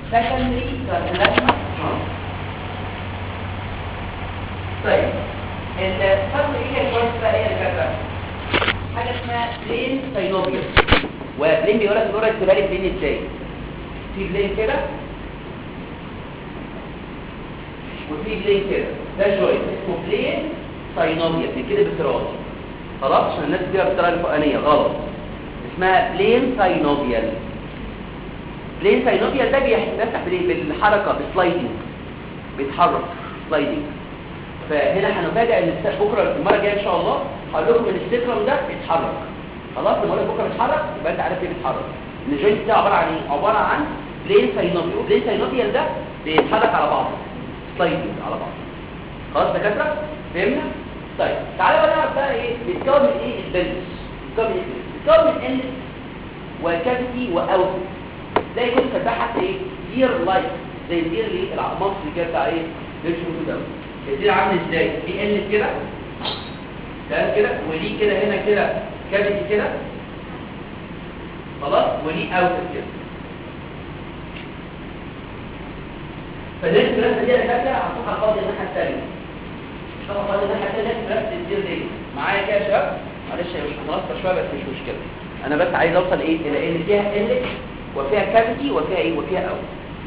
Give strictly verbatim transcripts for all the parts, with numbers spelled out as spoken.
secondary carcinoma. طيب الفرق ايه كويس بقى ايه الفكره؟ حاجه اسمها بلين ساينوفيال، وبلين بيقول لك نور التبالي بلين ازاي؟ في بلين كده وفي بلين كده، ده جوينت اسمه بلين ساينوفيال من كده بالتراث. خلاص عشان الناس كده بالطريقه الفوقانيه غلط، اسمها بلين ساينوفيال. بلين ساينوفيال ده بيفتح بالحركه بالسلايدنج، بيتحرك سلايدنج. فهنا هنفاجئ ان بكره المره الجايه ان شاء الله هقول لكم ان السكرم ده بيتحرك. خلاص لما اقول لك بكره بيتحرك يبقى انت عارف ليه بيتحرك. ان الجوينت ده عباره عن ايه؟ عباره عن بلين ساينوفيال، وبلين ساينوفيال ده بيتحرك على بعضه سلايدنج على بعض. خلاص دكاتره فهمنا؟ طيب تعالى بقى نعرف بقى ايه بيتكون من ايه البلس. بيتكون من ايه؟ بيتكون من انلت وكافيتي واوتلت. زي كنت كاتبها حتى ايه؟ دير لايك، زي الدير اللي المصري كده بتاع ايه؟ بيشوفوا كده. الدير عامل ازاي؟ في انلت كده تمام كده، وليه كده هنا كده كافيتي كده، خلاص، وليه اوتلت كده. فده الكلام دي انا فاكر هحطها فاضي الناحيه الثانيه. طبعا فاضي الناحيه الثانيه في نفس الدير دي. معايا كده يا شباب؟ معلش هي مش هنلصق شويه بس مش مشكله. انا بس عايز اوصل ايه؟ الى ان فيها انلت وفيها كافيتي وفيها ايه؟ وفيها اوت.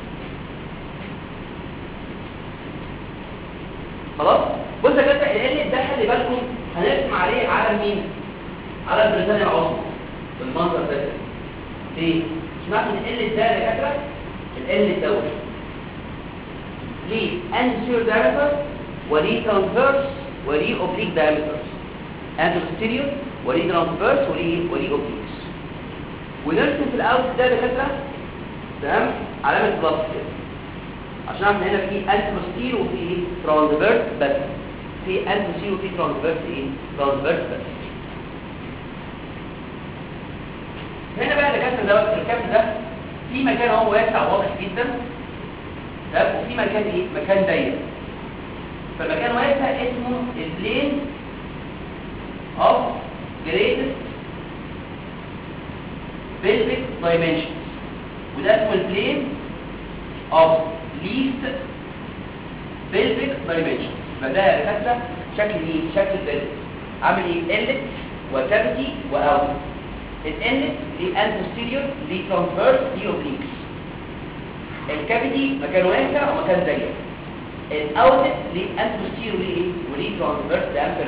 خلاص؟ بص يا جدع الانلت ده خلي بالكم هنرسم عليه علم مين؟ علم بريطانيا العظمى بالمنظر ده. ليه؟ سمعت ان الانلت ده يا دكاتره الانلت دوت ليه anterior diameter وليه transverse وليه oblique diameters. anterior وليه transverse وليه وليه obliques. ونرسم في الاوت ده دكاتره تمام علامه بلس كده عشان احنا هنا في anterior وفي transverse بس، في anterior وفي transverse ايه؟ transverse بس. هنا بقى دكاتره دوت الكابل ده في مكان هو واسع واضح جدا، تمام، وفي مكان ايه؟ مكان ضيق. فالمكان واسع اسمه البلين اوف جريتست بيلفيك دايمنشنز، وده اسمه البلين اوف ليست بيلفيك دايمنشنز. فده دكاتره شكل ايه؟ شكل البلفيك عامل ايه؟ انلت وكافيتي واوت. الانلت ليه انتيريور ليه ترانسفيرس ليه اوبليكس. الكافيتي مكان واسع ومكان ضيق. الاوتلت ليه انتروستير وليه ايه؟ وليه ترانسفيرس دايمتر.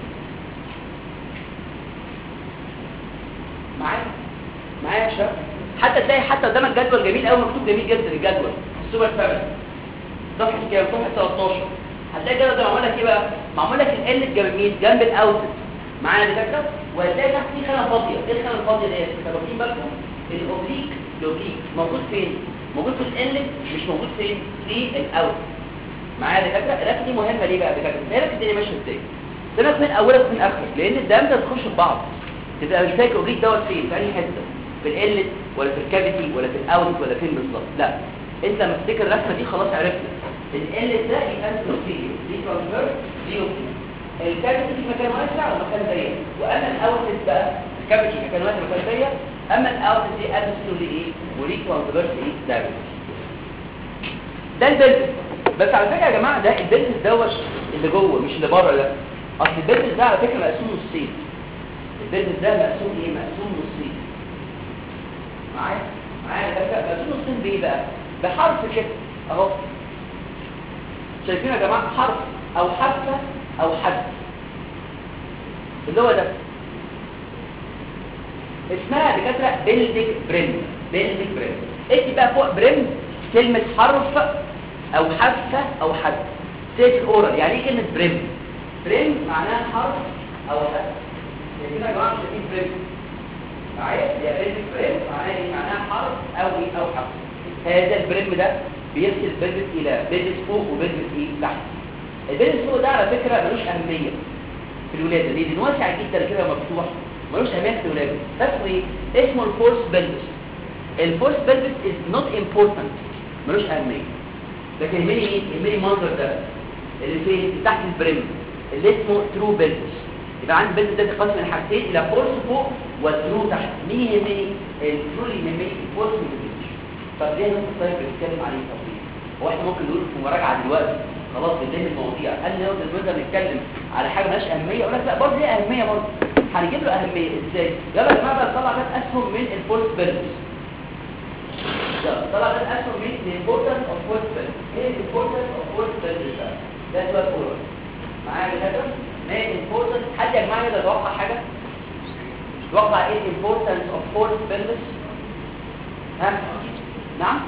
معايا معايا يا شباب؟ حتى تلاقي حتى قدامك جدول جميل قوي مكتوب جميل جدا الجدول السوبر فاميلي صفحه كام؟ صفحه ثلاثتاشر. هتلاقي الجدول ده معمول لك ايه بقى؟ معمول لك الانلت جنب مين؟ جنب الاوتلت. معايا دكاتره؟ وهتلاقي تحت في خانه فاضيه. ايه الخانه الفاضيه ديت؟ انتوا واخدين بالكم؟ الاوبليك الاوبليك موجود فين؟ موجود في الانلت، مش موجود فين؟ في الاوت. معايا دكاتره؟ الرسمه دي مهمه ليه بقى يا دكاتره؟ بالك الدنيا ماشيه ازاي؟ سيبك من اولك ومن اخرك، لان الدايمتر تخش في بعض. تبقى مش فاكر اوريك دوت فين؟ في انهي حته؟ في الانلت ولا في الكافيتي ولا في الاوت ولا فين بالظبط؟ لا، انت لما تفتكر الرسمه دي خلاص عرفت. الانلت ده يبقى انتروستيريو، دي ترانسفيرس، دي اوبليك. الكافيتي في مكان واسع ومكان ضيق، واما الاوتلت بقى الكافيتي مكان واسع ومكان ضيق، اما الاوتلت دي انتروستيريو ليه ايه؟ وليه ترانسفيرس ايه؟ دايمتر. ده البلفس. بس على فكره يا جماعه ده البلفس دوت اللي جوه مش اللي بره ده. اصل البلفس ده على فكره مقسوم نصين. البلفس ده مقسوم ايه؟ مقسوم نصين. معايا؟ معايا ده مقسوم نصين بايه بقى؟ بحرف كده اهو. شايفين يا جماعه حرف او حرفه او حد اللي هو ده اسمها دكاتره بيلديك بريم. بيلديك بريم. اكتب بقى فوق بريم كلمه حرف او حرفه او حد. سيف الاورال يعني ايه كلمه بريم؟ بريم معناها حرف او حد. يعني كده يا جماعه شايفين بريم معايا؟ يا بيلديك بريم معناها ايه؟ معناها حرف او ايه؟ او حرف. هذا البريم ده بيرسل البلفس الى بلفس فوق وبلفس ايه؟ تحت. البلفس فوق ده على فكره ملوش اهميه في الولاده. ليه؟ لانه واسع جدا كده ومفتوح، ملوش اهميه في الولاده. اسمه ايه؟ اسمه الفورس بلفس. الفورس بلفس از نوت امبورتنت، ملوش اهميه. لكن يهمني ايه؟ يهمني المنظر ده اللي فين؟ تحت البريم اللي اسمه ترو بلفس. يبقى عندي البلفس ده بيتقسم من حاجتين، الى فورس فوق والترو تحت. مين يهمني؟ الترو اللي يهمني الفورس ما يهمنيش. طب ليه نص الطيب بنتكلم عليه؟ طب ليه؟ هو احنا ممكن نقول في مراجعه دلوقتي خلاص بننهي المواضيع، هل نقدر نتكلم على حاجه مالهاش اهميه؟ اقول لك لا برضه ليها اهميه برضه. هنجيب له اهميه ازاي؟ يلا يا جماعه بقى طلع ده اسهم من الفورس بيلز. يلا طلع ده اسهم من الامبورتنس اوف فورس بيلز. ايه الامبورتنس اوف فورس بيلز ده؟ ده سؤال اول معايا كده. ما الامبورتنس؟ حد يا جماعه يقدر يتوقع حاجه؟ يتوقع ايه الامبورتنس اوف فورس بيلز؟ ها؟ نعم؟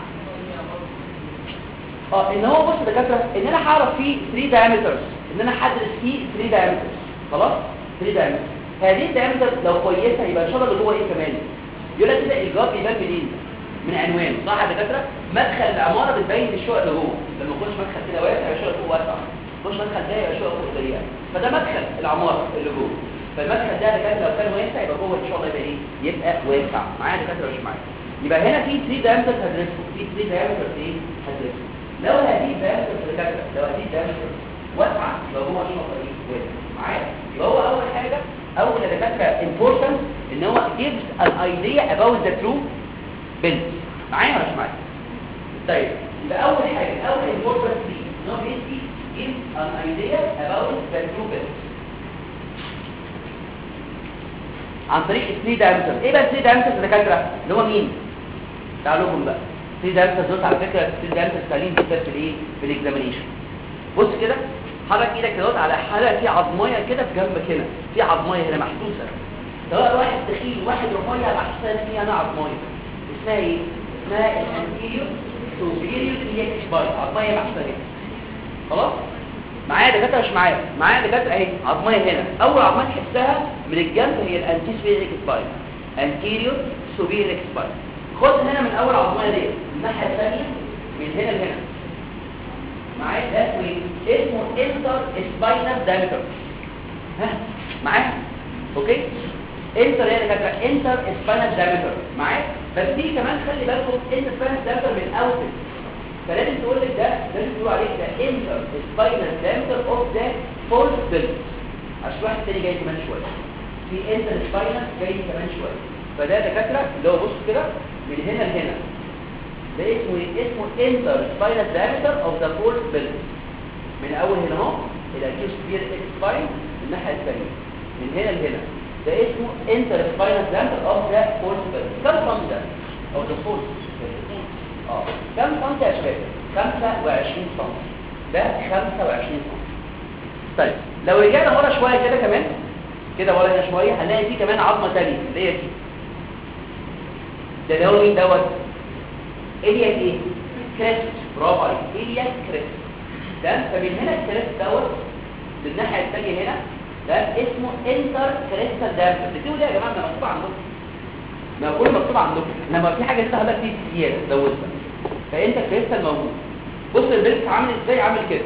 اه ان هو بص يا دكاتره ان انا هعرف فيه ثلاثة diameters، ان انا هدرس فيه ثلاثة diameters خلاص. ثلاثة diameters هذه الدايمتر لو كويسه يبقى ان شاء الله اللي جوه ايه كمان. يقول لك كده الجواب بيبان منين؟ من عنوان صح يا دكاتره. مدخل العماره بتبين الشقق اللي جوه، لما يخش مدخل كده واسع يبقى الشقق فوق واسع، يخش مدخل ده يبقى الشقق فوق ضيقه، فده مدخل العماره اللي جوه. فالمدخل ده يا دكاتره لو كان واسع يبقى جوه ان شاء الله يبقى ايه؟ يبقى واسع. معايا يا دكاتره مش معايا؟ يبقى هنا في ثلاثة diameters هدرسهم، في ثلاثة diameters ايه هدرسهم. لو هذه diameters يا دكاتره لو هذه diameters واسعه يبقى جوه ان شاء الله ايه؟ واسع. معايا؟ يبقى هو اول حاجه اول يا دكاتره important ان هو gives an idea about the true build. معايا ولا مش معايا؟ طيب يبقى اول حاجه اول important thing ان هو بيدي gives an idea about the true build عن طريق ثلاثة diameters. ايه بقى ثلاثة diameters يا دكاتره؟ اللي هو مين؟ تعالوا لكم بقى. ثلاثة diameters دول على فكره ثلاثة diameters سالين جدا في الايه؟ في الاكزامينيشن. بص كده حرك ايدك كده على حلقه في عظميه كده في جنبك هنا، في عظميه هنا محسوسه، سواء واحد تخين واحد رفيع محسوسه فيها هنا عظميه اسمها ايه؟ اسمها الانتيريور سوبيريور ايلياك سباين، عظميه محسوسه هنا. خلاص؟ معايا دكاتره مش معايا؟ معايا دكاتره اهي عظميه هنا، اول عظمه تحسها من الجنب هي الانتيريور سباين، انتيريور سوبيريور سباين. خد هنا من اول عظميه دي الناحيه الثانيه من هنا لهنا. معايا ده اسمه انتر سباينال دايمتر. ها معايا اوكي؟ انتر هي اللي كاتبه انتر سباينال دايمتر. معايا بس دي كمان خلي بالكم انتر سباينال دايمتر من اوتل، فلازم تقول لك ده لازم تقول عليه ده انتر سباينال دايمتر اوف ذا فول بيلد، عشان واحد تاني جاي كمان شويه في انتر سباينال جاي كمان شويه. فده دكاتره اللي هو بص كده من هنا لهنا ده اسمه اسمه انتر سباينال دايمتر اوف ذا فول بيلد، من اول هنا اهو الى كيس كبير اكس سباين الناحيه الثانيه من هنا لهنا ده اسمه انتر سباينال دايمتر اوف ذا فول بيلد. كم سم ده او ذا فول اه كم سم يا شباب؟ خمسة وعشرين سم. ده خمسة وعشرين سم. طيب لو رجعنا ورا شويه كده كمان كده ورا هنا شويه هنلاقي في كمان عظمه ثانيه اللي هي دي. ده اللي هو مين دوت؟ إلياك ايه؟ كريست. برافو عليك إلياك كريست. ده فمن هنا الكريست دوت للناحيه الثانيه هنا ده اسمه انتر كريستال دايمتر. بتقولوا ايه يا جماعه؟ ده مكتوب عندكم، ما كل مكتوب عندكم، انما في حاجه لسه هقول لك فيه زياده زودها. فانت كريستال موجود. بص البلك عامل ازاي؟ عامل كده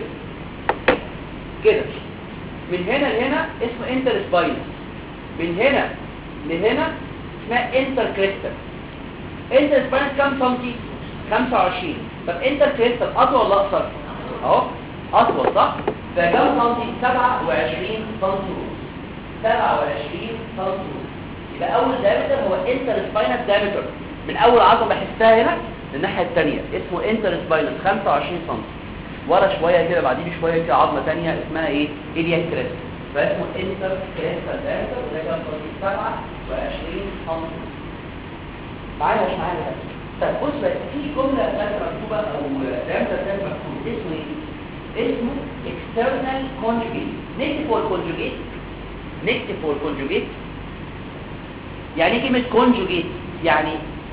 كده من هنا لهنا اسمه انتر سباين، من هنا لهنا اسمها انتر كريستال. انتر سباين كام سنتي؟ خمسة وعشرين. طب انتر كريستال اطول ولا اقصر؟ اهو اطول صح؟ فكام سنتي؟ سبعة وعشرين سنتي. سبعة وعشرين سنتي. يبقى اول دايمتر هو انتر سباينال دايمتر من اول عظمه بحسها هنا للناحيه الثانيه اسمه انتر سباينال خمسة وعشرين سنتي. ورا شويه كده بعديه بشويه كده عظمه ثانيه اسمها ايه؟ إلياك كريست. فاسمه انتر كريستال دايمتر وده كام سنتي؟ سبعة وعشرين سنتي. معايا مش معايا؟ طيب بص بقى في جمله ثانيه مكتوبه او دايمتر ثاني مكتوب اسمه ايه؟ اسمه external conjugate. نكتب فور conjugate نكتب فور conjugate يعني ايه كلمه conjugate؟ يعني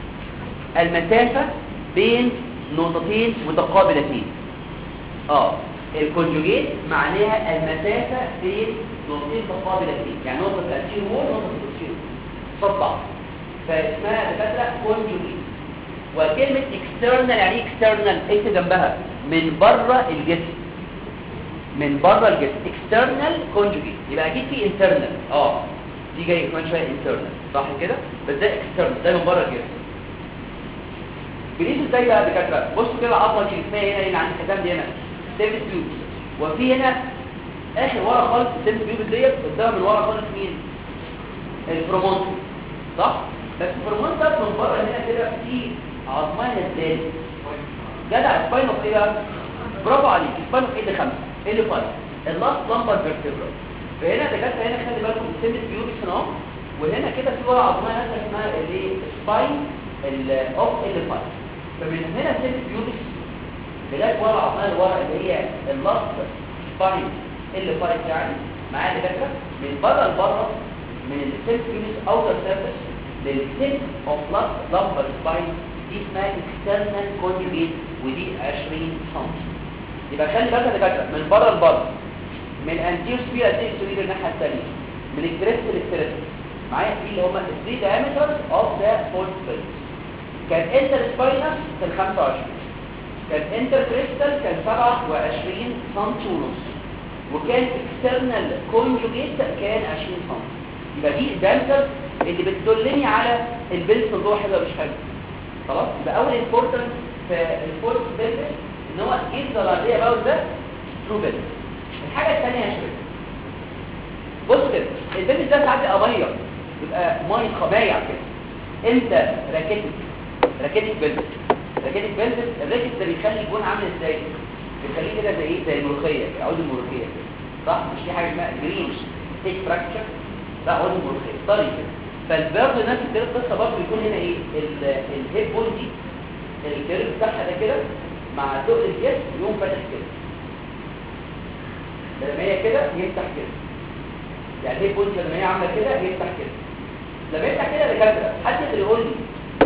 المسافه بين نقطتين متقابلتين. اه الكونجوجيت معناها المسافه بين نقطتين متقابلتين، يعني نقطه الانتير وول ونقطه البوستيريور قصاد بعض، فاسمها دكاتره كونجوجيت. وكلمه external يعني ايه external؟ اكتب جنبها من بره الجسم، من بره الجسم external conjugate. يبقى اكيد في internal اه دي جاي كمان شويه internal صح كده، بس ده external ده من بره الجسم. بنقيس ازاي بقى يا دكاتره؟ بصوا كده العظمه دي اسمها هنا هنا عند الختام دي هنا ستيب تيوب، وفي هنا اخر ورا خالص ستيب تيوب ديت قدامها من ورا خالص مين؟ البرومونتور صح؟ بس البرومونتور من بره هنا كده في عظمها ازاي جدع سباين اوف ايه بقى برافو عليك سباين اوف ايه ده خمسة ايه اللي فايف اللاست لمبر فيرتبرا فهنا دكاتره هنا خلي بالكم السيمت بيوبكس اهو وهنا كده في ورا عظمها نازله اسمها الايه سباين الاوف ال خمسة فمن هنا السيمت بيوبكس لغايه ورا عظمها اللي ورا اللي هي اللاست سباين ال خمسة يعني معايا دكاتره من بره لبره من السيمت بيوبكس اوتر سيرفيس للتيب اوف لاست لمبر سباين دي اسمها اكسترنال كونجوجيت ودي عشرين سم يبقى خلي بالك يا دكاتره من بره لبره من انتير سبير انتير سبير الناحيه الثانيه من الكريست للكريست معايا في اللي هم الثري diameters of the fourth plate كان انتر سباينس كان خمسة وعشرين كان انتر كريستال كان سبعة وعشرين سم ونص وكان اكسترنال كونجوجيت كان عشرين سم يبقى دي الدامتر اللي بتدلني على البلس من جوه حلوه مش حلوه خلاص يبقى اول امبورتنت في الفورث بلس ان هو جيب ذا باوت ده ترو بلس الحاجه الثانيه يا شباب بص كده البلس ده ساعات بيبقى ميه يبقى ميه خبايع كده انت راكتك راكتك بلس راكتك بلس الراكت ده بيخلي الجون عامل ازاي بيخليه كده زي ايه زي الملوخيه عود الملوخيه كده صح مش في حاجه اسمها جرين ستيك فراكشر ده عود الملوخيه طري كده فالبرضه نفس القصه برضه بيكون هنا ايه الهيب بول دي الكيرف بتاعها ده كده مع تقل الجسم يقوم فاتح كده لما هي كده يفتح كده يعني الهيب بول لما هي عامله كده يفتح كده لما يفتح كده دكاتره حد يقدر يقول لي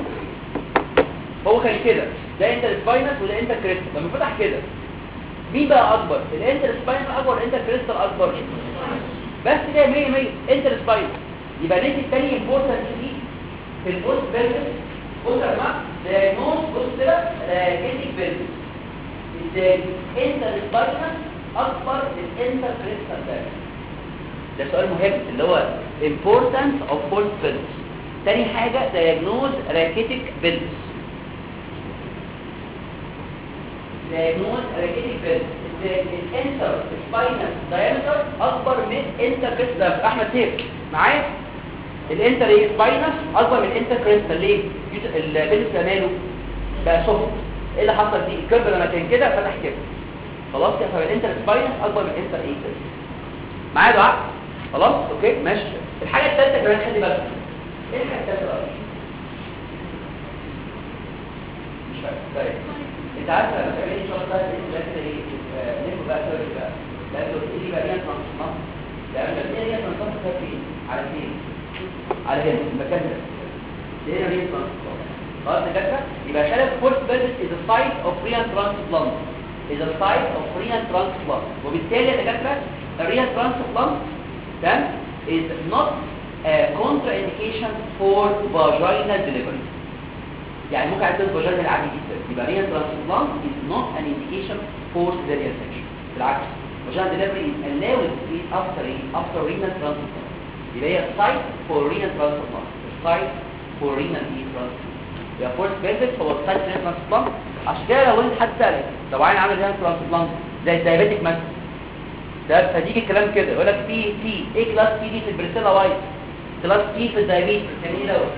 هو كان كده ده انتر سباينس وده انتر كريستال لما فتح كده مين بقى اكبر الانتر سباينس اكبر الانتر كريستال اكبر بس كده مية مية انتر سباينس يبقى نيجي الثاني امبورتنت دي في البوست بيرنس بص يا جماعه دايجنوز بص كده راكيتك بيرنس ازاي انتر سباينس اكبر من انتر كريستال ده ده سؤال مهم اللي هو importance of false billets تاني حاجه diagnose rachitic billets diagnose rachitic billets الانتر سباينس diameter اكبر من انتر كريستال احمد سيف معايا الانتر ايه سباينس اكبر من الانتر كريستال ليه البيلس ده ماله بقى سوفت ايه اللي حصل دي الكيرف لما كان كده فتح كده خلاص كده فالانتر سباينس اكبر من الانتر ايه معايا دعاء خلاص اوكي ماشي الحاجه الثالثه كمان خلي بالك ايه الحاجه الثالثه بقى مش فاهم طيب انت عارف لما تعمل ان شاء الله ده كده ايه نفهم بقى كده بقى لازم تيجي بقى هنا تنظم لان الدنيا هي تنظم فين على فين على هنا المكان ده هنا هي تنظم خلاص كده يبقى خلف فورس بيرس از ا سايت اوف ريال ترانسبلانت از ا سايت اوف ريال ترانسبلانت وبالتالي يا دكاتره الريال ترانسبلانت تمام is not a contraindication for vaginal delivery يعني ممكن عندك فاجينال عادي جدا يبقى ريال ترانسبلانت is not an indication for cesarean section بالعكس vaginal delivery is allowed after after renal transplant يبقى هي site for renal transplant site for renal transplant يبقى first visit هو site renal transplant عشان كده لو انت حد سألك لو عين عامل renal transplant زي الدايابيتك مثلا ده فتيجي الكلام كده يقول لك بي تي ايه كلاس تي دي في البريسيلا وايت كلاس تي في الدايابيتس كان ايه دوت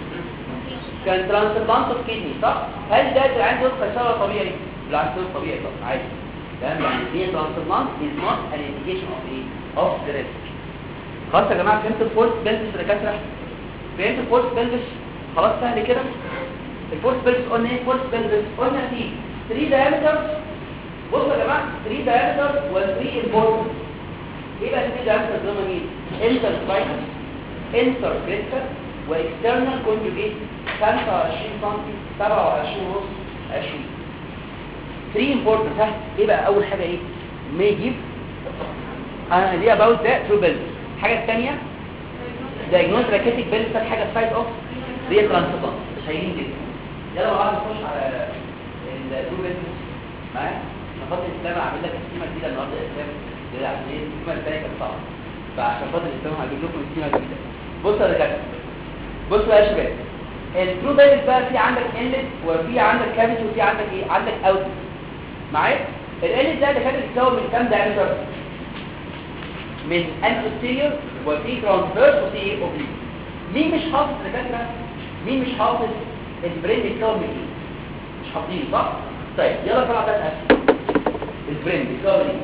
كان ترانسبلانت اوف كيدني صح هل ده عنده قيصرة طبيعي بالعكس طبيعي طبعا عادي تمام يعني دي ترانسبلانت از نوت ان انديكيشن اوف ايه اوف ذا ريسك خلاص يا جماعه فهمت الفورس بلفس دكاتره فهمت الفورس بلفس خلاص سهل كده الفورس بلفس قلنا ايه فورس بلفس قلنا فيه ثري diameters بصوا يا جماعه ثري diameters و ثري important ايه بقى ثري diameters دول مين انتر سباينس انتر كريستال واكسترنال كونجوجيت خمسة وعشرين سم سبعة وعشرين ونص عشرين ثري important ها ايه بقى اول حاجه ايه ما يجيب انا دي about that true belt الحاجه الثانيه diagnose rachitic belt حاجه site of real transplant شايلين دي يلا بقى نخش على الترو بelt معايا عشان خاطر الاسلام هعمل لك سكيمه جديده النهارده الاسلام ده عشان ايه السكيمه الثانيه كانت صعبه فعشان خاطر الاسلام هجيب لكم سكيمه جديده بصوا يا دكاتره بصوا يا شباب الترو بيلز بقى في عندك انلت وفي عندك كافيتي وفي عندك ايه عندك اوت معايا الانلت ده دكاتره بيتكون من كام دايمتر من انتيريور وفي ترانسفيرس وفي ايه اوبليك مين مش حافظ دكاتره مين مش حافظ البرين بيتكون من ايه حافظين صح؟ طيب يلا طلع بقى اسهل. البرين بيكون ايه؟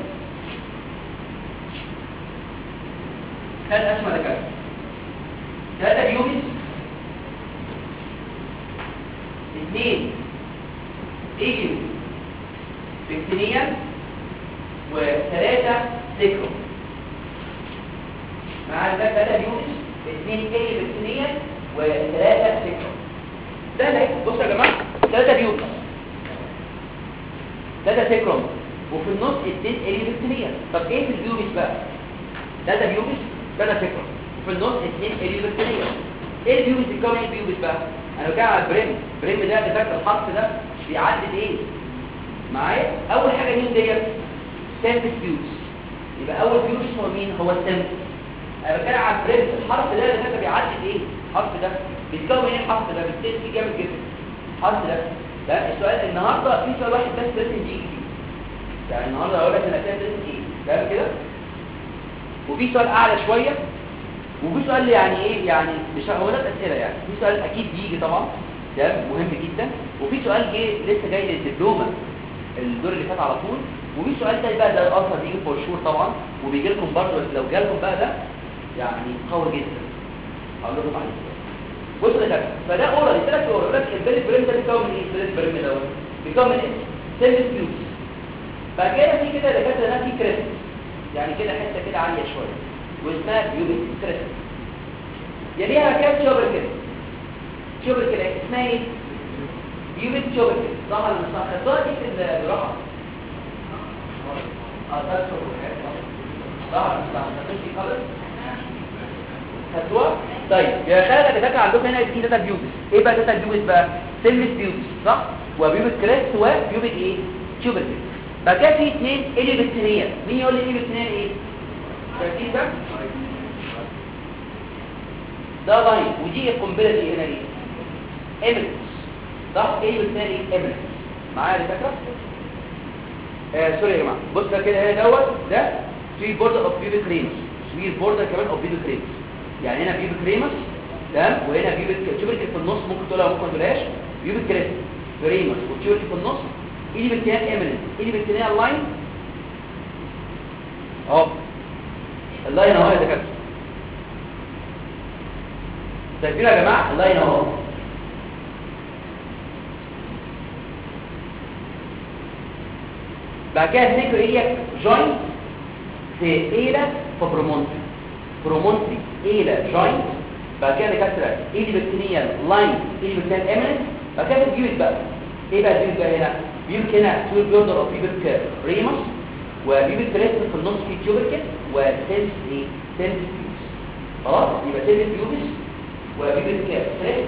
كان اسمع ده كده ثلاثة بيوبس اثنين ايجيو بكتيريا وثلاثة سيكرو مع ده ثلاثة بيوبس اثنين ايجيو بكتيريا وثلاثة سيكرو. ده ده بصوا يا جماعة ثلاثة بيوبس ثلاثة سيكرو وفي النص اثنين ايجيو بكتيريا. طب ايه في البيوبس بقى؟ ثلاثة بيوبس ثلاثة سيكرو وفي النص اثنين ايجيو بكتيريا. ايه البيوبس بيتكون ايه البيوبس بقى؟ انا بتكلم على البريم. البريم ده ده فاكر الحرف ده بيعدد ايه معايا؟ اول حاجه مين ديت؟ سيمبس بيوبس. يبقى اول بيوبس هو مين؟ هو السيمبس. انا بتكلم على البريم الحرف ده اللي فاكر بيعدد ايه؟ الحرف ده بيتكون ايه؟ الحرف ده بيتكون فيه جامد جدا الحرف ده. ده السؤال النهارده في سؤال واحد بس لازم يجي فيه. يعني النهارده هقول لك انا كام لازم ايه؟ فاهم كده؟ وفي سؤال اعلى شويه وفي سؤال يعني ايه يعني مش هو ده اسئله يعني في سؤال اكيد بيجي طبعا ده مهم جدا وفي سؤال جه لسه جاي للدبلومه الدور اللي فات على طول وفي سؤال تاني بقى ده اصلا بيجي فور شور طبعا وبيجي لكم برضه لو جالكم بقى ده يعني قوي جدا هقول لكم عليه. بصوا ده فده اورال ثلاث اورال لك البيل بريم ده بيتكون من ايه؟ البيل بريم ده بيتكون من ايه؟ سيلز بيوز. بعد كده في كده دكاتره هنا في كريست يعني كده حته كده عاليه شويه واسمها بيوبيك كريست. يليها كام شوبر كده شوبر كده اسمها ايه؟ بيوبيك شوبر كده صح ولا مش صح؟ خدتوها دي في الجراحه اه ده شوبر صح ولا مش صح؟ خدتوش دي خالص؟ خدتوها؟ طيب يا خالد اللي فاكر عندكم هنا في داتا بيوبس. ايه بقى داتا بيوبس بقى؟ سيلز بيوبس صح؟ وبيوبيك كريست وبيوبيك ايه؟ شوبر كده. بعد كده في اثنين اليبكتينيا. مين يقول لي اليبكتينيا ايه؟ شايفين ده؟ ده لاين ودي القنبله دي هنا دي ايمنس صح؟ ايه بالتالي ايمنس معايا يا فاكره؟ آه سوري يا جماعه بص كده هنا دوت ده في بوردر اوف بيبي كريمس في بوردر كمان اوف بيبي كريمس يعني هنا بيبي كريمس تمام وهنا بيبي تشوبرك في النص ممكن تقولها ممكن ما تقولهاش بيبي كريمس كريمس وتشوبرك في النص ايدي بالتالي ايمنس ايدي بالتالي اللاين اهو اللاين اهو يا دكاتره شايفين يا جماعه اللاين اهو. بعد كده هنيجي ايه جوينت في ايلا وبرومونتري برومونتري ايلا جوينت. بعد كده دكاتره ايدي بالتالي لاين ايدي بالتالي ايمنس. بعد كده بتجيب بقى ايه بقى بيجي بقى هنا بيجي هنا تو بيردر اوف بيبك ريموس وبيبك كريست في النص في تيوبركل وسيلز ايه سيلز بيوبس. خلاص يبقى سيلز بيوبس وبيبك كريست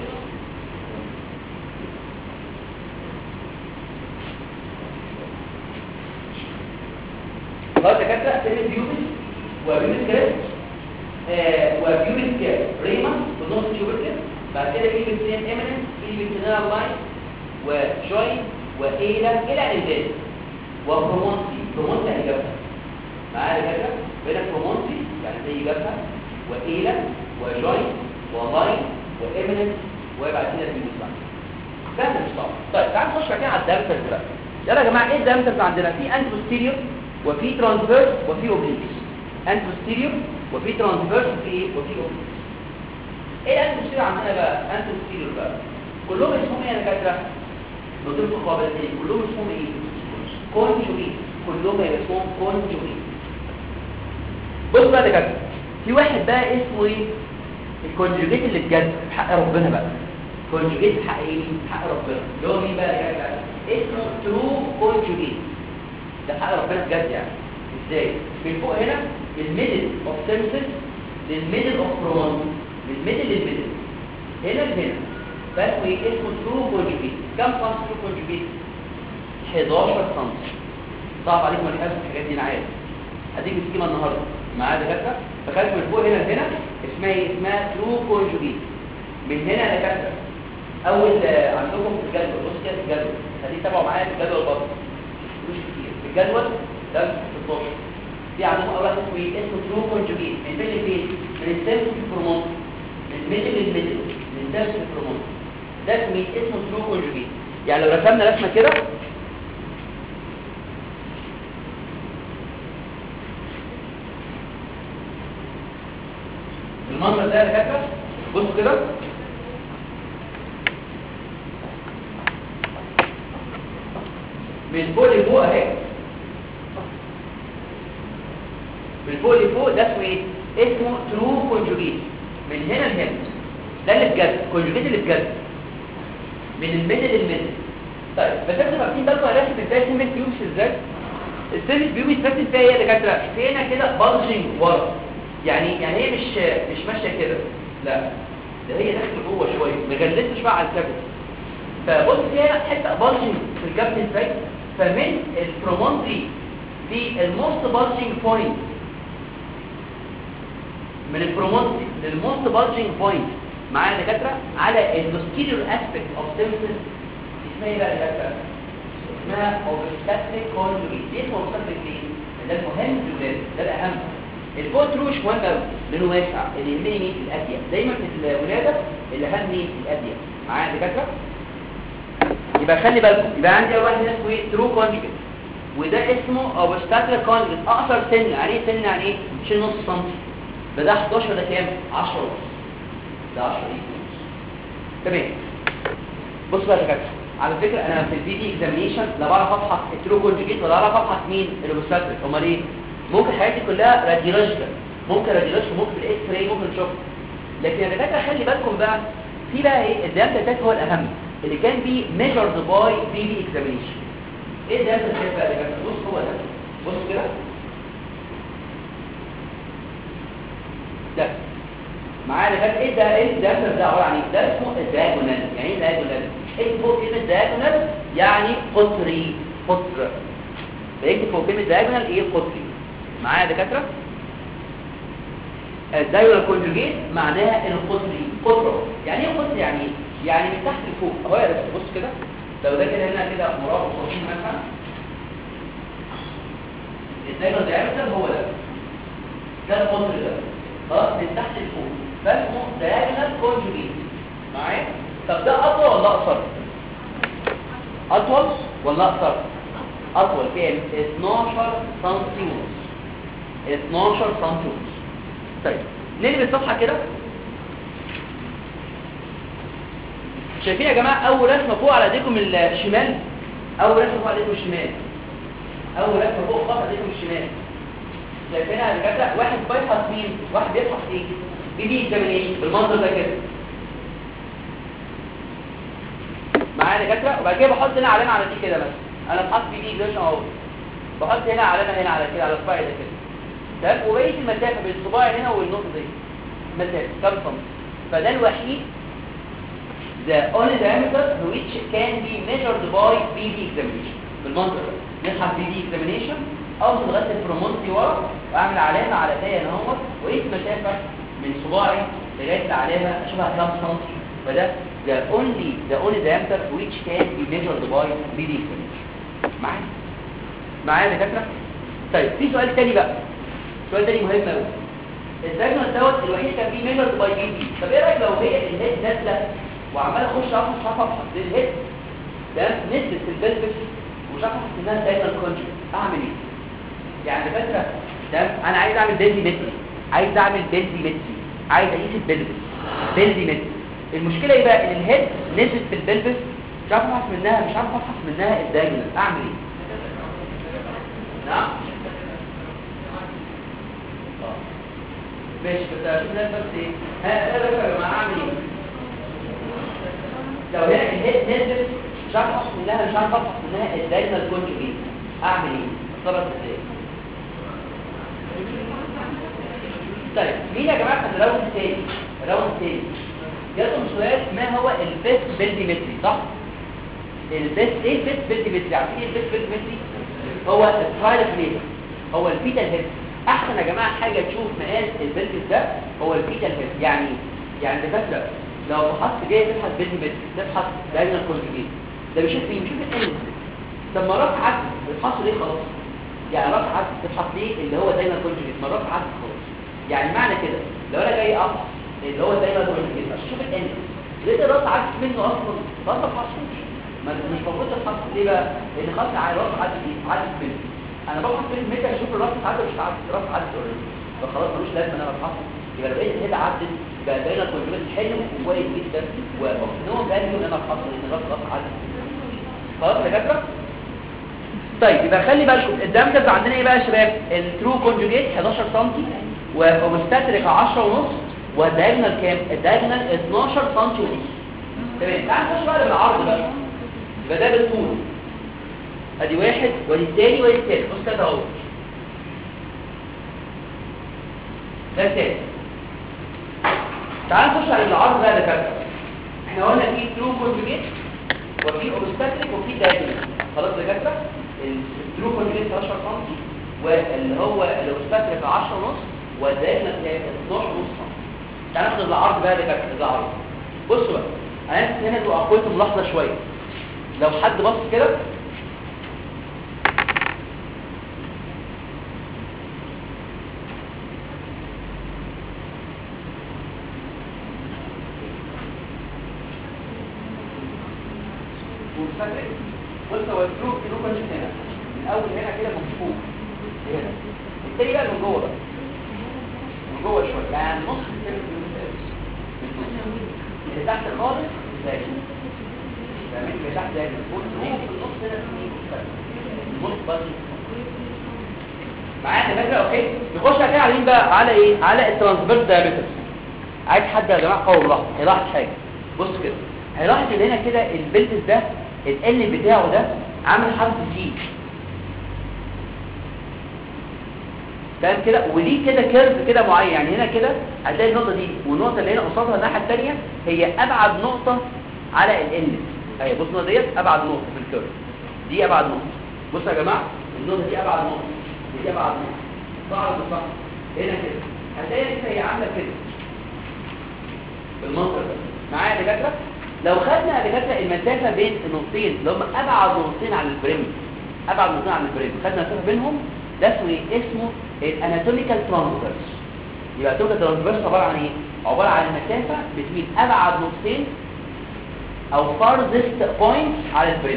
خلاص يا كابتن سيلز بيوبس وبيبك كريست آه وبيبك ريموس في النص تيوبركل. بعد كده بيبك سين ايمنس بيبك نيرال لاين وجوين وإيلا إلى الإنزال وبرومونتي برومونتي يعني جبهة معايا كده بين برومونتي يعني زي جبهة وإيلا وجوين ولاين وإيمنس وبعد كده بيوصل ده مش صعب. طيب تعالوا نخش بقى على الدامترز بقى. يلا يا جماعه ايه الدامترز عندنا؟ في انتروستيريور وفي ترانسفيرس وفي اوبليكس. انتروستيريور وفي ترانسفيرس وفي ايه وفي اوبليكس. ايه الانتروستيريور عندنا بقى؟ انتروستيريور بقى كلهم اسمهم ايه يا دكاتره؟ نضيف مقابلتين كلهم اسمهم ايه؟ كونجوجيت. كلهم اسمهم كونجوجيت. بص بقى يا دكاتره في واحد بقى اسمه ايه؟ الكونجوجيت اللي بجد في حق ربنا بقى. كونجوجيت في حق ايه؟ في حق ربنا اللي هو مين بقى يا دكاتره؟ اسمه ترو كونجوجيت. ده حق ربنا بجد يعني. ازاي؟ من فوق هنا الميدل اوف سيمسس للميدل اوف برومونتي من الميدل للميدل هنا لهنا فاسمه ايه؟ اسمه ترو كونجوجيت. كم سم ترو كونجوجيت؟ حداشر سم. صعب عليكم ان تحسبوا الحاجات دي انا عارف. هديك سكيمه النهارده معايا دكاتره فخدت من فوق هنا لهنا اسمها ايه؟ اسمها ترو كونجوجيت. من هنا دكاتره اول عندكم في الجدول بص كده في الجدول خليه تتابعوا معايا في الجدول برضه مش كتير في الجدول ده ستاشر في عندكم اول واحد اسمه ايه؟ اسمه ترو كونجوجيت. من فين لفين؟ من السيمس للبرومونتي من الميدل للميدل من السيمس للبرومونتي ده اسمه اسمه ترو كونجوجيت. يعني لو رسمنا رسمه كده المنظر ده يا دكاتره، بصوا كده من فوق لفوق اهي، من فوق لفوق ده اسمه ايه؟ اسمه ترو كونجوجيت. من هنا لهنا ده اللي بجد، كونجوجيت اللي بجد من الميدل للميدل. طيب بس انتوا فاهمين بالكم انا راسم ازاي سيمنت بيوبس ازاي؟ السيمنت بيوبس راسم فيها ايه يا دكاتره؟ في هنا كده بالجنج ورا، يعني يعني هي مش مش ماشيه كده، لا ده هي داخله جوه شويه، مجلسه شويه على الكابت. فبص فيها حته بالجنج في الكابت ازاي؟ فمن البرومونتري في الموست بالجنج بوينت، من البرومونتري للموست بالجنج بوينت معايا يا دكاتره على البوستيريور اسبيكت اوف سيمبل اسمها ايه بقى يا دكاتره؟ اسمها اوبستاتريك كونجوجيت. ليه اسمه اوبستاتريك ليه؟ ده المهم في الولاد، ده الاهم. الفوت روش مهم قوي لانه واسع، اللي يهمني مين؟ الاديه. دايما في الولاده اللي اهم مين؟ الاديه. معايا يا دكاتره؟ يبقى خلي بالكم، يبقى عندي اول واحد اسمه ايه؟ ترو كونجوجيت، وده اسمه اوبستاتريك كونجوجيت. اقصر سن يعني ايه؟ سن يعني ايه؟ مش نص سنتي. ده ده احداشر، ده كام؟ عشرة ونص. ده عشرة ونص. تمام. بص بقى يا دكاتره، على فكره انا في البي دي اكزامينيشن لا بعرف ابحث الترو كونجوجيت ولا بعرف ابحث مين؟ الاوبستاتريك. امال ايه؟ ممكن حياتي كلها راديولوجيكال، ممكن راديولوجيكال، ممكن بالاكس راي، ممكن نشوف. لكن يا دكاتره خلي بالكم بقى، في بقى ايه؟ الديامتر تاك هو الاهم، اللي كان بيه ميجرد باي بي دي اكزامينيشن. ايه الديامتر تاك بقى يا دكاتره؟ بص هو ده، بص كده ده معايا لغايه ايه ده؟ ايه الديامتر ده؟ عباره عن ايه؟ ده اسمه الدايجونال. يعني ايه دايجونال؟ اكتب فوق كلمه دايجونال يعني قطري، قطر. فاكتب فوق كلمه دايجونال ايه؟ قطري. معايا يا دكاتره؟ الدايجونال كونجوجيت معناها القطري، قطره. يعني ايه قطر؟ يعني ايه؟ يعني من تحت لفوق اهو يا دكاتره. بص كده، لو ده كده هنا كده مربع صغير مثلا، الدايجونال دايجونال هو ده، ده القطر ده خلاص، من تحت لفوق، فاسمه دايجونال كونجوجيت. معايا؟ طب ده اطول ولا اقصر؟ اطول ولا اقصر؟ اطول. كام؟ اتناشر سنتي ونص، اتناشر سنتي ونص. طيب نقلب الصفحه كده. شايفين يا جماعه اول رسمه فوق على ايديكم الشمال؟ اول رسمه فوق على ايديكم الشمال، اول رسمه فوق خالص على ايديكم الشمال. شايفينها يا دكاتره؟ واحد بيفحص مين؟ واحد بيفحص ايه؟ بي دي اكزامينيشن بالمنظر ده كده. معايا يا دكاتره؟ وبعد كده بحط هنا علامه على دي كده بس. انا بحط بي دي اكزامينيشن اهو، بحط هنا علامه هنا على كده على الصباع ده كده. تمام؟ وبقيه المسافه بين الصباع هنا والنقطه دي مسافه كام سم؟ فده الوحيد the only diameter which can be measured by بي دي examination بالمنظر ده. نسحب بي دي examination اوصل لغايه البرومونتي ورا واعمل علامه على ايديا هنا اهوت، واقيس المسافه من صباعي لغايه العلامه اشوفها كام سنتي. فده the only the only diameter which can be measured by بي دي examination. معايا؟ معايا يا دكاتره؟ طيب في سؤال تاني بقى، سؤال تاني مهم قوي. الدايجونال دوت الوحيد كان بيه ميجرد باي بي دي. طب ايه رايك لو هي الهيد نازله وعمال اخش افحص افحص للهيد ده نزلت في البلبس ومش افحص انها دايجونال كونجكت، اعمل ايه؟ يعني فاكره ده انا عايز اعمل بلديمتري، عايز اعمل بلديمتري، عايز اقيس البلبس بلديمتري. المشكله ايه بقى؟ ان الهيد نزلت في البلبس مش عارف افحص منها، مش عارف افحص منها الدايجونال، اعمل ايه؟ نعم ماشي. بس اشوف الناس بس ايه، ها انا بقى يا جماعه اعمل ايه؟ لو هنا الهيد نزلت مش عارف افحص منها، مش عارف افحص منها الدايجونال كونجكت، اعمل ايه؟ اتصرف ازاي؟ طيب مين يا جماعه في الراوند الثاني؟ الراوند الثاني جاتهم سؤال ما هو البيست بلديمتري، صح؟ البيست ايه البيست بلديمتري؟ عارفين ايه البيست بلديمتري؟ هو الترايل فليفر، هو الفيتال هيد. احسن يا جماعه حاجه تشوف مقاس البلديمتري ده هو الفيتال هيد. يعني يعني دكاتره لو فحصت جاي تبحث بلديمتري تبحث دايجونال كونجكت، ده بيشوف مين؟ بيشوف الانس. طب ما رفع عدد بتفحصه ليه خلاص؟ يعني رفع عدد تبحث ليه اللي هو دايجونال كونجكت؟ ما رفع عدد خلاص. يعني معنى كده لو انا جاي افحص اللي هو دايما كونجكت اشوف الانس، لقيت الراس عكس منه اصلا خلاص ما افحصوش. ما مش موجود الخط ليه بقى؟ لان خط على راس عدد ايه؟ عدد فيلم. انا باخد فيلم ميتا اشوف الراس عدد مش عدد راس عدد اوريدي، فخلاص ملوش لازمه ان انا ابحثه. يبقى لو لقيت الهيد عدد يبقى بين الكونجكت حلو وكويس جدا وممنوع فاليو ان انا ابحثه لان الراس راس عدد. خلاص يا دكاتره؟ طيب يبقى خلي بالكم الدامترز عندنا ايه بقى يا شباب؟ الترو كونجوجيت حداشر سم واوبستاتريك عشرة ونص والدايجونال كام؟ الدايجونال اتناشر سم ونص. تمام. تعال نخش بقى بالعرض بقى. يبقى ده بالطول ادي واحد وادي الثاني وادي الثالث. بص كده اهو ده الثاني. تعال نخش على العرض بقى ده كده. احنا قلنا في ترو كونجوجيت وفي اوبستاتريك وفي دايجونال. خلاص يا دكاتره؟ الترو كونجوجيت حداشر سم واللي هو الاوبستاتريك عشرة ونص والدايجونال اتناشر ونص سم. تعال ناخد العرض بقى ده كده العرض. بصوا بقى انا هنا لو قلت ملاحظه شويه لو حد بص كده وفاكر قلت هو الفلوك كيلو كنت هنا من اول هنا كده مفهوم هنا التاني بقى من جوه بقى من جوه شويه يعني نص كده اللي تحت خالص ازاي تمام اللي تحت ده الفوق في النص هنا النص بس معايا فاكره اوكي. نخش كده على مين بقى؟ على ايه؟ على الترانسفيرس دايمتر. عايز حد يا جماعه قوي ملاحظ هيلاحظ حاجه. بص كده هيلاحظ ان هنا كده البلتس ده ال بتاعه ده عامل حرف سي تمام كده وليه كده كيرف كده معين. يعني هنا كده هتلاقي النقطه دي والنقطه اللي هنا قصادها الناحيه الثانيه هي ابعد نقطه على ال اهي. بص النقطه ديت ابعد نقطه في الكيرف دي ابعد نقطه. بصوا يا جماعه النقطه دي ابعد نقطه دي ابعد نقطه صح ولا صح؟ هنا كده هتلاقي كده هي عامله كده بالمنظر ده. معايا يا دكاتره؟ لو خدنا يا دكاتره المسافه بين النقطتين اللي هم ابعد نقطتين عن البريم ابعد نقطتين عن البريم خدنا المسافه بينهم ده اسمه ايه؟ اسمه الاناتوميكال ترانسفيرس. يبقى الاناتوميكال ترانسفيرس عباره عن ايه؟ عباره عن المسافه بين ابعد نقطتين او farthest point على البريم.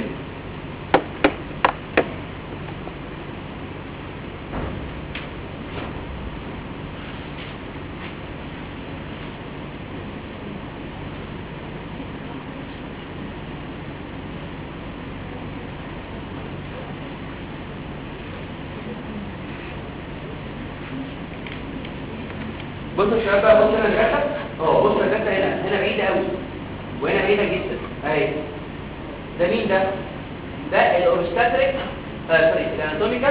بصوا يا شباب بقى بصوا هنا الركبه اه بصوا الركبه هنا هنا بعيده قوي وهنا بعيده جدا اهي. ده مين ده؟ ده الاوبستاتريك آه سوري الاناتوميكال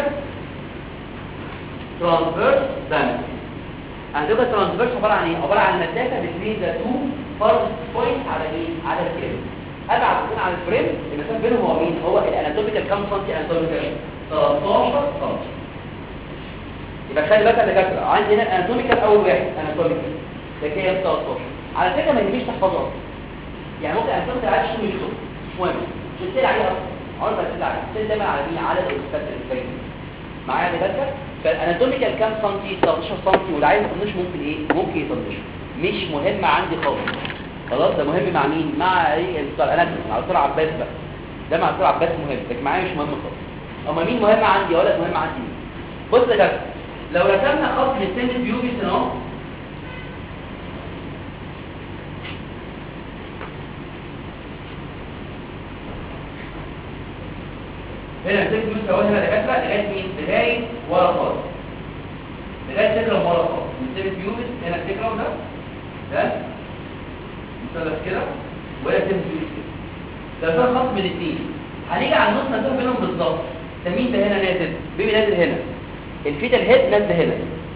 ترانسفيرس دايمتر. عندنا الترانسفيرس عباره عن ايه؟ عباره عن المسافه بين ذا تو فارست بوينت على ايه؟ على الفريم. ابعد من على الفريم المسافه بينهم هو مين؟ هو الاناتوميكال كام سنتي؟ اناتوميكال تلتاشر سنتي. يبقى خلي بالك يا دكاتره عندي هنا الاناتوميكال اول واحد اناتوميكال ده كده تلتاشر. على فكره ما يجيش تحفظها يعني ممكن اناتوميكال عادي شو يكتب مش مهم مش تسال عليها اصلا عمرك ما تسال عليها تسال دايما على مين؟ على الاوبستاتريك الباقي. معايا يا دكاتره؟ فالاناتوميكال كام سنتي؟ تلتاشر سنتي واللي عايز يطنش ممكن ايه؟ ممكن يطنش مش مهم عندي خالص. خلاص ده مهم مع مين؟ مع ايه؟ بتاع الاناتومي مع دكتور عباس بقى. ده مع دكتور عباس مهم لكن معايا مش مهم خالص. اما مين مهم عندي ولا مهم عندي مين؟ بص يا دكاتره لو رسمنا خط للسن بيوبيس اهو هنا السن بيوبيس اهو هنا دكاتره لغايه مين؟ لغايه ورا خالص لغايه سكرم ورا خالص من السن بيوبيس هنا السكرم ده ده مثلث كده وهنا السن بيوبيس كده ده ده خط من الاثنين. هنيجي على النص نشوف بينهم بالظبط. ده مين ده هنا نازل؟ بيبي نازل هنا الفيتال هيد نازله هنا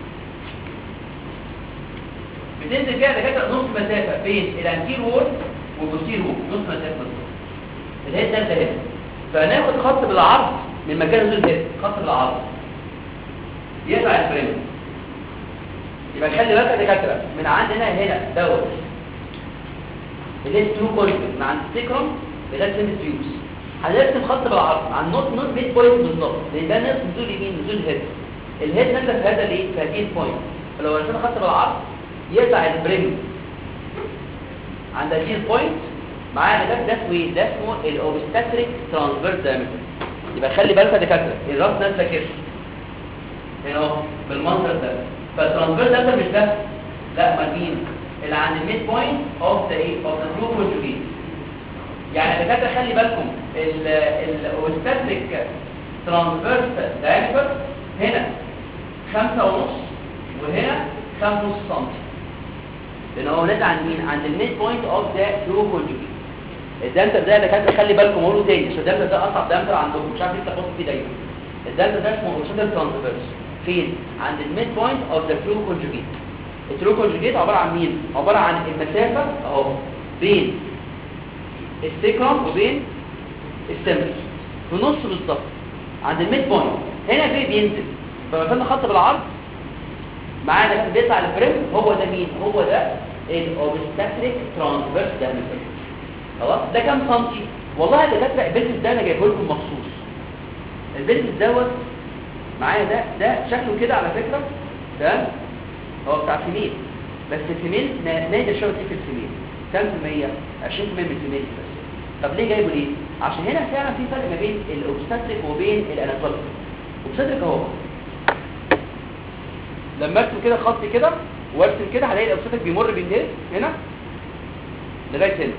بتنزل فيها دكاتره نص مسافه بين الانتير وول والبوستير وول نص مسافه بالظبط. الهيد نازله هنا فناخد خط بالعرض من مكان نزول الهيد خط بالعرض يقطع الفريم. يبقى خلي بالك يا دكاتره من عندنا هنا دوت الهيد ترو كونتنت من عند السيكروم لغايه سن الفيوس هنرسم خط بالعرض عن نوت نوت ميد بوينت بالظبط لان ده نفس نزول يمين نزول الهيد. الهيد نازله في هذا الايه؟ في هذه البوينت. فلو رسمنا خط بالعرض يقطع البريم عند هذه البوينت معانا ده ده اسمه ايه؟ ده اسمه الاوبستاتريك ترانسفيرس دايمتر. يبقى خلي بالك يا دكاتره الراس نازله كده هنا اهو بالمنظر ده، فالترانسفيرس دايمتر مش ده، لا امال مين؟ اللي عند الميد بوينت اوف ذا ايه؟ اوف ذا بلو كونجوجيت. يعني يا دكاتره خلي بالكم الاوبستاتريك ترانسفيرس دايمتر هنا خمسة ونص وهنا خمسة ونص سنتي، لان هو نازل عند مين؟ عند الميد بوينت اوف ذا بلو كونجوجيت. الدامتر ده يا دكاتره خلي بالكم اقوله تاني عشان الدامتر ده اصعب دامتر عندكم، مش عارف ليه تلخبطوا فيه دايما. الدامتر ده اسمه اوبستاتريك ترانسفيرس فين؟ عند الميد بوينت اوف ذا بلو كونجوجيت. الترو كونجوجيت عباره عن مين؟ عباره عن المسافه اهو بين السيكرم وبين السيمبل في نص بالظبط عند الميد بوينت. هنا في بينزل فمثلا خط بالعرض معانا ده بيطلع الفريم، هو ده مين؟ هو ده الاوبستاتريك ترانسفيرس دايمتر. خلاص ده كام سنتي؟ والله يا دكاتره البيلفس ده انا جايبه لكم مخصوص. البيلفس دوت معايا ده ده شكله كده على فكره ده هو بتاع فيميل، بس الفيميل نادر شويه في الفيميل كام في المية؟ عشرين في المية من الفيميل بس. طب ليه جايبه ليه؟ عشان هنا فعلا في فرق ما بين الاوبستاتريك وبين الاناتوميك. الاوبستاتريك اهو لما ارسم كده خط كده وارسم كده هلاقي الاوبستاتريك بيمر بين ده هنا لغايه هنا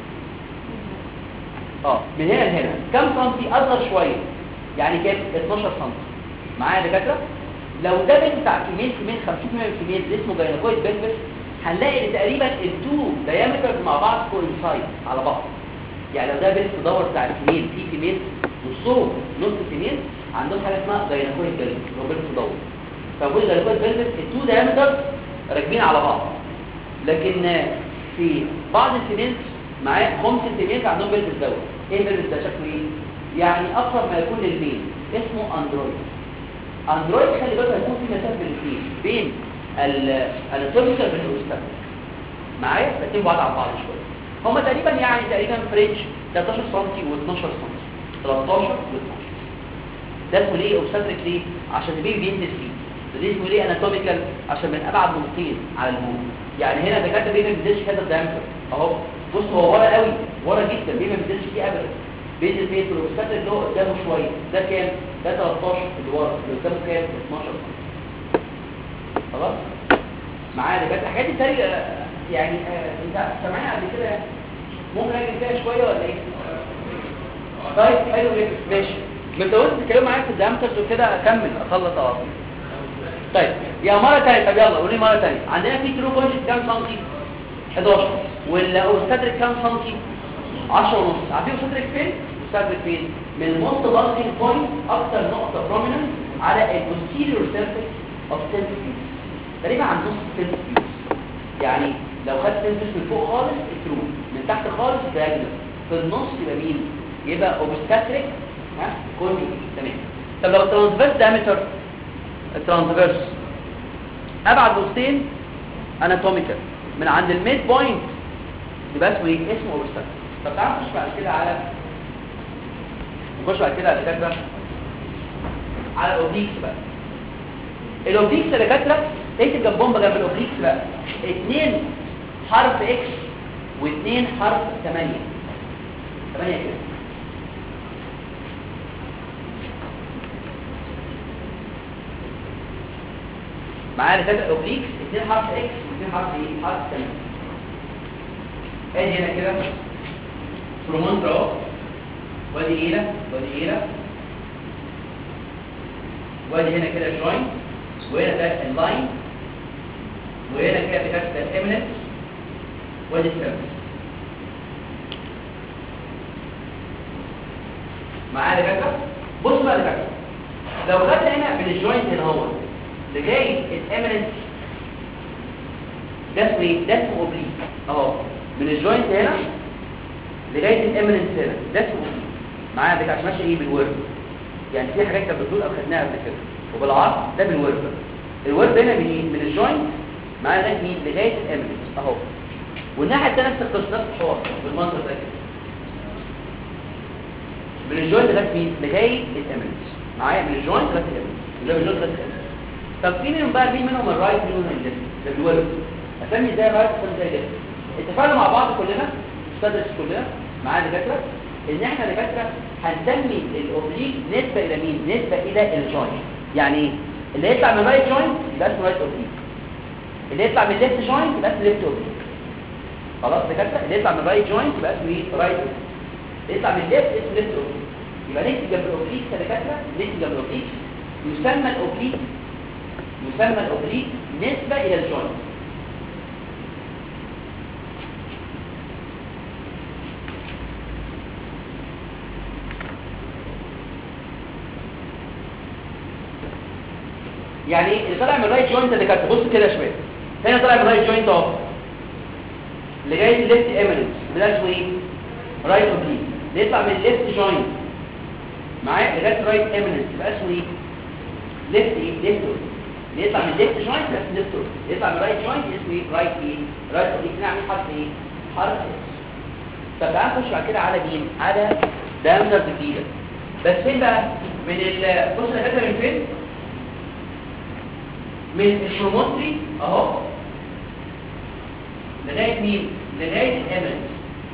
اه من هنا لهنا كام سنتي؟ اصغر شويه يعني كام؟ اتناشر سنتي. معايا يا دكاتره؟ لو ده بين بتاع فيميل فيميل خمسين في المية من الفيميل اسمه جاينكويد بلفس، هنلاقي ان تقريبا التو دايمترز مع بعض كوينسايد على بعض. يعني لو ده بلفس دور بتاع الفيميل في فيميل نصهم نص فيميل عندهم حاجه اسمها جاينكويد بلفس هو بلفس دور، فبقول جاينكويد بلفس التو دايمترز راكبين على بعض. لكن في بعض الفيميل معاه خمس الفيميل عندهم بلفس دور. ايه البلفس ده شكله ايه؟ يعني اقرب ما يكون للميل، اسمه اندرويد. اندرويد خلي بالك هيكون في مسافه بين الاثنين بين الاناتوميكال وبين الاوبستاتريك. معايا الاثنين بعاد عن بعض شويه، هما تقريبا يعني تقريبا فرنش تلتاشر سنتي و12 سنتي تلتاشر و12. ده اسمه ليه اوبستاتريك؟ ليه؟ عشان البيبي بينزل فيه. ده اسمه ليه اناتوميكال؟ عشان من ابعد نقطتين على البول. يعني هنا ده كده البيبي ما بينزلش هذا الدايمتر اهو، بص هو ورا قوي ورا جدا، البيبي ما بينزلش فيه ابدا، بينزل فين؟ في الاوبستاتريك اللي هو قدامه شويه. ده كام؟ ده تلتاشر اللي ورا، اللي قدامه كام؟ اتناشر. خلاص معايا ده كانت الحاجات دي تاني يعني آه انت سامعينها قبل كده؟ ممكن اجي فيها شويه ولا ايه؟ طيب حلو جدا ماشي. ما انت قلت تتكلم معايا في الدايمترز وكده اكمل اخلص اه. طيب يا مره ثانيه، طب يلا قولي مره ثانيه. عندنا في ترو بوينت كام سنتي؟ حداشر. والاوبستاتريك كام سنتي؟ عشرة ونص. عارفين الاوبستاتريك فين؟ الاوبستاتريك فين؟ من الموست بالكينج بوينت اكتر نقطه بروميننت على البوستيريور سيرفيس اوف سيرفيس تقريبا عند نص السيرفيس. يعني لو خدت سيرفيس من فوق خالص الترو، من تحت خالص الدايجنال، في النص يبقى مين؟ يبقى اوبستاتريك ها كونجوجيت. تمام. طب لو الترانسفيرس دايمتر، الترانسفيرس ابعد نقطتين اناتوميكال من عند الميد بوينت يبقى اسمه ايه؟ اسمه اوبستاتريك. طب تعالوا نخش بعد كده على نخش بعد كده على الدكاتره على الاوبليكس بقى. الاوبليكس يا دكاتره اكتب جنبهم جنب الاوبليكس بقى اتنين حرف اكس واثنين حرف ثمانية. ثمانية كده. معايا دكاتره الاوبليكس اتنين حرف اكس واثنين حرف ايه؟ حرف ثمانية. ادي هنا كده برومونتر اهو، وادي ايله وادي ايله، وادي هنا كده جوينت، وهنا ده اللاين، وهنا كده بكتب الامنت، وادي السيرفس. معايا دكاتره؟ بص بقى دكاتره، لو خدنا هنا من الجوينت هنا اهو لغايه الامنت ده اسمه ايه؟ ده اسمه اوبليك اهو، من الجوينت هنا لغايه الامنت هنا ده اسمه اوبليك. معايا دكاتره عشان ماشي ايه بالورد، يعني في حاجات كانت بتقول او خدناها قبل كده، وبالعرض ده بالورد. الورد هنا من من الجوينت معايا لغايه مين؟ لغايه الامنت اهو، والناحيه الثانيه نفس القصه نفس الحوار بالمنظر ده كده، من الجوينت لغايه مين؟ لغايه الامنت. معايا من الجوينت لغايه الامنت، اللي هو الجوينت لغايه الامنت. طب في منهم بقى مين منهم الرايت مين منهم الليفت؟ ده بالورد. اسمي ازاي الرايت اسمي ازاي الليفت؟ اتفقنا مع بعض كلنا تدرس كلنا معانا دكاتره ان احنا دكاتره هنسمي الاوبليك نسبه الى مين؟ نسبه الى الجوينت. يعني ايه؟ اللي يطلع من رايت جوينت يبقى اسمه رايت اوبليك، اللي يطلع من ليفت جوينت يبقى اسمه ليفت اوبليك. خلاص دكاتره؟ اللي يطلع من رايت جوينت يبقى اسمه ايه؟ رايت اوبليك، اللي يطلع من ليفت اسمه ليفت اوبليك. يبقى نكتب جنب الاوبليك يا دكاتره، نكتب جنب الاوبليك يسمى الاوبليك يسمى الاوبليك نسبه الى الجوينت. يعني ايه اللي طالع من الرايت جوينت اللي كانت بص كده يا شباب؟ هنا طالع من الرايت جوينت اهو لغايه الليفت ايميننس ده اسمه ايه؟ رايت اوبليك. اللي يطلع من الليفت جوينت معايا لغايه رايت ايميننس يبقى اسمه ايه؟ ليفت ايه؟ ليفت اوبليك. اللي يطلع من الليفت جوينت يبقى اسمه ليفت اوبليك، اللي يطلع من الرايت جوينت اسمه ايه؟ رايت ايه؟ رايت اوبليك. نعمل حرف ايه؟ حرف اس. طب تعالى نخش بعد كده على مين؟ على دايمتر جديده. بس فين بقى؟ من ال بص انا كاتبه من فين؟ من البروموتري اهو لغايه مين؟ لغايه الاميننس.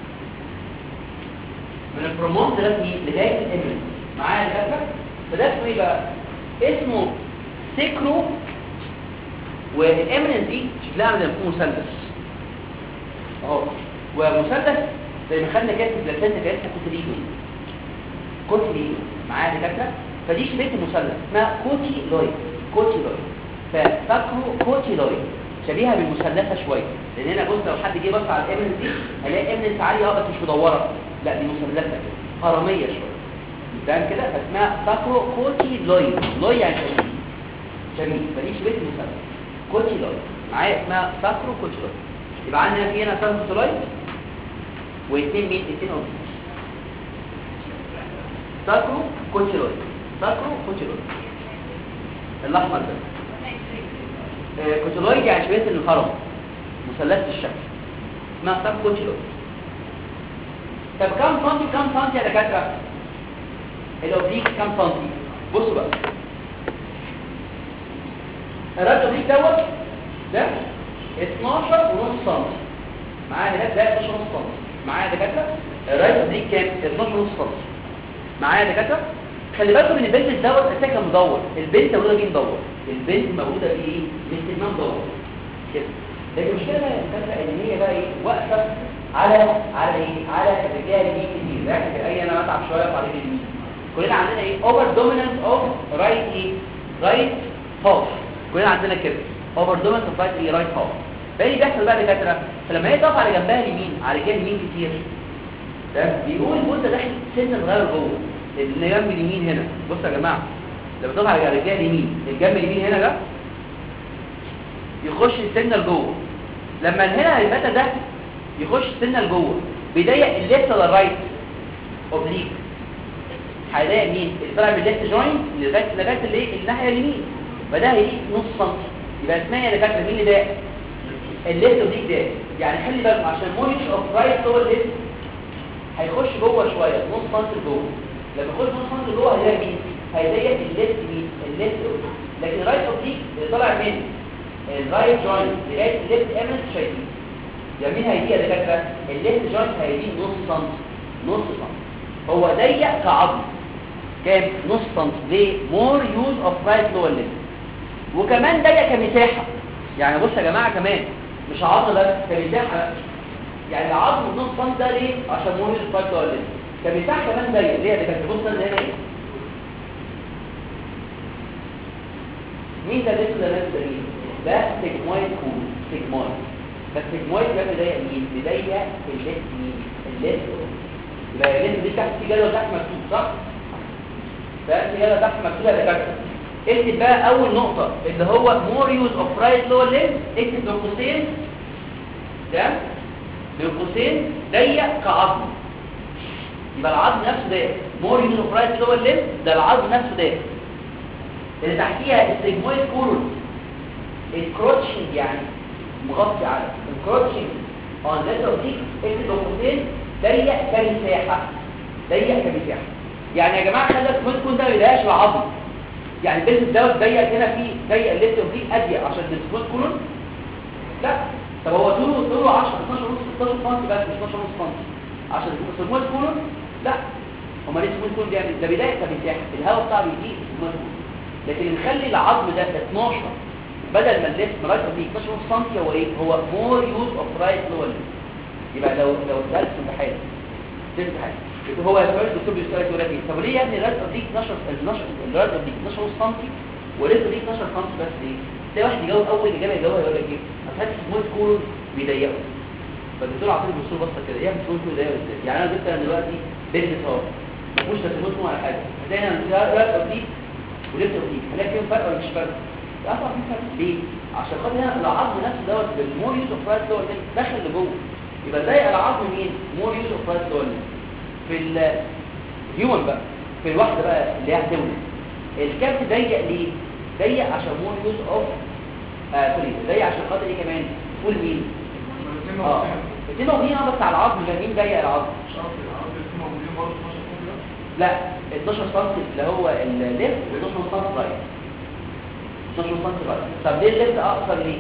من البروموتري لغايه مين؟ لغايه الاميننس. معايا يا دكاتره؟ فده اسمه ايه بقى؟ اسمه سيكرو. والاميننس دي شكلها عامل زي مثلث اهو، ومثلث زي ما خدنا كده في البلاتين كده اسمه كوتيليدون. كوتيليدون معايا يا دكاتره؟ فدي شبه مثلث اسمها كوتيلويد. كوتيلويد ففاكرو كوتيلويد شبيهه بالمثلثه شويه، لان هنا بص لو حد جه بص على الاميننس دي هيلاقي اميننس عاليه اه بس مش مدوره، لا دي مثلثه كده هرميه شويه فاهم كده؟ فاسمها فاكرو كوتيلويد. لوي يعني شبيه شبيه فدي شبه المثلث كوتيلويد معايا اسمها فاكرو كوتيلويد. يبقى عندنا في هنا فاكرو كوتيلويد واثنين مين؟ اثنين اوبليك. فاكرو كوتيلويد فاكرو كوتيلويد الاحمر ده آه كوتيلويد يعني شبيه الهرم مثلث الشكل اسمها فاكرو كوتيلويد. طب كم سنتي كم سنتي يا دكاتره؟ الاوبليك كم سنتي؟ بصوا بقى الرايت اوبليك دوت ده اتناشر ونص سنتي معايا دكاتره؟ ده اتناشر ونص سنتي معايا دكاتره؟ الرايت اوبليك كام؟ اتناشر ونص سنتي معايا دكاتره؟ خلي بالكم ان البنت دوت اساسا مدور، البنت مولوده بيه مدور، البنت مولوده بيه ايه؟ باستلمام مدور كده. لكن المشكله بقى الفكره ان هي بقى ايه؟ واقفه على على ايه؟ على الرجال دي كتير. يعني اي انا بتعب شويه في على اليمين. كلنا عندنا ايه؟ اوفر دومينانس اوف رايت ايه؟ رايت هاف. كلنا عندنا كده اوفر دومينانس اوف رايت ايه؟ رايت هاف. فايه اللي بيحصل بقى دكاتره؟ فلما هي تقف على جنبها اليمين على رجال اليمين كتير ده بيقول البنت داخل سنه صغيره جوه الجنب اليمين هنا. بصوا يا جماعه لما تقف على رجال اليمين الجنب اليمين هنا ده يخش السنه لجوه. لما هنا الفتى ده يخش السنه لجوه بيضيق الليفت ولا الرايت اوبليك؟ هيضيق مين؟ اللي طالع من الليفت جوينت لغايه لغايه الايه؟ الناحيه اليمين. فده هيجي نص سنتي. يبقى اسمها يا دكاتره مين اللي ضايق؟ الليفت اوبليك ضايق. يعني خلي بالكم عشان مونيتش اوف رايت هو الليفت هيخش جوه شويه نص سنتي لجوه. لما يخش نص سنتي جوه هيلاقي مين؟ هيضيق الليفت مين؟ الليفت اوبليك. لكن الرايت اوبليك اللي طالع من الرايت جوينت لغايه الليفت ايمنس شايفين. يعني مين هيضيق يا دكاتره؟ الليفت جوينت هيضيق نص سنتي. نص سنتي هو ضيق كعظم كام؟ نص سنتي. ليه؟ مور يوز اوف رايت لور ليفت. وكمان ضيق كمساحه. يعني بص يا جماعه كمان مش عظم بس كمساحه. يعني العظم نص سنتي ده ليه؟ عشان مور يوز اوف رايت لور ليفت. كمساحه كمان ضيق. ليه يا دكاتره؟ بص هنا ايه؟ مين ده لسه ده ناس ده مين؟ ده سيجمويد كول سيجمويد. فالسيجمويد ده بيضيق مين؟ بيضيق الليفت مين؟ الليفت. يبقى الليفت دي تحت في جدول تحت مكتوب صح؟ ففي جدول تحت مكتوب يا دكاتره. اكتب بقى اول نقطه اللي هو مور يوز اوف رايت لور ليمب. اكتب بين قوسين ده بين قوسين ضيق كعظم. يبقى العظم نفسه ضيق. مور يوز اوف رايت لور ليمب ده العظم نفسه ضيق. اللي تحتيها السيجمويد كولون الكروتشنج يعني مغطي على الكروتشنج اون ليتر دي. اكتب قوسين ضيق كمساحه. ضيق كمساحه. يعني يا جماعه خلي السيجمويد كولون ده ما يضايقش العظم. يعني البيلز دوت ضيق هنا فيه ضيق الليفت وفيه اضيق عشان السيجمويد كولون لا. طب هو طوله طوله عشرة اتناشر ونص ستاشر سم بس مش اتناشر ونص سم. عشان السمول كولون لا هما ليه السمول كولون بيعمل ده بدايه فبيتاح الهواء بتاعه بيجي السمول كولون لكن اللي مخلي العظم ده اتناشر بدل ما الليفت رايت دي اتناشر سم هو ايه هو مور يوز اوف رايت لور يبقى لو لو سالت في امتحان في امتحان يبقى هو الرايت الدكتور بيسالك يقول لك ايه طب ليه يا ابني الرايت دي اتناشر اتناشر الرايت دي اتناشر سم وليفت دي اتناشر سم بس ليه تلاقي واحد يجاوب اول اجابه يجاوبها يقول لك ايه هتحس السمول كولون بيضيقه فالدكتور عطاني بالصوره بصه كده ايه السمول كولون ده ازاي يعني انا جبت انا دلوقتي بيزنس اهو ما فيهوش تسميات ولا حاجه هتلاقي انا رايت دي وليفت دي هلاقي فيهم فرق ولا مش فرق لا طبعا في فرق ليه عشان خاطر هنا العظم نفسه دوت بالمور يوز اوف رايت لور داخل لجوه يبقى زي العظم مين مور يوز اوف رايت لور في الهيومن بقى في الواحده بقى اللي هي هتولد الكبد ضيق ليه ضيق عشان مور يوز اوف اه سوري ضيق عشان خاطر ايه كمان فول مين اه الاثنين موجودين بس على العظم مين ضيق العظم لا اتناشر سم اللي هو الليفت و12 سم رايت اتناشر سم رايت طب ليه الليفت اقصر ليه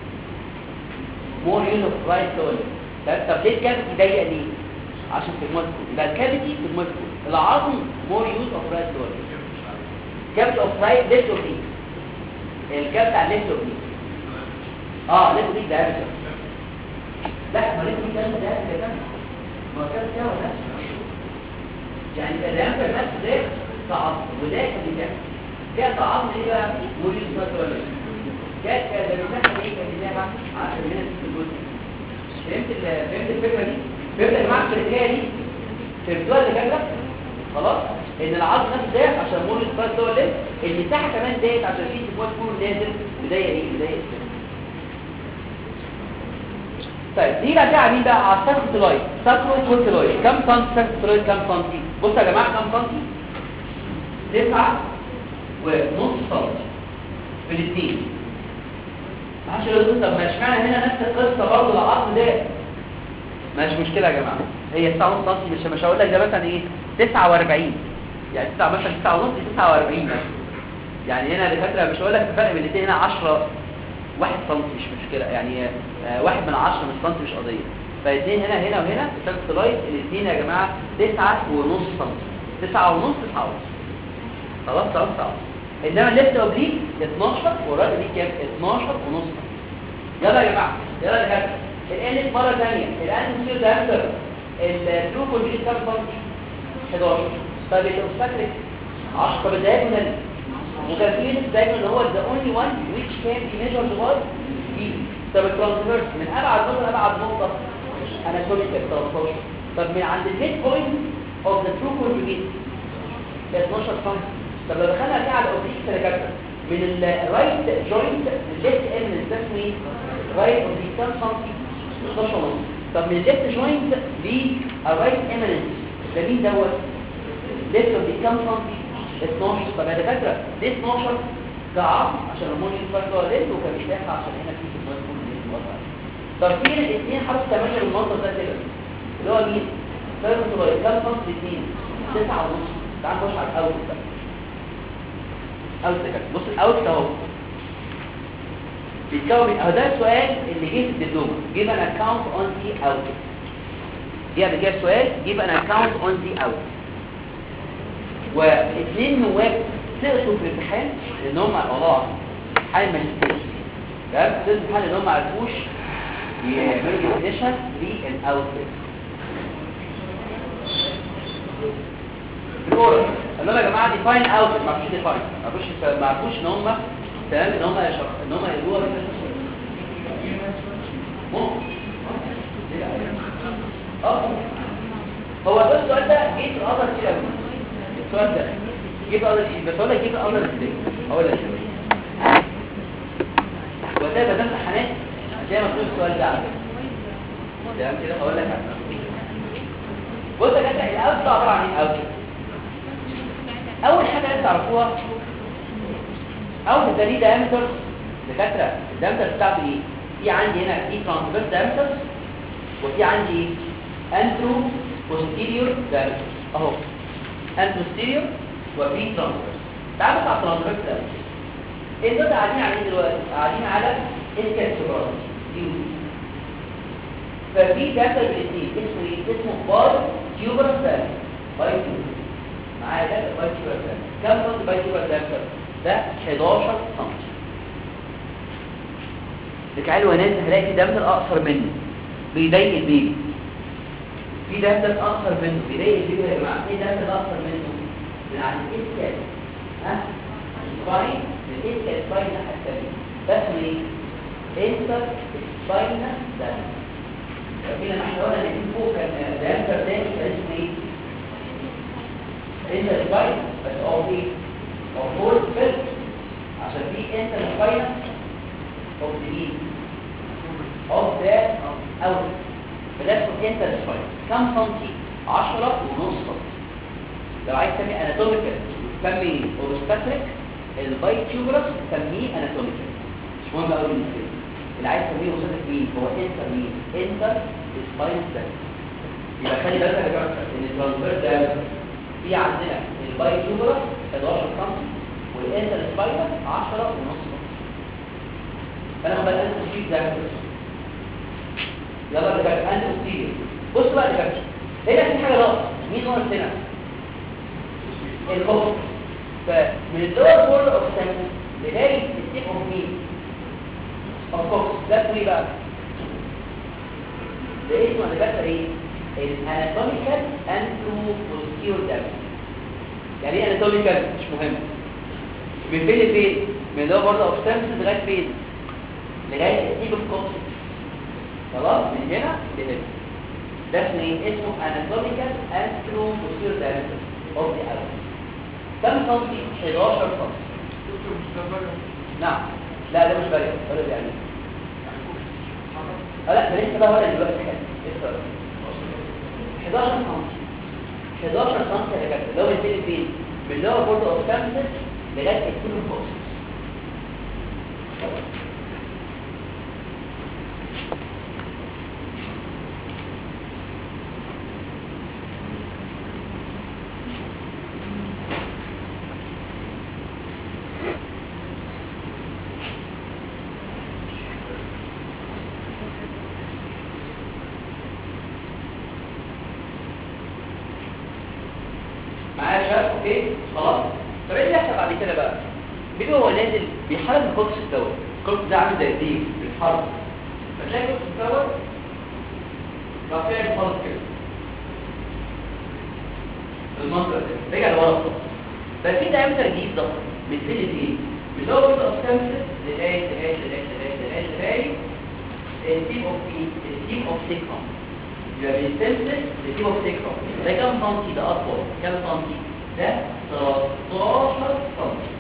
مور يوز اوف رايت لور طب ليه الكافيتي ضيق ليه عشان في المولكول يبقى الكافيتي في المولكول العظم مور يوز اوف رايت لور كافيتي اوف رايت ليفت اوف ليه الكافيتي على ليفت اوف ليه اه ليفت دي ده لا ما ليفت دي ده ده كده ما كان كده ولا يعني الكلام في نفس ده تعظم وده كان بيتعمل كده تعظم ايه بقى موريس مثلا كده كده بنسميها ايه كان بيتعمل عشان هنا في الجزء فهمت فهمت الفكره دي فهمت يا جماعه الحكايه دي فهمتوها اللي كده خلاص ان العظم نفسه ده عشان موريس مثلا ده المساحه كمان ديت عشان في سبوت كله نازل بدايه ايه بدايه طيب دي بقى على مين بقى على الساكروتيلويد ساكروتيلويد كم سم ساكروتيلويد كم سم بصوا يا جماعه كم سم تسعة ونص سم في الاثنين عشان لو طب ما اشمعنى هنا نفس القصه برضه العظم ده مش مشكله يا جماعه هي تسعة ونص سم مش مش هقول لك ده مثلا ايه تسعة واربعين يعني تسعة مثلا تسعة ونص تسعة واربعين مثلا يعني هنا دكاتره مش هقول لك الفرق بين الاثنين هنا عشرة واحد سم مش مشكلة يعني آه واحد من عشرة من سم مش قضية فالاثنين هنا هنا وهنا الساكروتيلويد الاثنين يا جماعة تسعة ونص سم تسعة ونص تسعة ونص خلاص خلاص خلاص انما الليفت اوبليك اتناشر والرايت اوبليك كام اتناشر ونص سم يلا يا جماعة يلا يا جماعة الالف مرة ثانية الان نصير دايمتر الترو كونجيت كام سم حداشر طب الاوبستاكليك عشرة طب الدايجونال وكان دايما اللي هو the only one which can be measured by B طب الترانسفيرس من ابعد نقطه لابعد نقطه اناتوميكال تلتاشر طب من عند الميد بوينت اوف ذا ترو كونجوجيت اتناشر سم طب لو دخلنا كده على الاوبليك سيليكاتر من الرايت جوينت الليفت امنس ده اسمه ايه رايت اوبليك كام سم اتناشر ونص طب من الليفت جوينت للرايت امنس ده مين دوت ليفت اوبليك كام سم اتناشر طب يا دكاتره ليه اتناشر ده عظم عشان الهرمون يتفرق ليه وكان بيتاخد عشان هنا في هرمون الوضع طب في الاثنين حرف ثمانية بالمنظر ده كده اللي هو مين سايروتيلويد كام سم الاثنين تسعة ونص تعال نخش على الاوت بقى اوت كده بص الاوت اهو بيتكون اهو ده السؤال اللي جه في الدبلومه جيب ان اكونت اون ذا اوت دي قبل كده السؤال جيب ان اكونت اون ذا اوت واثنين نواب سقطوا في الامتحان ان هم والله حال ماجستير تمام سقطوا في الامتحان ان هم ما عرفوش يعملوا ديفينيشن للاوتبوت الكوره قال لهم يا جماعه ديفاين اوتبوت ما عرفوش ديفاين ما عرفوش ما عرفوش ان هم تمام ان هم ان هم يقولوها اه هو ده السؤال ده جه في القدر كتير قوي السؤال ده جيب قدر ايه بس ولا جيب قدر ازاي اقول لك وده بدل امتحانات زي ما تقول السؤال ده على فكره تمام كده هقول لك بص يا جماعه الاوت ده عباره عن ايه اوت اول حاجه لازم تعرفوها اوت ده ليه دايمتر دكاتره الدايمتر بتاعته ايه في عندي هنا في ترانسفيرس دايمتر وفي عندي انترو بوستيريور دايمتر اهو انتروستيريور وفي ترانسفيرس تعالوا على الترانسفيرس ده ايه ده قاعدين عليه دلوقتي قاعدين على الكالسيوم دي ففي داتا بالاثنين اسمه ايه؟ اسمه باي تيوبر سيل. باي تيوبر معايا داتا باي تيوبر سيل. كم سم باي تيوبر سيل؟ ده حداشر سم. تعالوا وناس هلاقي في داتا اقصر منه بيضايق البيبي. في داتا اقصر منه بيضايق البيبي يا جماعه. ايه داتا اقصر منه؟ من عند الاسكال ها سباين الاسكال سباين الناحيه الثانيه ده اسمه ايه؟ انتر سباينال داتا. فكده احنا قلنا ان في فوق كان داتا تاني كان اسمه ايه؟ انتر سباين بس هو ايه؟ هو فول فيلت عشان في انتر سباينال اوف ذا اوف ذا اوت فده اسمه انتر سباين. كم سنتي؟ عشرة ونص سنتي. لو عايز تسمي اناتوميكال سمي اوبستاتريك. الباي تيوبرس سميه اناتوميكال مش مهم قوي بالنسبه لي. اللي عايز تسميه اوبستاتريك مين؟ هو انتر مين؟ انتر سباين سيل. يبقى خلي بالك يا جماعه ان الترانسفير ده في عندنا الباي تيوبرس حداشر سم والانتر سباين عشرة ونص سم. فانا بقى لازم اشيل ده يلا اللي كانت عندي اوستيريور. بص بقى اللي كانت هنا في حاجه ناقصه. مين ناقص هنا؟ الكوكس. فمن اللور بول اوف سامبل لغايه التيب اوف مين؟ اوف كوكس. ده اسمه ايه بقى؟ ده اسمه اللي بقى ايه؟ الاناتوميكال انترو بوستيريور دامج. يعني ايه اناتوميكال؟ مش مهم. من فين لفين؟ من اللور بول اوف سامبل لغايه فين؟ لغايه التيب اوف كوكس. خلاص من هنا لهنا. ده اسمه ايه؟ اسمه اناتوميكال انترو بوستيريور دامج اوف ذا اوت. كم سنتي؟ حداشر سنتي. نعم. لا ده مش بارد ولا بيعمل. اه لا ده لسه بقى ولا دلوقتي كده. لسه حداشر سنتي. حداشر سنتي يا جماعه. لو بنتكلم فين؟ من اللي هو برضه اوف كامسس لغايه الكيلو فوكس. بيحرك الكوكس الدوري. الكوكس ده عامل زي الديك بيتحرك. فتلاقي الكوكس الدوري رافع خالص كده المنطقه دي رجع لورا خالص. ففي دايمتر جديد ضغط من فين لفين؟ من اول بيبقى سامسل لغايه لغايه لغايه لغايه لغايه التيب اوف التيب اوف سيكرم. يبقى من سامسل للتيب اوف سيكرم. ده كام سنتي؟ ده اطول. كام سنتي؟ ده تلتاشر سنتي.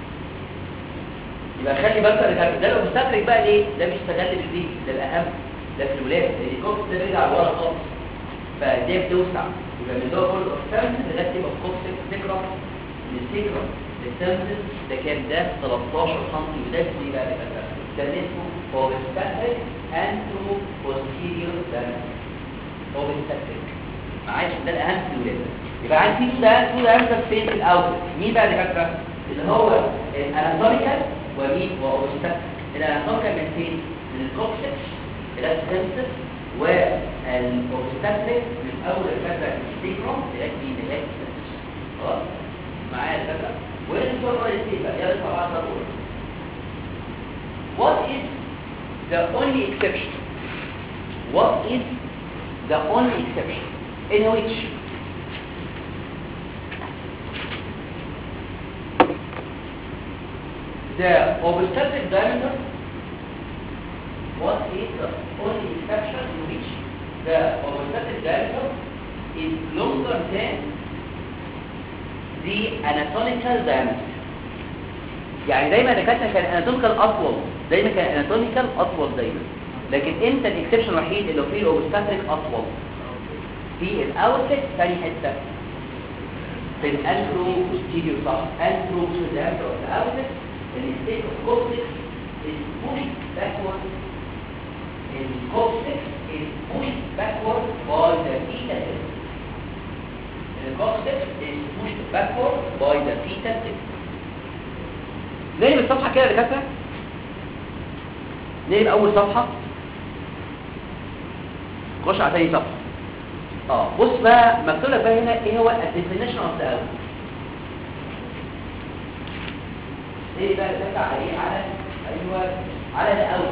يبقى خلي بالك ده ده لو مستدرك بقى ليه؟ ده بيستغل بالبيبي. ده الاهم. ده في الولاده لان الكوكس ده بيرجع لورا خالص. فدي بتوسع. يبقى من دول كله سامسل لغايه تبقى الكوكس سيكرم. من السيكرم للسامسل ده كام؟ ده تلتاشر سم. وده اسمه بقى ده ده اسمه اوبستاتريك انترو بوستيريور دامج. اوبستاتريك معايا ده الاهم في الولاده. يبقى عندي تو ده تو ده فين في الاوت. مين بقى اللي كاتبه؟ اللي هو الاناتوميكال ومين واوبستاتريك. الاناتوميكال من فين؟ من الكوكسكس الى السامسل والاوبستاتريك من اول الفتره السيكروم لغايه مين؟ لغايه السامسل. خلاص معايا الفكره. وين الصوره بقى اللي بقى يلا طبعا ضروري. What is the only exception? What is the only exception in which the obstetric diameter? What is the only exception in which the obstetric diameter is longer than the anatomical diameter? يعني دايما الدكاتره كان اناتوميكال اطول. دايما كان اناتوميكال اطول دايما. لكن انت الاكسبشن الوحيد اللي فيه الاوبستاتريك اطول في الاوتلت. ثاني حته في الانترو بوستيريور صح. انترو بوستيريور الاوتلت الستيك اوف كوكسكس is pushed backward. The coccyx is pushed backward by the fetal tip. The coccyx is pushed backward by the fetal tip. نقلب الصفحة كده يا دكاترة. نقلب أول صفحة خش على تاني صفحه. اه بص بقى مكتوب لك بقى هنا ايه هو الديفينيشن اوف ذا اوت. ايه بقى ترجع عليه على ايوه على الاول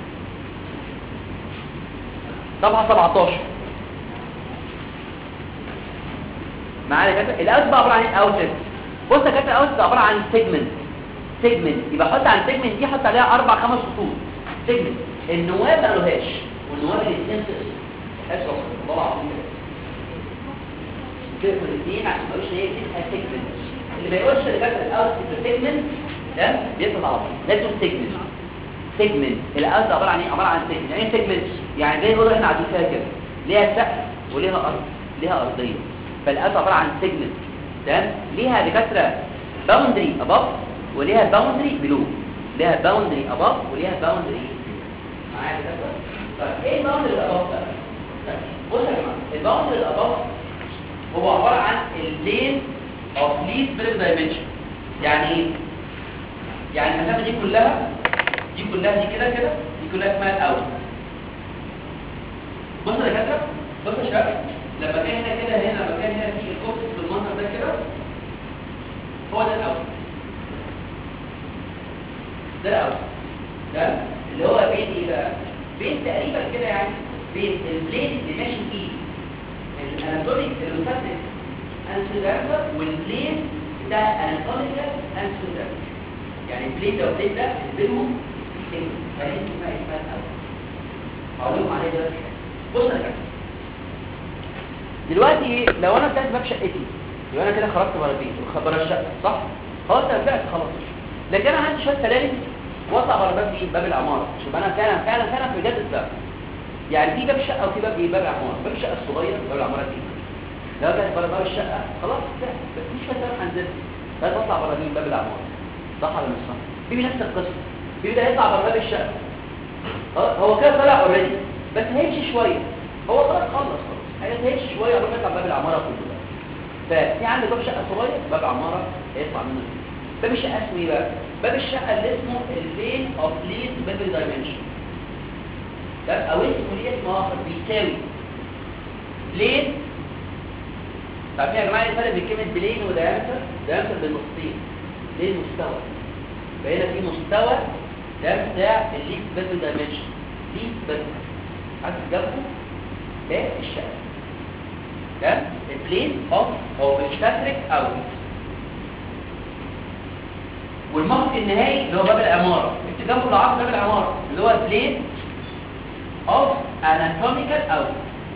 صفحه سبعتاشر معانا كده. الاوت بقى عباره عن ايه؟ اوت بص يا كابتن الاوت عباره عن سيجمنت سيجمنت يبقى حط على السيجمنت دي حط عليها اربع خمس خطوط سيجمنت. النواه ما لهاش والنواه الاثنين حصه والله العظيم كده الاثنين عشان ما يقولش هي دي سيجمنت. اللي ما يقولش اللي كاتب الاوت في سيجمنت ده بيطلع غلط. لازم سيجمنت سيجمنت. الاوت عباره عن ايه؟ عباره عن سيجمنت. يعني ايه سيجمنت؟ يعني زي نقول احنا قاعدين فيها كده ليها سقف وليها ارض ليها ارضيه. فالاوت عباره عن سيجمنت تمام. ليها دكاتره باوندري اباف وليها باوندري بلو. ليها باوندري اباف وليها باوندري معايا كده. طيب ايه الباوندري الاباف ده؟ بصوا يا جماعه الباوندري الاباف هو عباره عن البلين اوف ليست بيريد دايمنشن. يعني ايه؟ يعني المسافه دي كلها دي كلها دي كده كده دي كلها اسمها الاوت. بصوا يا دكاتره بصوا يا شباب لما كان هنا كده هنا لما كان هنا في الكورتكس بالمنظر ده كده هو ده الاوت. ده الاوت ده اللي هو بين ايه بقى؟ بين تقريبا كده يعني بين البلين اللي ماشي فيه الاناتوميك الروتاتيك انسوديرمر والبلين بتاع الاناتوميكال انسوديرمر. يعني البلين ده والبلين ده بينهم سيجمنت فدي اسمها اسمها الاوت. هقول لكم عليه دلوقتي. بصوا يا كابتن دلوقتي لو انا بتاعت باب شقتي يبقى انا كده خرجت بره البيت وخبر الشقه صح؟ خلاص انا طلعت خلاص. لكن انا عندي شويه سلالم واطلع بره باب ايه؟ باب العماره. شوف انا فعلا فعلا فعلا في جد الباب. يعني في باب شقه وفي باب ايه؟ باب العماره. باب الشقه الصغير وباب العماره دي. لو جت بره باب الشقه خلاص كده بس مش مثلا هنزل بس اطلع بره مين؟ باب العماره. صح ولا مش صح؟ في نفس القصه. في ده يطلع بره باب الشقه. هو كده طلع اوريدي بس هيمشي شويه. هو طلع خلص خلاص. هيمشي شويه قبل ما يطلع باب العماره كله. ففي عندك باب شقه صغير باب عماره هيطلع منه. باب الشقه اسمه ايه بقى؟ باب الشقه اللي اسمه البلين اوف ليست بيريد دايمنشن. ده او اسمه ليه اسم اخر بيساوي بلين. عارفين يا جماعه ايه الفرق بين كلمه بلين ودايمتر؟ دايمتر بالنصين ليه مستوى. فهنا في مستوى ده بتاع الليست بيريد دايمنشن. ليست بيريد عارف جنبه ده الشقه ده البلين اوف او الستاتريك اوت. والمخرج النهائي اللي هو باب العماره. انت جنبه العرض باب العماره اللي هو البلين اوف اناتوميكال اوت.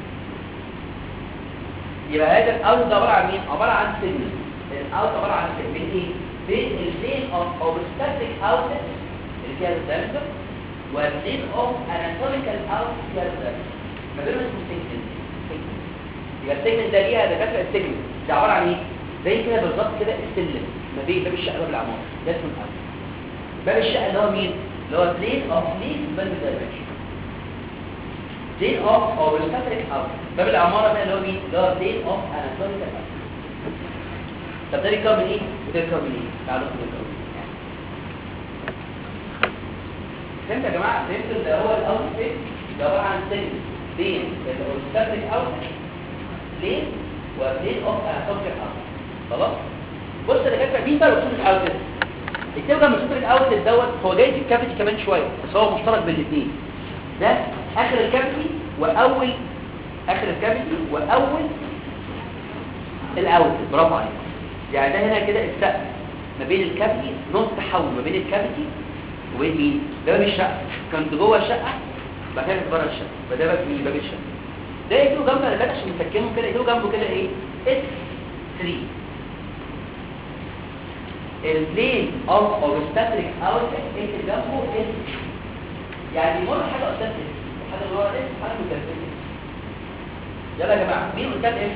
يبقى هذا الاوت ده عباره عن مين؟ عباره عن سيجمنت. الاوت عباره عن سيجمنت ايه؟ بين البلين اوف اوبستاتيك اوت اللي فيها الدايمتر والبلين اوف اناتوميكال اوت اللي فيها الدايمتر. ما دول اسمه سيجمنت. يبقى السيجمنت ده ليها دكاتره السيجمنت ده عباره عن ايه؟ زي كده بالظبط كده السلم ما بين باب الشقه وباب العماره. ده اسمه الاوت. باب الشقه اللي هو مين؟ اللي هو بلين اوف ليست بيريد دايمنشن. بلين اوف او الستاتريك اوت. باب العماره ده اللي هو مين؟ اللي هو بلين اوف اناتوميكال اوت. طب ده بيتكون من ايه؟ بيتكون من ايه؟ تعالوا نتكلم. فهمت يا جماعه؟ فهمت اللي هو الاوت فين؟ ده عباره عن سيجمنت بين الستاتريك اوت بلين وبلين اوف اناتوميكال اوت. خلاص؟ بص يا دكاتره مين بقى الستاتريك اوت؟ الكلمه من الستاتريك اوت دوت هو جاي في الكافيتي كمان شويه بس هو مشترك بين الاثنين. ده اخر الكافيتي واول اخر الكافيتي واول الاوت. برافو عليك. يعني ده هنا كده السقف ما بين الكافيتي نقطه تحول ما بين الكافيتي وبين مين؟ ده باب الشقه. كنت جوه الشقه بعد كده بره الشقه فده باب مين؟ باب الشقه. ده يجوا جنب انا كده عشان نسكنهم كده يجوا جنبه كده ايه؟ اس ثلاثة. البلين اوف اوبستاتريك اوت اكتب جنبه اس. يعني بيمر حاجه قدام اس وحاجه ورا اس وحاجه قدام اس. يلا يا جماعه مين قدام اس؟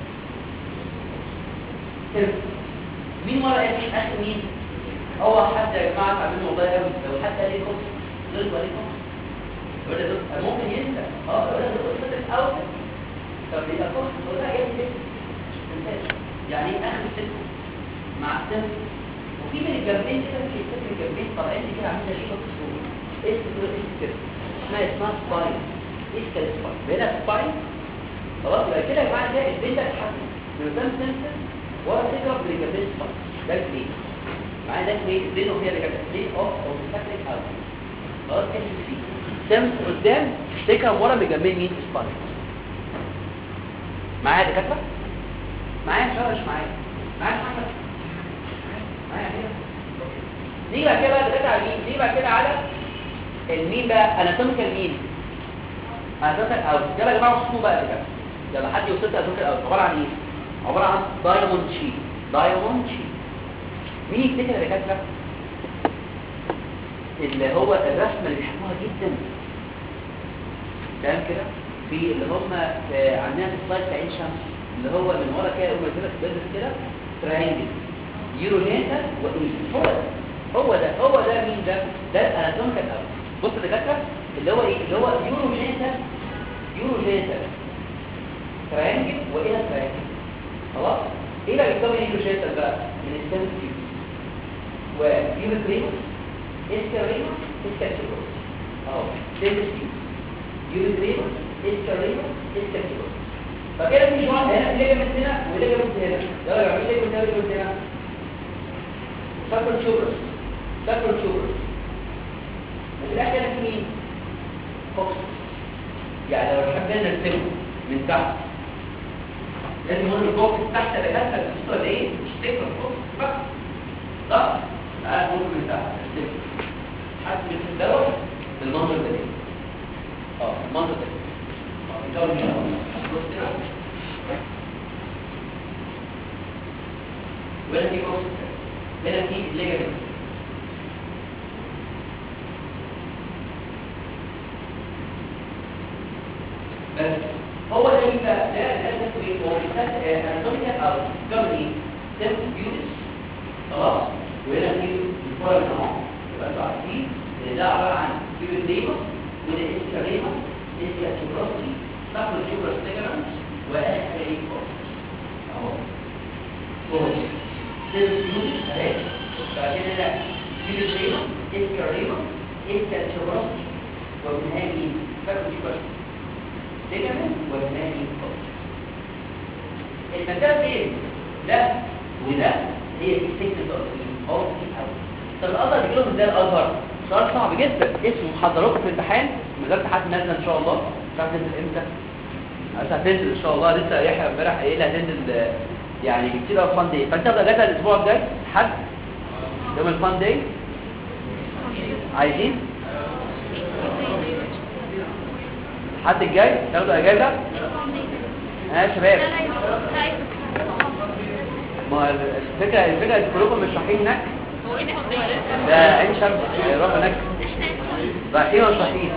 اس. مين ورا اس؟ اخر مين؟ هو حد يا جماعه تعملوا والله قوي لو حد قال لي كوس غلط عليكم يقول لك ممكن ينسى اه يقول لك اوبستاتريك اوت. طب يبقى كوس ولا جاي اس يعني اخر ست مع السن. وفي من الجنبين كده في ست الجنبين طالعين كده عاملين شيء مكسور اس كده اس كده اسمها اسمها سباين. اسكال سباين هنا سباين خلاص. يبقى كده يا جماعه كده البيتا اتحسن من قدام سنسر ورا سكره بريكابيل سباين. ده الكلين معايا، ده كلين بينه وبين الكلين اوف او ساكريك اوت خلاص. اس سي سمس قدام سكره ورا مجمعين مين سباين. معايا يا دكاتره؟ معايا مش معايا معايا محمد معايا كده. نيجي بقى كده بقى دكاتره على مين؟ نيجي بقى كده على المين بقى اناتوميكال مين اناتوميكال اوت. يلا يا جماعه وصفوا بقى كده. يلا حد يوصف لي اناتوميكال اوت عباره عن ايه؟ عباره عن دايموند شيت. دايموند شيت مين يفتكر يا دكاتره؟ اللي هو الرسمه اللي بيحبوها جدا تمام كده في اللي هم عندنا في السلايد بتاع عين شمس اللي هو من ورا كده يقوم يجيب لك بيلد كده تراينجل يورونيتال وايزي. هو ده هو ده هو ده مين ده؟ ده الاناتوميكال اوت. بص يا دكاتره اللي هو ايه؟ اللي هو يورونيتال يورونيتال تراينجل والى تراينجل خلاص. ايه بقى بيكون يورونيتال بقى؟ من السيمس فيوز ويوريتريموس اسكاريموس اسكاتيروس اهو سيمس فيوز يوريتريموس اسكاريموس اسكاتيروس. فكده في جوان هنا ليجمنت هنا وليجمنت هنا. يلا يا جماعه ليجمنت هنا وليجمنت هنا. ساكرال شوبرس ساكرال شوبرس وفي الاخر هنا في مين؟ فوكس. يعني لو حبينا نرسمه من تحت لازم نقول الفوكس تحت الرئاسه الاساسيه ولا ايه؟ مش تكره الفوكس بس صح؟ تعال نقول من تحت نرسمه حد بيتدور بالمنظر ده ايه؟ اه المنظر ده اه نكون هنا بص كده وهنا في فوكس هنا في الليجمنت بس هو ده يبقى ده لازم يكون هو بيسمى اناتوميكال او كامري سيمس فيوز خلاص. وهنا في الفورم اهو يبقى انتوا عارفين ان ده عباره عن يوريتريموس وده اسكاريموس اسكاتيروسي ساكرال شوبرس ليجمنت واسكاريموس اهو فوق سيمس فيوز اهي. بعدين هنا يوريتريموس اسكاريموس اسكاتيروسي وفي النهايه مين؟ ساكرال شوبرس ليجمنت والثاني فوق. المكان فين؟ ده وده هي دي سيكنس اوف دي اوت. طب الازهر بيجي لهم ازاي الازهر؟ سؤال صعب جدا اسمه محضراتكم في الامتحان من غير امتحان نازله ان شاء الله. مش عارف تنزل امتى؟ عايز هتنزل ان شاء الله. لسه يحيى امبارح قايل هتنزل يعني كتير قوي فان داي. فانت تاخد اجازه الاسبوع الجاي حد يوم الفان داي عايزين حد الجاي تاخدوا اجازه ها يا شباب؟ ما الفكره الفكره كلكم مش رايحين هناك ده عين شمس يروح هناك رايحين ولا رايحين؟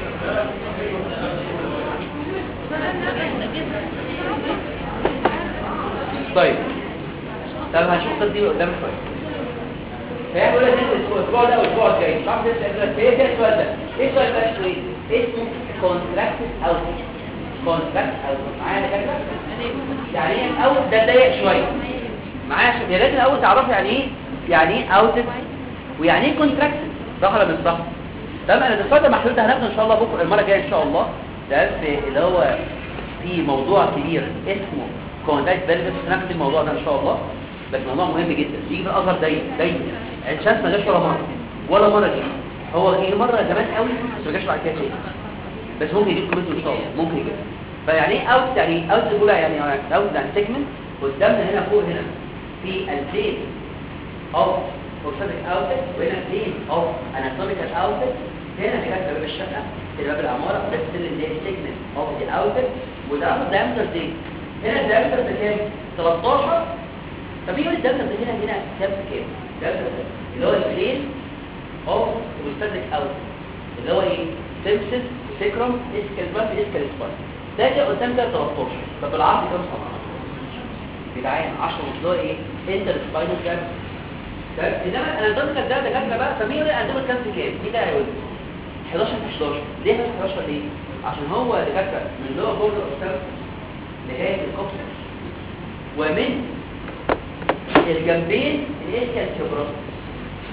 طيب طب هنشوف القصه دي قدام شويه. فهي بيقول لك الاسبوع ده والاسبوع الجاي مش عارف تسال ايه ده السؤال ده؟ ايه السؤال ده اسمه ايه؟ اسمه كونتراكتد اوت. كونتراكت اوت معايا كده يعني ايه اوت؟ ده ضيق شويه معايا يا لازم الاول تعرفوا يعني ايه يعني ايه اوتد ويعني ايه كونتراكتد صح ولا مش صح؟ تمام. انا السؤال ده محدود هناخده ان شاء الله بكره المره الجايه ان شاء الله. ده في اللي هو في موضوع كبير اسمه كونتراكت فاليديتي هناخد الموضوع ده ان شاء الله. بس موضوع مهم جدا بيجي في الازهر ضيق ضيق عين شمس ما جاش ولا مره ولا مره جه. هو جه مره زمان قوي بس ما جاش بعد كده تاني بس ممكن يجيب كومنت ان شاء الله ممكن يجيب. فيعني ايه اوت؟ يعني اوت الاولى يعني اوت يعني سيجمنت قدامنا هنا فوق هنا في البلين اوف اوكسيدك اوتلت وهنا بلين اوف اناتوميكال اوتلت. هنا كده باب الشقه في باب العماره بس اللي هي سيجمنت اوف دي اوتلت وده اخد دايمتر دي. هنا الدايمتر ده كام؟ تلتاشر. طب يقول الدايمتر ده هنا هنا كام كام؟ الدايمتر ده اللي هو البلين اوف اوكسيدك اوتلت اللي هو ايه؟ سيمسس سيكروم اسكالباس اسكالسباس. ده كده قدام كده تلتاشر. طب العرض كام سنتي؟ بتاعين عشرة ونص ايه؟ انتر سباينال كاب. انما الاناتوميكال ده دكاتره بقى فمين الاناتوميكال كام في كام؟ مين ده هيقول لي؟ حداشر في حداشر. ليه حداشر ليه؟ عشان هو دكاتره من لور بوردر اوف لغايه الكوكسكس ومن الجنبين الاسكال كبراس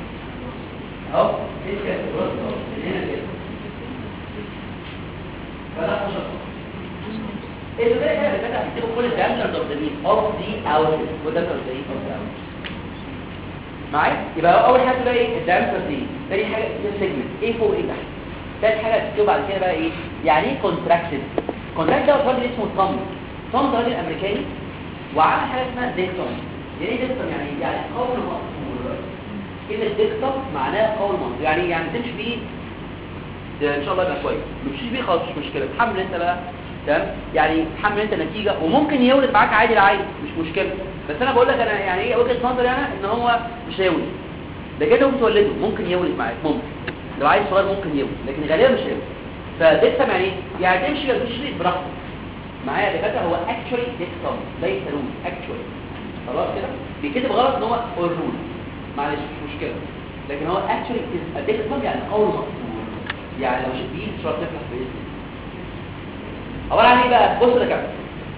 اهو اسكال كبراس اهو من هنا كده فده تشخص ايه ده كده كده هتكتبوا كل الدايمترز اوف ذا مين اوف ذا اوت وده ترتيب اوف ذا اوت معايا. يبقى اول حاجه بقى ايه الدايمترز دي، تاني حاجه السيجمنت ايه فوق ايه تحت، ثالث حاجه هتكتبوا بعد كده بقى ايه يعني ايه كونتراكتد. كونتراكت ده راجل اسمه توم توم ده راجل امريكاني وعمل حاجه اسمها ديكتوم. يعني ايه ديكتوم؟ يعني يعني قول مقصور. كلمه ديكتوم معناها قول مقصور، يعني يعني تمشي بيه ده ان شاء الله يبقى كويس، مش بيه خالص مش مشكله، تحمل انت بقى تمام، يعني تحمل انت نتيجه وممكن يولد معاك عادي العادي مش مشكله. بس انا بقول لك انا يعني ايه وجهه نظري انا ان هو مش هيولد، ده كده ممكن تولده ممكن يولد معاك ممكن لو عايز صغير ممكن يولد لكن غالبا مش هيولد. فديكتوم يعني ايه؟ يعني تمشي ولا تمشي براحتك معايا يا دكاتره. هو اكشولي ديكتوم ليس رول اكشولي خلاص كده بيكتب غلط ان هو الرول معلش مش مشكله، لكن هو اكشولي ديكتوم يعني قول مقصور، يعني لو شفت بيه مش هتفلح باذن الله. عباره عن ايه بقى؟ بص يا دكاتره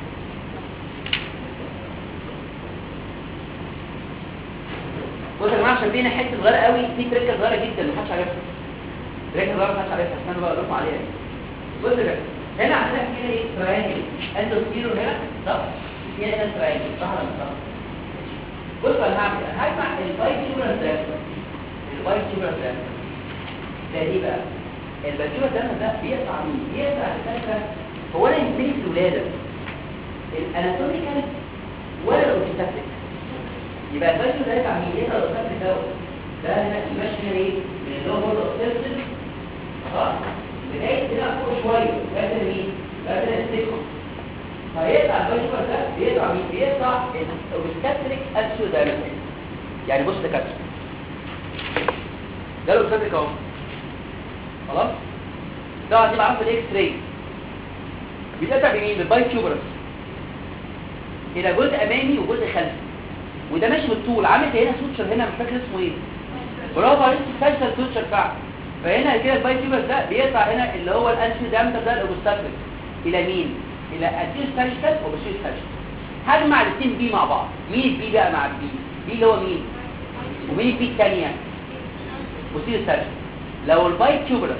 بص يا جماعه عشان فينا حته صغيره قوي في تريكه صغيره جدا محدش عارفها، تريكه صغيره محدش عارفها استنوا بقى اقول لكم عليها. بص يا دكاتره هنا عندنا كده ايه تراينجل اندوسيرو هنا صح، في هنا تراينجل صح ولا مش صح؟ بص انا هعمل انا هجمع البايتيوبر ده البايتيوبر ده ده ايه بقى؟ البايتيوبر ده ده بيقطع مين؟ بيقطع الفلسفه. هو انا يمتلك الولاده الاناتوميكال ولا الاوبستاتيك؟ يبقى البايتيوبر ده يقطع مين؟ يقطع الاوبستاتيك ده ده هنا ماشي هنا ايه؟ من اللي هو برضه اوبستاتيك صح؟ لغايه هنا فوق شويه لغايه مين؟ لغايه الستيكون. فيقطع البايتيوبر ده بيقطع مين؟ بيقطع الاوبستاتيك اكسودايمتر. يعني بص ده كده ده الاوبستاتيك اهو خلاص. ده هتبقى عارف الاكس راي بيتقطع بمين؟ بالبايتيوبرس الى جزء امامي وجزء خلفي، وده ماشي بالطول عامل زي هنا سوتشر هنا مش فاكر اسمه ايه. برافو عليك سبيشال سوتشر فعلا. فهنا كده البايتيوبرس ده بيقطع هنا اللي هو الانسيو دايمتر ده الاوبستاتيك الى مين؟ الى انتيو سبيشال وبوستيريو سبيشال. هجمع الاثنين بي مع بعض. مين البي بقى مع البي؟ بي اللي هو مين؟ ومين البي الثانيه؟ بوستيريو سبيشال. لو البايتيوبرس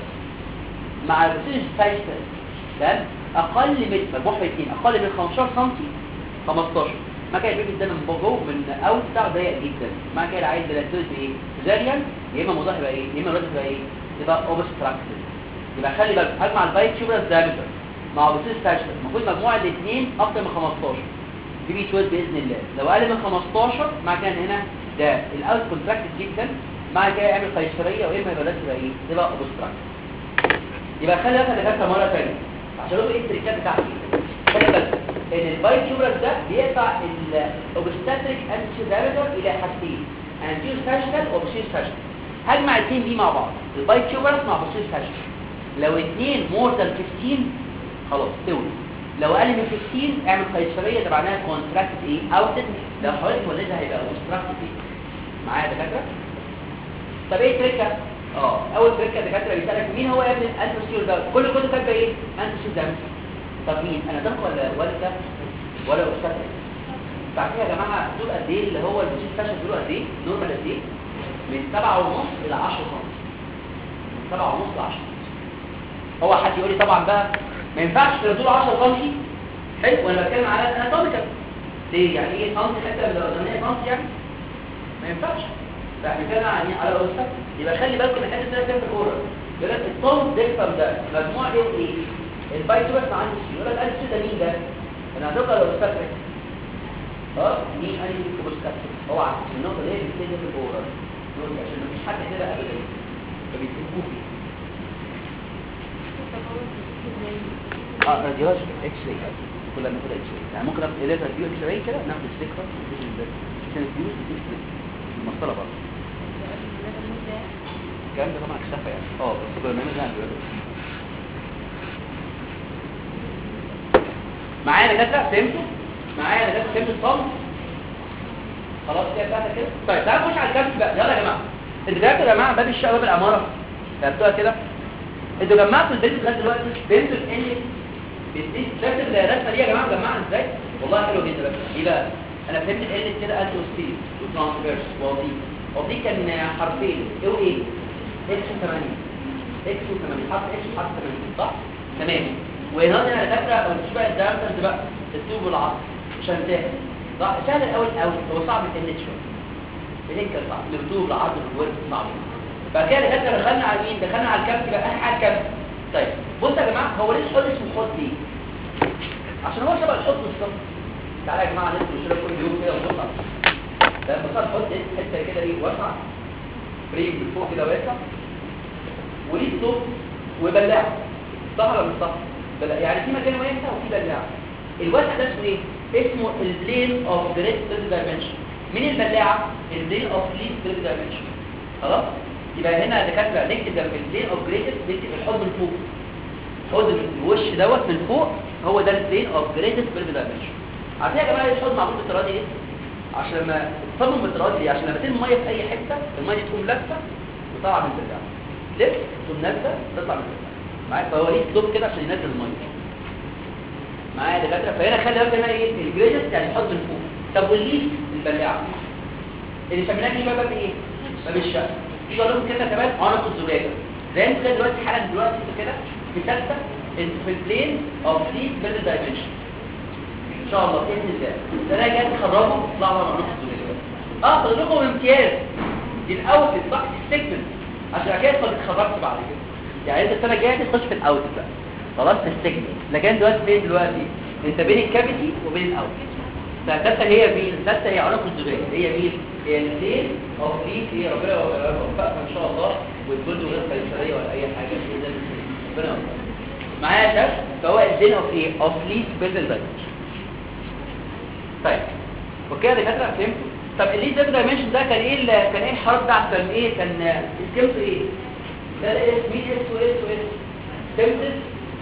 مع البوستيريو سبيشال تمام اقل من مجموع الاثنين اقل من خمستاشر سم خمستاشر ما كان البيبي ده من جوه من اوت بتاعه ضيق جدا، ما كان عايز بلاستيك ايه سيزاريان يا اما مضاعف يبقى ايه يا اما رد يبقى ايه يبقى اوبستراكتد. يبقى خلي بالك هجمع البايتيوبرس دايمتر مع البوستيريو سبيشال المفروض مجموع الاثنين اكتر من خمستاشر بيبي تولد باذن الله. لو اقل من خمستاشر مع كان هنا ده الاوت كونتراكتد جدا مع كده يعمل قيصريه واما يبقى يبقى ايه يبقى اوبستراكتد. يبقى خلي بالك دكاتره مره ثانيه عشان اقول ايه التريكات بتاعتي. خلي بالك ان البايتيوبرس ده بيقطع الاوبستاتريك انتيو دايمتر الى حاجتين انتيو ساشتال وبوستيريو ساشتال. هجمع الاثنين دي مع بعض البايتيوبرس مع بوستيريو ساشتال. لو اثنين مور ذان خمستاشر خلاص تولد، لو اقل من خمستاشر اعمل قيصريه ده معناها كونتراكت ايه اوتد. لو حاولت تولدها هيبقى اوبستراكت ايه معايا يا دكاتره. طب ايه التريكه؟ اه اول تريكه دكاتره بيسالك مين هو يا ابني الانتيو ده كل كل كاتبه ايه انتيو ده. طب مين انا دم ولا ولا ولا استاذ؟ بعد كده يا جماعه دول قد ايه اللي هو البوستيريو ساشتال دول قد ايه نورمال قد ايه؟ من سبعة ونص الى عشرة سم. من سبعة ونص ل عشرة. هو حد يقول لي طبعا بقى ما ينفعش تقول عشرة سم حلو وانا بتكلم على الاناتوميكال ليه يعني ايه سم حته من الاولانيه سم يعني ما ينفعش. لا بنتكلم عن على الاوسط. يبقى خلي بالكم من حته ده في الاورال يقول لك الطول ديكتم ده مجموع ايه وايه البايتوبرس مع الانسيو يقول لك الانسيو ده مين ده انا هتبقى الاوسط اه مين انسيو كوبوستاتيك. اوعى النقطه دي بتيجي في الاورال دول عشان ما فيش حد كده ابدا فبيتكتبوا فيه. اه راديولوجي اكس راي كلنا بناخد اكس راي يعني ممكن اخد اليزر فيو اكس راي كده ناخد ستيكر عشان الفيوز بتمشي المسطره برضه الكلام ده طبعا اكتفى يعني اه بس البرنامج ده عندي معايا يا دكاتره فهمتوا معايا يا دكاتره فهمتوا الصم خلاص كده بتاعتك كده. طيب تعالوا نخش على الكبس بقى يلا يا جماعه. انتوا جايبتوا يا جماعه باب الشقه باب العماره كتبتوها كده انتوا جمعتوا البيت لغايه دلوقتي فهمتوا ان بتدي شكل الرسمه دي يا جماعه مجمعها ازاي والله حلو جدا. بس ايه بقى انا فهمت ال كده انتروستيل وترانسفيرس وضيق وضيق كان حرفين ايه وايه اكس ثمانية اكس ثمانية حرف اكس حرف ثمانية صح تمام. وهنا انا فاكره او تشوف بقى الدايمترز بقى الطول والعرض عشان تاخد صح. سهل الاول قوي، هو صعب التنت شويه الهيكل صعب، الطول والعرض والورد صعب. بعد كده دخلنا دخلنا على مين؟ دخلنا على الكبت بقى، احنا على الكبت. طيب بصوا يا جماعه، هو ليه الحوض اسمه حوض ليه؟ عشان هو شبه الحوض بالظبط. تعالى يا جماعه ندخل نشرب كل يوم كده ونبص ده بص الحوض ايه؟ حته كده ايه واسعه، بريم من فوق كده واسع، وليه صوب وبلاعه، صح ولا مش صح؟ يعني في مكان واسع وفي بلاعه. الواسع ده اسمه ايه؟ اسمه البلين اوف جريت دايمنشن. مين البلاعه؟ البلين اوف ليست جريت دايمنشن. خلاص؟ يبقى هنا دكاتره نكتب جنب البلين اوف جريت نكتب الحوض من فوق. الحوض الوش دوت من فوق هو ده البلين اوف جريت دايمنشن. عارفين يا جماعه الحوض معمول بالطريقه دي ليه؟ عشان لما تصمم بالطريقه دي عشان لما ترمي ميه في اي حته الميه دي تقوم لافه وطالعه من البلاعه. لف تقوم نازله تطلع من البلاعه. معاك؟ فهو ليه سلوب كده عشان ينزل الميه. معايا يا دكاتره؟ فهنا خلي بالك هنا ايه؟ الجريدس يعني الحوض من فوق. طب والليف البلاعه اللي سميناها دي بقى ايه؟ باب الشقه. في اقول لكم كده كمان عنق الزجاجه. زي انت كده دلوقتي حالا دلوقتي انت كده في ثالثه انت في البلين اوف ليست بيلد دايمنشن. ان شاء الله باذن الله ده انا جاي تخرجوا تطلعوا على عنق الزجاجه. اه خد لكم امتياز دي الاوتلت صح السيجمنت عشان كده اتخرجت بعد كده. يعني انت السنه الجايه تخش في الاوتلت بقى خلاص في السيجمنت. لكن دلوقتي فين دلوقتي؟ انت بين الكافيتي وبين الاوتلت. فالثالثه هي مين؟ الثالثه هي عنق الزجاجه. هي مين؟ هي الاثنين اوف ليست. هي ربنا يوفقك ان شاء الله وتبدوا غير قيصريه ولا اي حاجه كده. ربنا يوفقك معايا يا شباب. فهو الاثنين اوف ايه؟ اوف ليست بيلد دايمنشن. طيب وكده يا دكاتره فهمتوا؟ طب الليست بيلد دايمنشن ده كان ايه كان ايه الحرف بتاعه؟ كان ايه؟ كان اسكيمته ايه؟ ده ده اس مين اس واس واس سيمبل.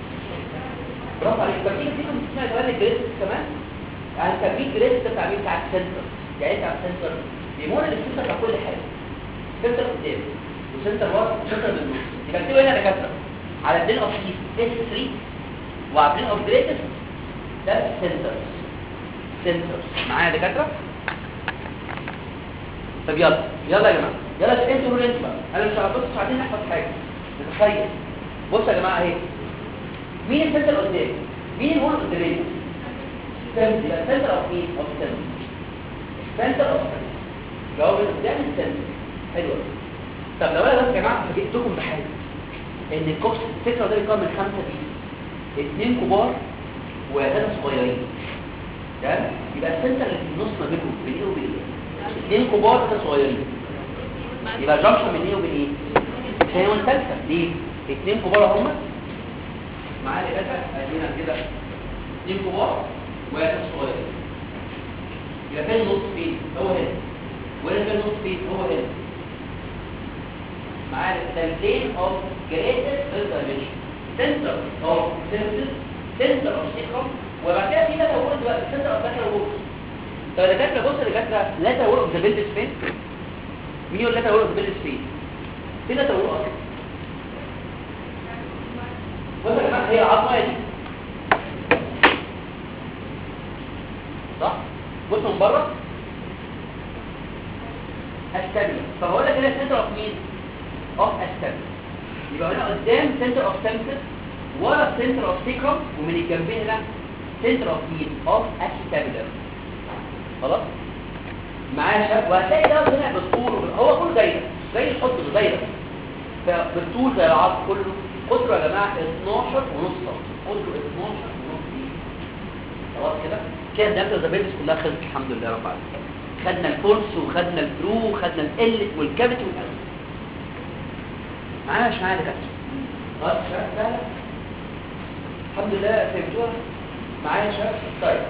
برافو عليك. طب تيجي تيجي تسمع كمان الجريس كمان. يعني كان في جريس بتاع مين؟ بتاع السنتر. يعني ايه بتاع السنتر؟ بيمر السنتر على كل حاجه. سنتر قدام وسنتر ورا وسنتر بالنص. يبقى اكتبوا هنا يا دكاتره على البلين اوف ليست اس ثلاثة وعلى البلين اوف جريتس ده سنتر. سنتر معايا يا دكاتره؟ طب يلا يلا يا جماعه يلا انتوا قولوا انتوا بقى. انا مش هبص مش عايزين نحفظ حاجه نتخيل. بصوا يا جماعه اهي مين السنتر قدام؟ مين هو القداميه؟ سنتر. يبقى سنتر اوف مين؟ اوف سنتر. سنتر اوف سنتر جواب قدام السنتر. حلو. طب لو انا بس يا جماعه فاجئتكم بحاجه ان الكوكس الفكره ده بيكون من خمسه بيس، اثنين كبار وثلاثه صغيرين. تمام؟ يبقى السنتر اللي في النص ما بينهم بين ايه وبين ايه؟ اثنين كبار وثلاثه صغيرين. يبقى الجنكشن بين ايه وبين ايه؟ الثانيه والثالثه. ليه؟ اثنين كبار هم معايا يا جدع ادينا كده اثنين كبار وثلاثه صغيرين. يبقى فين النص فين؟ هو هنا. وهنا فين النص فين؟ هو هنا. معايا البلين اوف جريتس دايمنشن سنتر اوف سيمبل سنتر اوف سيكم. وبعد كده في ثلاثه وورد بقى سنتر اوف ثلاثه وورد. طب يا دكاتره بص يا دكاتره ثلاثه وورد اوف ذا بيلدس فين؟ مين يقول ثلاثه وورد اوف ذا بيلدس فين؟ في ثلاثه وورد اصلا. بص يا جماعه هي العظمه دي صح؟ بص من بره استابيل. فهقول لك هنا سنتر اوف مين؟ اوف استابيل. يبقى هنا قدام سنتر اوف سيمبل ورا سنتر اوف سيكم ومن الجنبين هنا سنتر اوف مين؟ اوف استابيل. خلاص؟ معايا يا شباب. وهتلاقي ده هنا بالطول هو كله دايره زي الحب دايره. فبالطول زي العظم كله. قطره يا جماعه اثناشر ونص سم. قطره اثناشر ونص سم. خلاص كده؟ كده الدكتور زبيدس كلها خلصت الحمد لله رب العالمين. خدنا الفورس وخدنا البرو وخدنا الالت والكابيت والالت. معايا مش معايا دكاتره؟ خلاص يا شباب الحمد لله فهمتوها؟ معايا يا شباب؟ طيب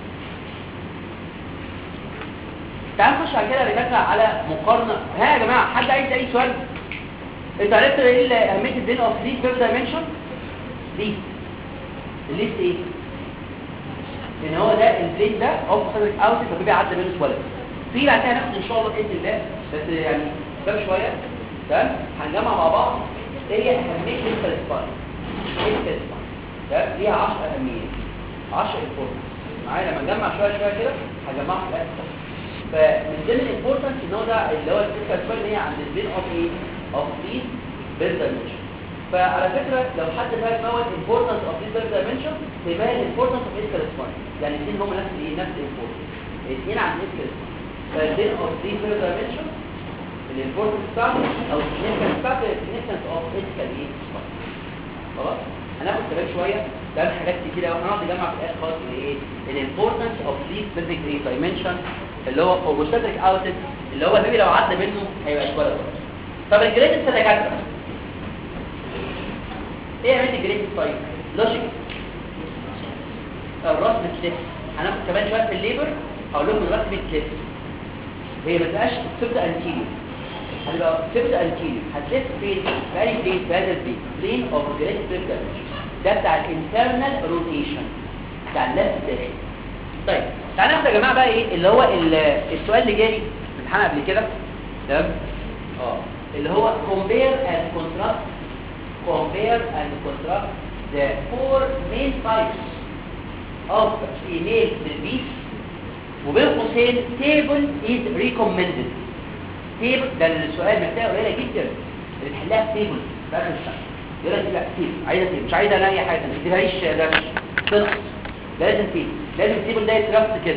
تعالوا نخش على كده يا دكاتره على مقارنه. ها يا جماعه حد عايز اي سؤال؟ انتوا عرفتوا ايه اهميه البلين اوف ليست بيلد دايمنشن؟ ليست الليست ايه؟ ان هو ده البلين ده اوف سيرفيس اوت فبيبقى عدى منه سوالف. في بعد كده هناخد ان شاء الله باذن الله بس يعني باب شويه تمام. هنجمع مع بعض ايه هي اهميه الفلسفه. ايه الفلسفه؟ تمام ليها عشرة اهميات عشرة امبورتنس. معايا لما نجمع شويه شويه كده هجمعهم في الاخر. فمن ضمن الامبورتنس ان هو ده اللي هو الفلسفه اللي هي عند البلين اوف ايه؟ اوف ليست بيلد دايمنشن. فعلى فكره لو حد فاهم موت importance of this third dimension يبقى importance of ischial spine يعني الاثنين هم نفس الايه نفس الامبورتنس الاثنين عن ischial spine فالدين of this third dimension الامبورتنس بتاعته او السيجنيفيكانس بتاعته السيجنيفيكانس اوف اسكال ايه خلاص هناخد كمان شويه ده حاجات كتيره قوي هنقعد نجمع في الاخر خالص ايه الامبورتنس اوف ذيس بيزك دايمنشن اللي هو اوبوستاتريك اوتلت اللي هو البيبي لو عدى منه هيبقى شويه طب الجريدد سيليكاترا ايه يا بنت الجريدد طيب لوجيك الراس بتلف هناخد كمان شويه في الليبر هقول لكم الراس بتلف هي ما تبقاش تبدا انتيريور هتبقى تبدا انتيريور هتلف فين في اي بلين في هذا البلين بلين اوف جريد بريكر ده بتاع الانترنال روتيشن بتاع اللفت الداخلي طيب تعالى ناخد يا جماعه بقى ايه اللي هو السؤال اللي جالي في الامتحان قبل كده تمام اه اللي هو compare and contrast compare and contrast the four main types of female pelvis وبين قوسين table is recommended تيبل ده السؤال محتاجه قليله جدا اللي تحلها في تيبل في اخر السنه يقول لك لا تيبل عايزه تيبل مش عايزه انا اي حاجه ما تديهاليش ده مش تنقص لازم تيبل لازم التيبل ده يتربط كده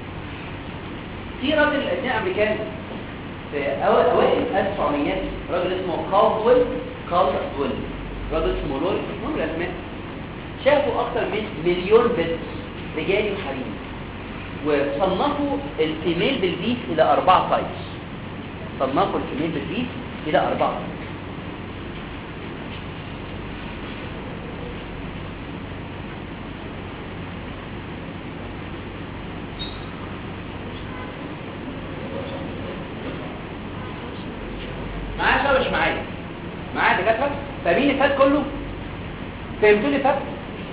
في راجل اثنين امريكان في اوائل اوائل ألف وتسعمية راجل اسمه كالدويل كالدويل راجل اسمه لوري اسمه الاسماء شافوا اكتر من مليون بنت رجالي وحريمي وصنفوا الفيميل بالبيت الى اربعه تايبس صنفوا الفيميل بالبيت الى اربعه معايا شباب مش معايا معايا دكاتره فمين اللي فات كله فهمتوا اللي فات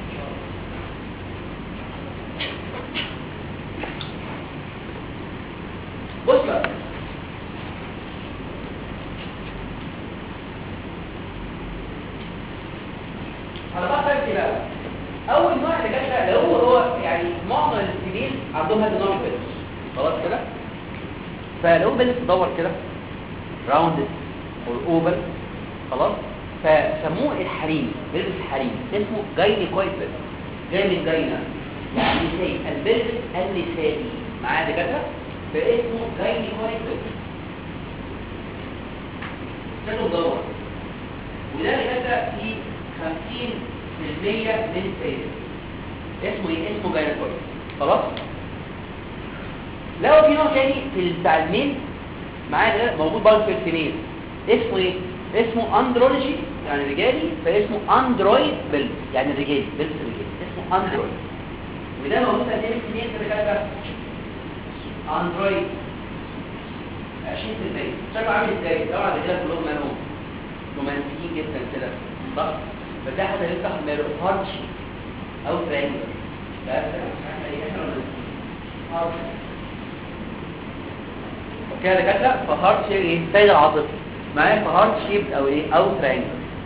بص بقى على بقى فرق بقى اول نوع اللي جاي هو هو يعني معظم السبيل عندهم هذا النوع من البيلز خلاص كده فلو بيلز تدور كده راوند او اوفر خلاص فسموه الحريمي بيلز الحريمي اسمه جاينيكويد بيلز جاي من جاينا يعني نسائي البيلز النسائي معايا دكاتره فاسمه جاينيكويد بيلز شكله مدور وده اللي كده فيه خمسين بالمية من السيدة اسمه ايه؟ اسمه جاينيكويد خلاص؟ لو في نوع تاني في بتاع الميل معايا ده موجود برضه في الفيميل اسمه ايه؟ اسمه اندرولوجي يعني رجالي فاسمه اندرويد بيلز يعني رجالي بيلز رجالي اسمه اندرويد وده موجود في الفيميل في كده اندرويد عشرين بالمية شكله عامل ازاي؟ طبعا الرجاله كلهم مالهم رومانسيين جدا كده صح؟ فده حتى يفتح ماله هارد شيت او ترينجر اوكي يا دكاتره فهارد شيت ايه سيد العاطفي معايا فهارد شيت او ايه او ترينجر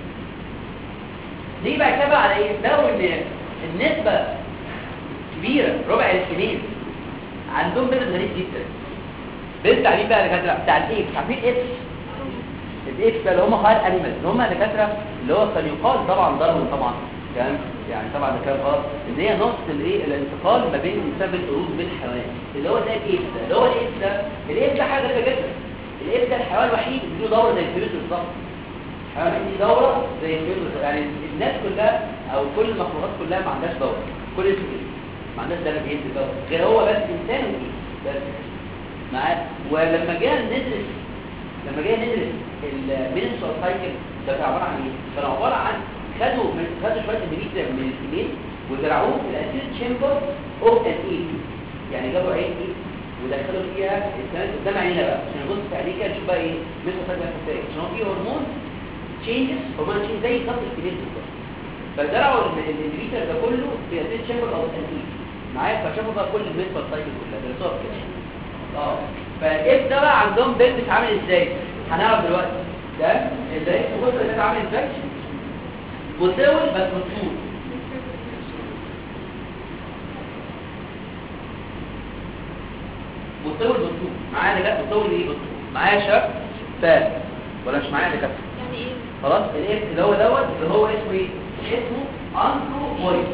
دي بقى كده على ايه لو ان النسبه كبيره ربع السنين عندهم بيرد غريب جدا بيرد تعبير بقى يا دكاتره بتاع الايه عارفين اكس الاكس ده اللي هم هاير انيمالز اللي هم دكاتره اللي هو كان يقال طبعا ضرب طبعا كلام يعني طبعا ده كلام غلط ان هي نقطه الايه الانتقال ما بين الانسان والقرود وبين الحيوانات اللي هو ده الاكس ده اللي هو الاكس ده الاكس ده حاجه غريبه جدا الاكس ده الحيوان الوحيد اللي له دوره زي الفيروس بالظبط الحيوان دي دوره زي الفيروس يعني الناس كلها او كل المخلوقات كلها ما عندهاش دوره كل اسمه ما عندهاش ده بيهز دوره غير هو بس انسان وايه بس معاه ولما جينا ندرس لما جينا ندرس المينسترال سايكل ده كان عباره عن ايه كان عباره عن خدوا من خدوا شويه اندوميتريوم من الفيميل وزرعوه في الانتير تشامبر اوف ان اي يعني جابوا عين ايه ودخلوا فيها الكلام قدام عينينا بقى عشان نبص في عينيك نشوف بقى ايه مينسترال سايكل ازاي عشان هو في هرمون تشينجز هرمون تشينج زي ضغط الفيميل بالظبط فزرعوا الاندوميتريوم ده كله في الانتير تشامبر اوف ان اي معايا فشافوا بقى كل المينسترال سايكل كلها درسوها كده اه فايه ده بقى عندهم بيلبس عامل ازاي هنعرف دلوقتي ده ازاي الجزء ده عامل ازاي متساوي بس مطول متساوي مطول معايا ده متساوي ايه مطول معايا شاب فاهم ولا مش معايا ده كده يعني ايه خلاص الاف اللي هو دوت اللي هو اسمه ايه؟ اسمه انثروبويد.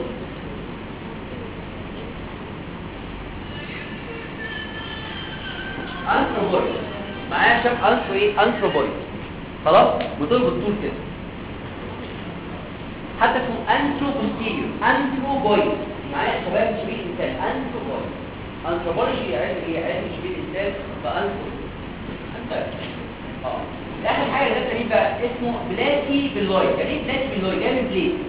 انثروبويد معايا شاف انثرو ايه؟ انثروبويد. خلاص بطول بالطول كده. حتى اسمه انثروبوستيريور انثروبويد معايا شباب شبيه الانسان انثروبويد. انثروبولوجي علم ايه؟ علم شبيه الانسان بانثرو انت اه اخر حاجه ده مين بقى؟ اسمه بلاتي باللويد. يعني ايه بلاتي باللويد؟ جاي من بليت.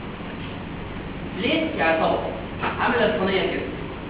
بليت يعني طبق عامله الصينيه كده.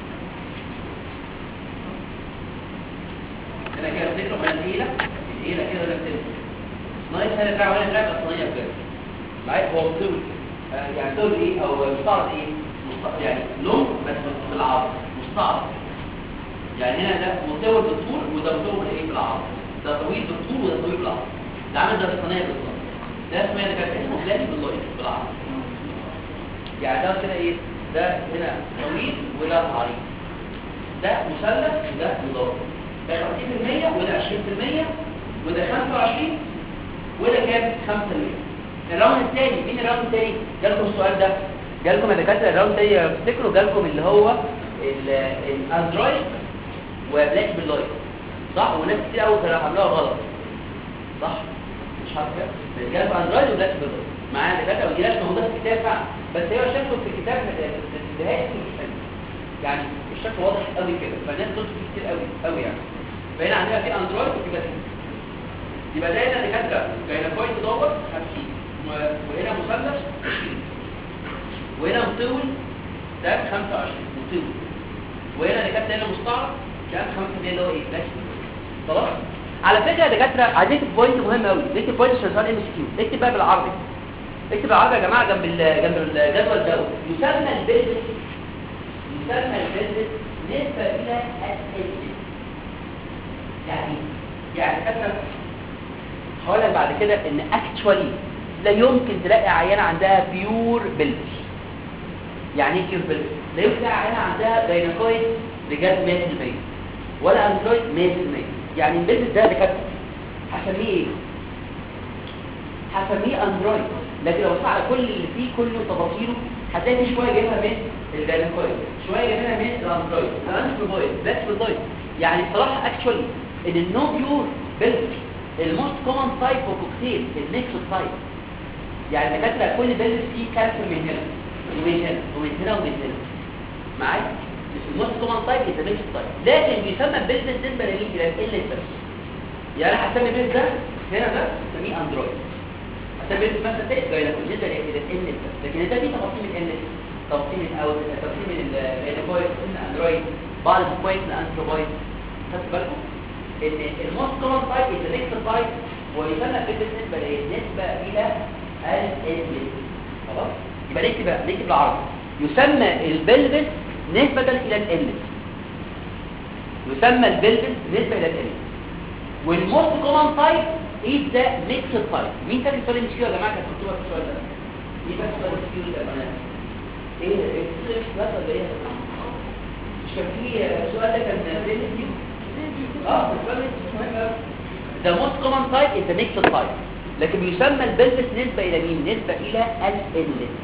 انا كده بتكره من الهيله الهيله كده ولا بتنزل نايس هنا بتاع ولا بتاع الصينيه كده معايا. هو طول آه يعني طول ايه او مستعرض ايه مستعرض يعني لون بس بالعرض مستعرض. يعني هنا ده مطول بالطول وده مطول ايه بالعرض. ده طويل بالطول وده طويل بالعرض. ده عامل زي الصينيه بالظبط. ده اسمه ده كان اسمه بلاتي باللويد بالعرض. يعني ده كده ايه؟ ده هنا طويل وده عريض. ده مثلث وده مدور. ده خمسين بالمية وده عشرين بالمية وده خمسة وعشرين وده كام؟ خمسة بالمية. الراوند الثاني مين الراوند الثاني؟ جالكم السؤال ده. جالكم يا دكاتره الراوند الثاني افتكروا جالكم اللي هو الاندرويد وبلاك باللويد صح؟ وناس كتير قوي كانوا عاملوها غلط صح؟ مش عارف كده جالكم اندرويد وبلاك باللويد معايا دكاتره ودي ناس موجوده في الكتاب فعلا بس هي شكله في الكتاب ما تنتهاش يعني الشكل واضح قوي كده فالناس دول كتير قوي قوي يعني. فهنا عندنا في اندرويد وفي بلاك. يبقى ده هنا دكاتره جاينكويد دوت خمسين وهنا مثلث وهنا مطول ده خمسة وعشرين مطول وهنا دكاتره هنا مستعرض كام خمسة بالمية اللي هو ايه بلاك. خلاص على فكره يا دكاتره عايزين بوينت مهم قوي. دي بوينت عشان سؤال ام اس كيو. اكتب بقى بالعربي. اكتب بالعربي يا جماعه جنب جنب الجدول دوت. يسمى البيزنس يسمى البيزنس نسبه الى الاسئله. يعني يعني كتر هقول بعد كده ان اكشوالي لا يمكن تلاقي عيانه عندها بيور بلفس. يعني ايه بيور بلفس؟ لا يمكن تلاقي عيانه عندها جاينكويد بجد مية بالمية ولا اندرويد مية بالمية. يعني البلفس ده دكاتره هسميه ايه؟ هسميه اندرويد. لكن لو بص على كل اللي فيه كله تفاصيله هتلاقي في شويه جايبها من الجاينكويد شويه جايبها من الاندرويد الانثروبويد بلاك باللويد. يعني بصراحه اكشوالي ان النو بيور بلفس الموست كومن تايب اوف كوكتيل الميكس تايب. يعني دكاتره كل بلفس فيه كاركتر من هنا ومن هنا ومن هنا ومن هنا معايا. الموست كومن تايب از ميكس تايب لكن بيسمى البلفس نسبه لمين؟ الى ال بس. يعني انا هسمي البلفس ده هنا ده هسميه اندرويد. هسمي البلفس مثلا ده جاينكويد نسبه الى ال بس. لكن ده دي تفاصيل ال تفاصيل الاول تفاصيل من الجاينكويد الاندرويد بعض الكويس الانثروبويد. خدت بالكم ان الموست كومن تايب از ميكس تايب ويسمى البلفس نسبه لايه؟ نسبه الى ال. خلاص يبقى نكتب بقى نكتب بالعربي. يسمى البلفس نسبه الى ال. يسمى البلفس نسبه الى ال. والموست كومن تايب از ذا ميكس تايب. مين فاكر السؤال مش كده يا جماعه؟ كانت مكتوبه في السؤال ده. مين فاكر السؤال مش كده يا بنات؟ ايه ايه بس ولا ايه؟ مش كان في السؤال ده كان بين دي اه السؤال مهم قوي. ذا موست كومن تايب از ذا ميكس تايب لكن بيسمى البلفس نسبه الى مين؟ نسبه الى ال.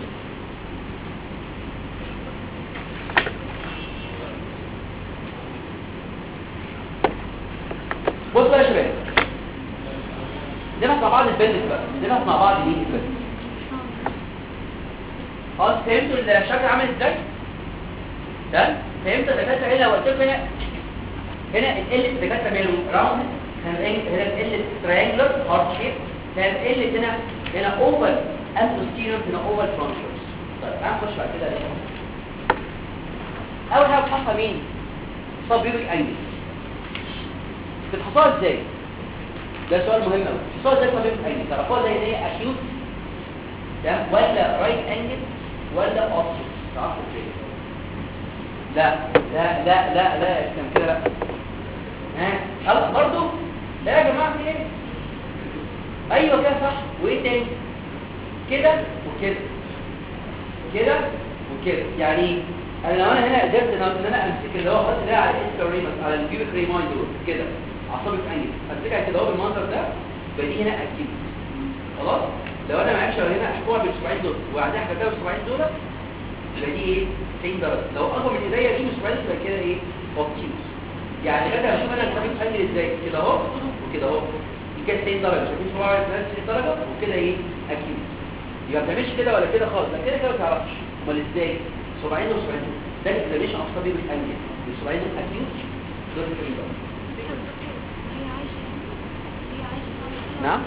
بصوا بقى يا شباب نبحث مع بعض البلفس بقى نبحث مع بعض مين البلفس. خلاص فهمتوا الشكل عامل ازاي؟ تمام فهمت الدكاتره هنا قلت لكم هنا هنا ال الدكاتره ماله راوند هنا هنا ال تريانجلر هارت شيب هنا ال هنا هنا اوفال انتوستيريور هنا اوفال فرونتوس. طيب تعالوا نخش بعد كده اول حاجه بتحصل مين؟ سبيوريك انجل. بتحصلها ازاي؟ ده سؤال مهم قوي. بتحصلها ازاي سبيوريك انجل؟ تعرفوها زي ايه؟ اكيوت تمام ولا رايت انجل ولا اوبجكت؟ تعرفوا ازاي؟ لا لا لا لا لا كان كده لا ها خلاص برضو لا يا جماعه في ايه؟ ايوه كده صح. وايه تاني؟ كده وكده كده وكده. يعني انا لو انا هنا قدرت ان انا امسك اللي هو خط ده على الاسكاريمس على البيوبيك ريماين دول كده اعصابك انجل امسكها كده اهو بالمنظر ده يبقى دي هنا اكيد خلاص. لو انا معايا شغل هنا اشوفها بالاسبوعين دول وبعدين حاجه بالاسبوعين دول يبقى دي ايه تسعين درجه. لو اكبر من ايديا دي بالاسبوعين يبقى كده ايه اوبتيوس. يعني كده هشوف انا الخبيث انجل ازاي كده اهو وكده اهو كده تسعين درجه شايفين صباعي تسعين درجه وكده ايه اكيوت. يبقى ما بتعملش كده ولا كده خالص. لا كده كده ما تعرفش امال ازاي صباعين وصباعين ده الاكزاميشن اوف طبيب الانجل بالصباعين الاكيوت دول تسعين درجه. نعم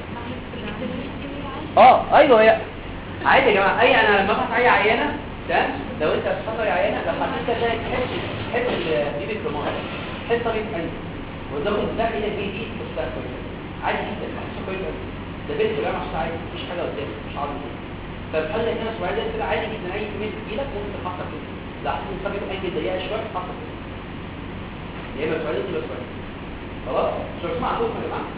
اه ايوه هي عادي يا جماعه. اي انا لما ابحث اي عينه تمام لو انت هتحضر عينه لو حطيت كده حته حته البيبي كرومات حته طبيب انجل وزود ده الى بي دي مستقبل عادي جدا مش كويس ده بيت يا جماعه مش عادي مفيش حاجه قدامك مش عارف فبحال هنا شويه ده كده عادي جدا اي كميه تجيلك ممكن تحطها كده. لا عشان طبيب انجل ضيقه شويه تحطها كده يا اما سؤال كده سؤال خلاص. شو اسمع عندكم يا جماعه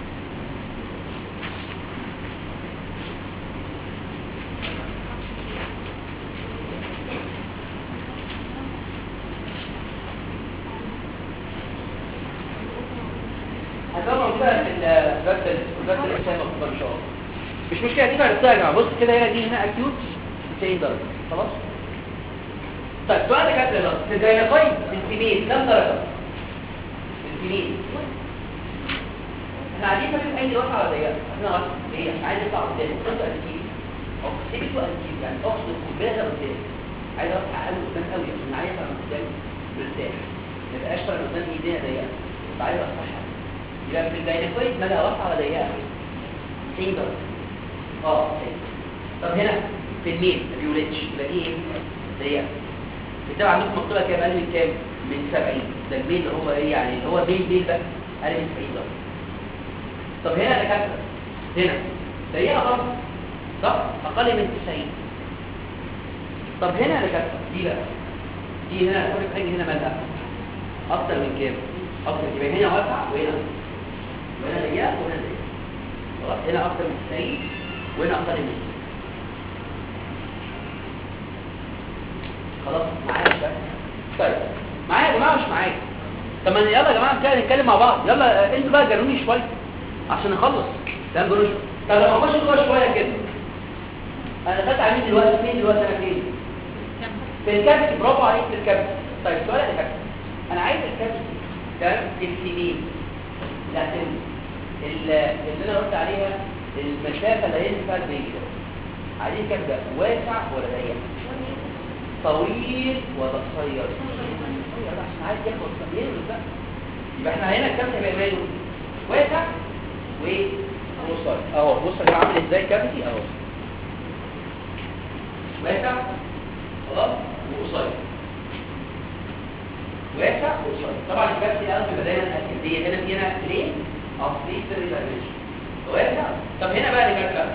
هتبقى بقى في البدل البدل الاسامه ان شاء الله مش مشكله. دي عرفتها يا جماعه. بص كده هنا دي هنا اكيوت تسعين درجه خلاص. طيب سؤال كده يلا في الجاينكويد الفيميل كام درجه الفيميل احنا عايزين نعمل اي وقت على ضيقه احنا وقت ليه احنا عايزين نطلع قدام كنت انتيب او سيبته انتيب يعني اقصد الكوبايه قدام عايز اطلع قوي قدام قوي عشان عايز ابقى قدام مرتاح ما يبقاش طالع قدام ايدينا ضيقه عايز اصحى. يبقى في الجاينكويد مالها وقت على ضيقه تسعين درجه اه طب هنا في الميل ما بيولدش يبقى دي ايه ضيقه. بتبقى عندكم منطقه كام اقل من كام من سبعين ده الميل اللي هو ايه يعني اللي هو ميل ميل بقى اقل من سبعين درجه. طب هنا يا دكاتره هنا ضيقه برضه صح اقل من تسعين. طب هنا يا دكاتره دي بقى دي هنا كل حاجه هنا مالها اكتر من كام اكتر يبقى هنا واسع وهنا وهنا ضيقه وهنا ضيقه خلاص. هنا اكتر من تسعين وهنا اقل من تسعين خلاص معايا بقى. طيب معايا يا جماعه مش معايا؟ طب ما يلا يا جماعه كده نتكلم مع بعض. يلا انتوا بقى جنوني شويه عشان نخلص ده جنوني. طب لما اخش جوه شويه كده انا دخلت على مين دلوقتي فين دلوقتي انا فين في الكابت. برافو عليك في الكابت. طيب سؤال يا كابت انا عايز الكابت تمام الفيميل لا اللي انا قلت عليها المسافه اللي هينفع البيبي عايزين كام ده واسع ولا ضيق طويل ولا قصير عشان عايز ياخد طويل بقى. يبقى احنا هنا الكابت هيبقى ماله واسع وقصير اهو. بص يا جماعه عامل ازاي كابتي اهو واسع خلاص وقصير واسع وقصير. طبعا الكابتي الاول بيبقى دايما اساسيه هنا في هنا ليه اصلي سيري دايمنشن واسع. طب هنا بقى اللي كده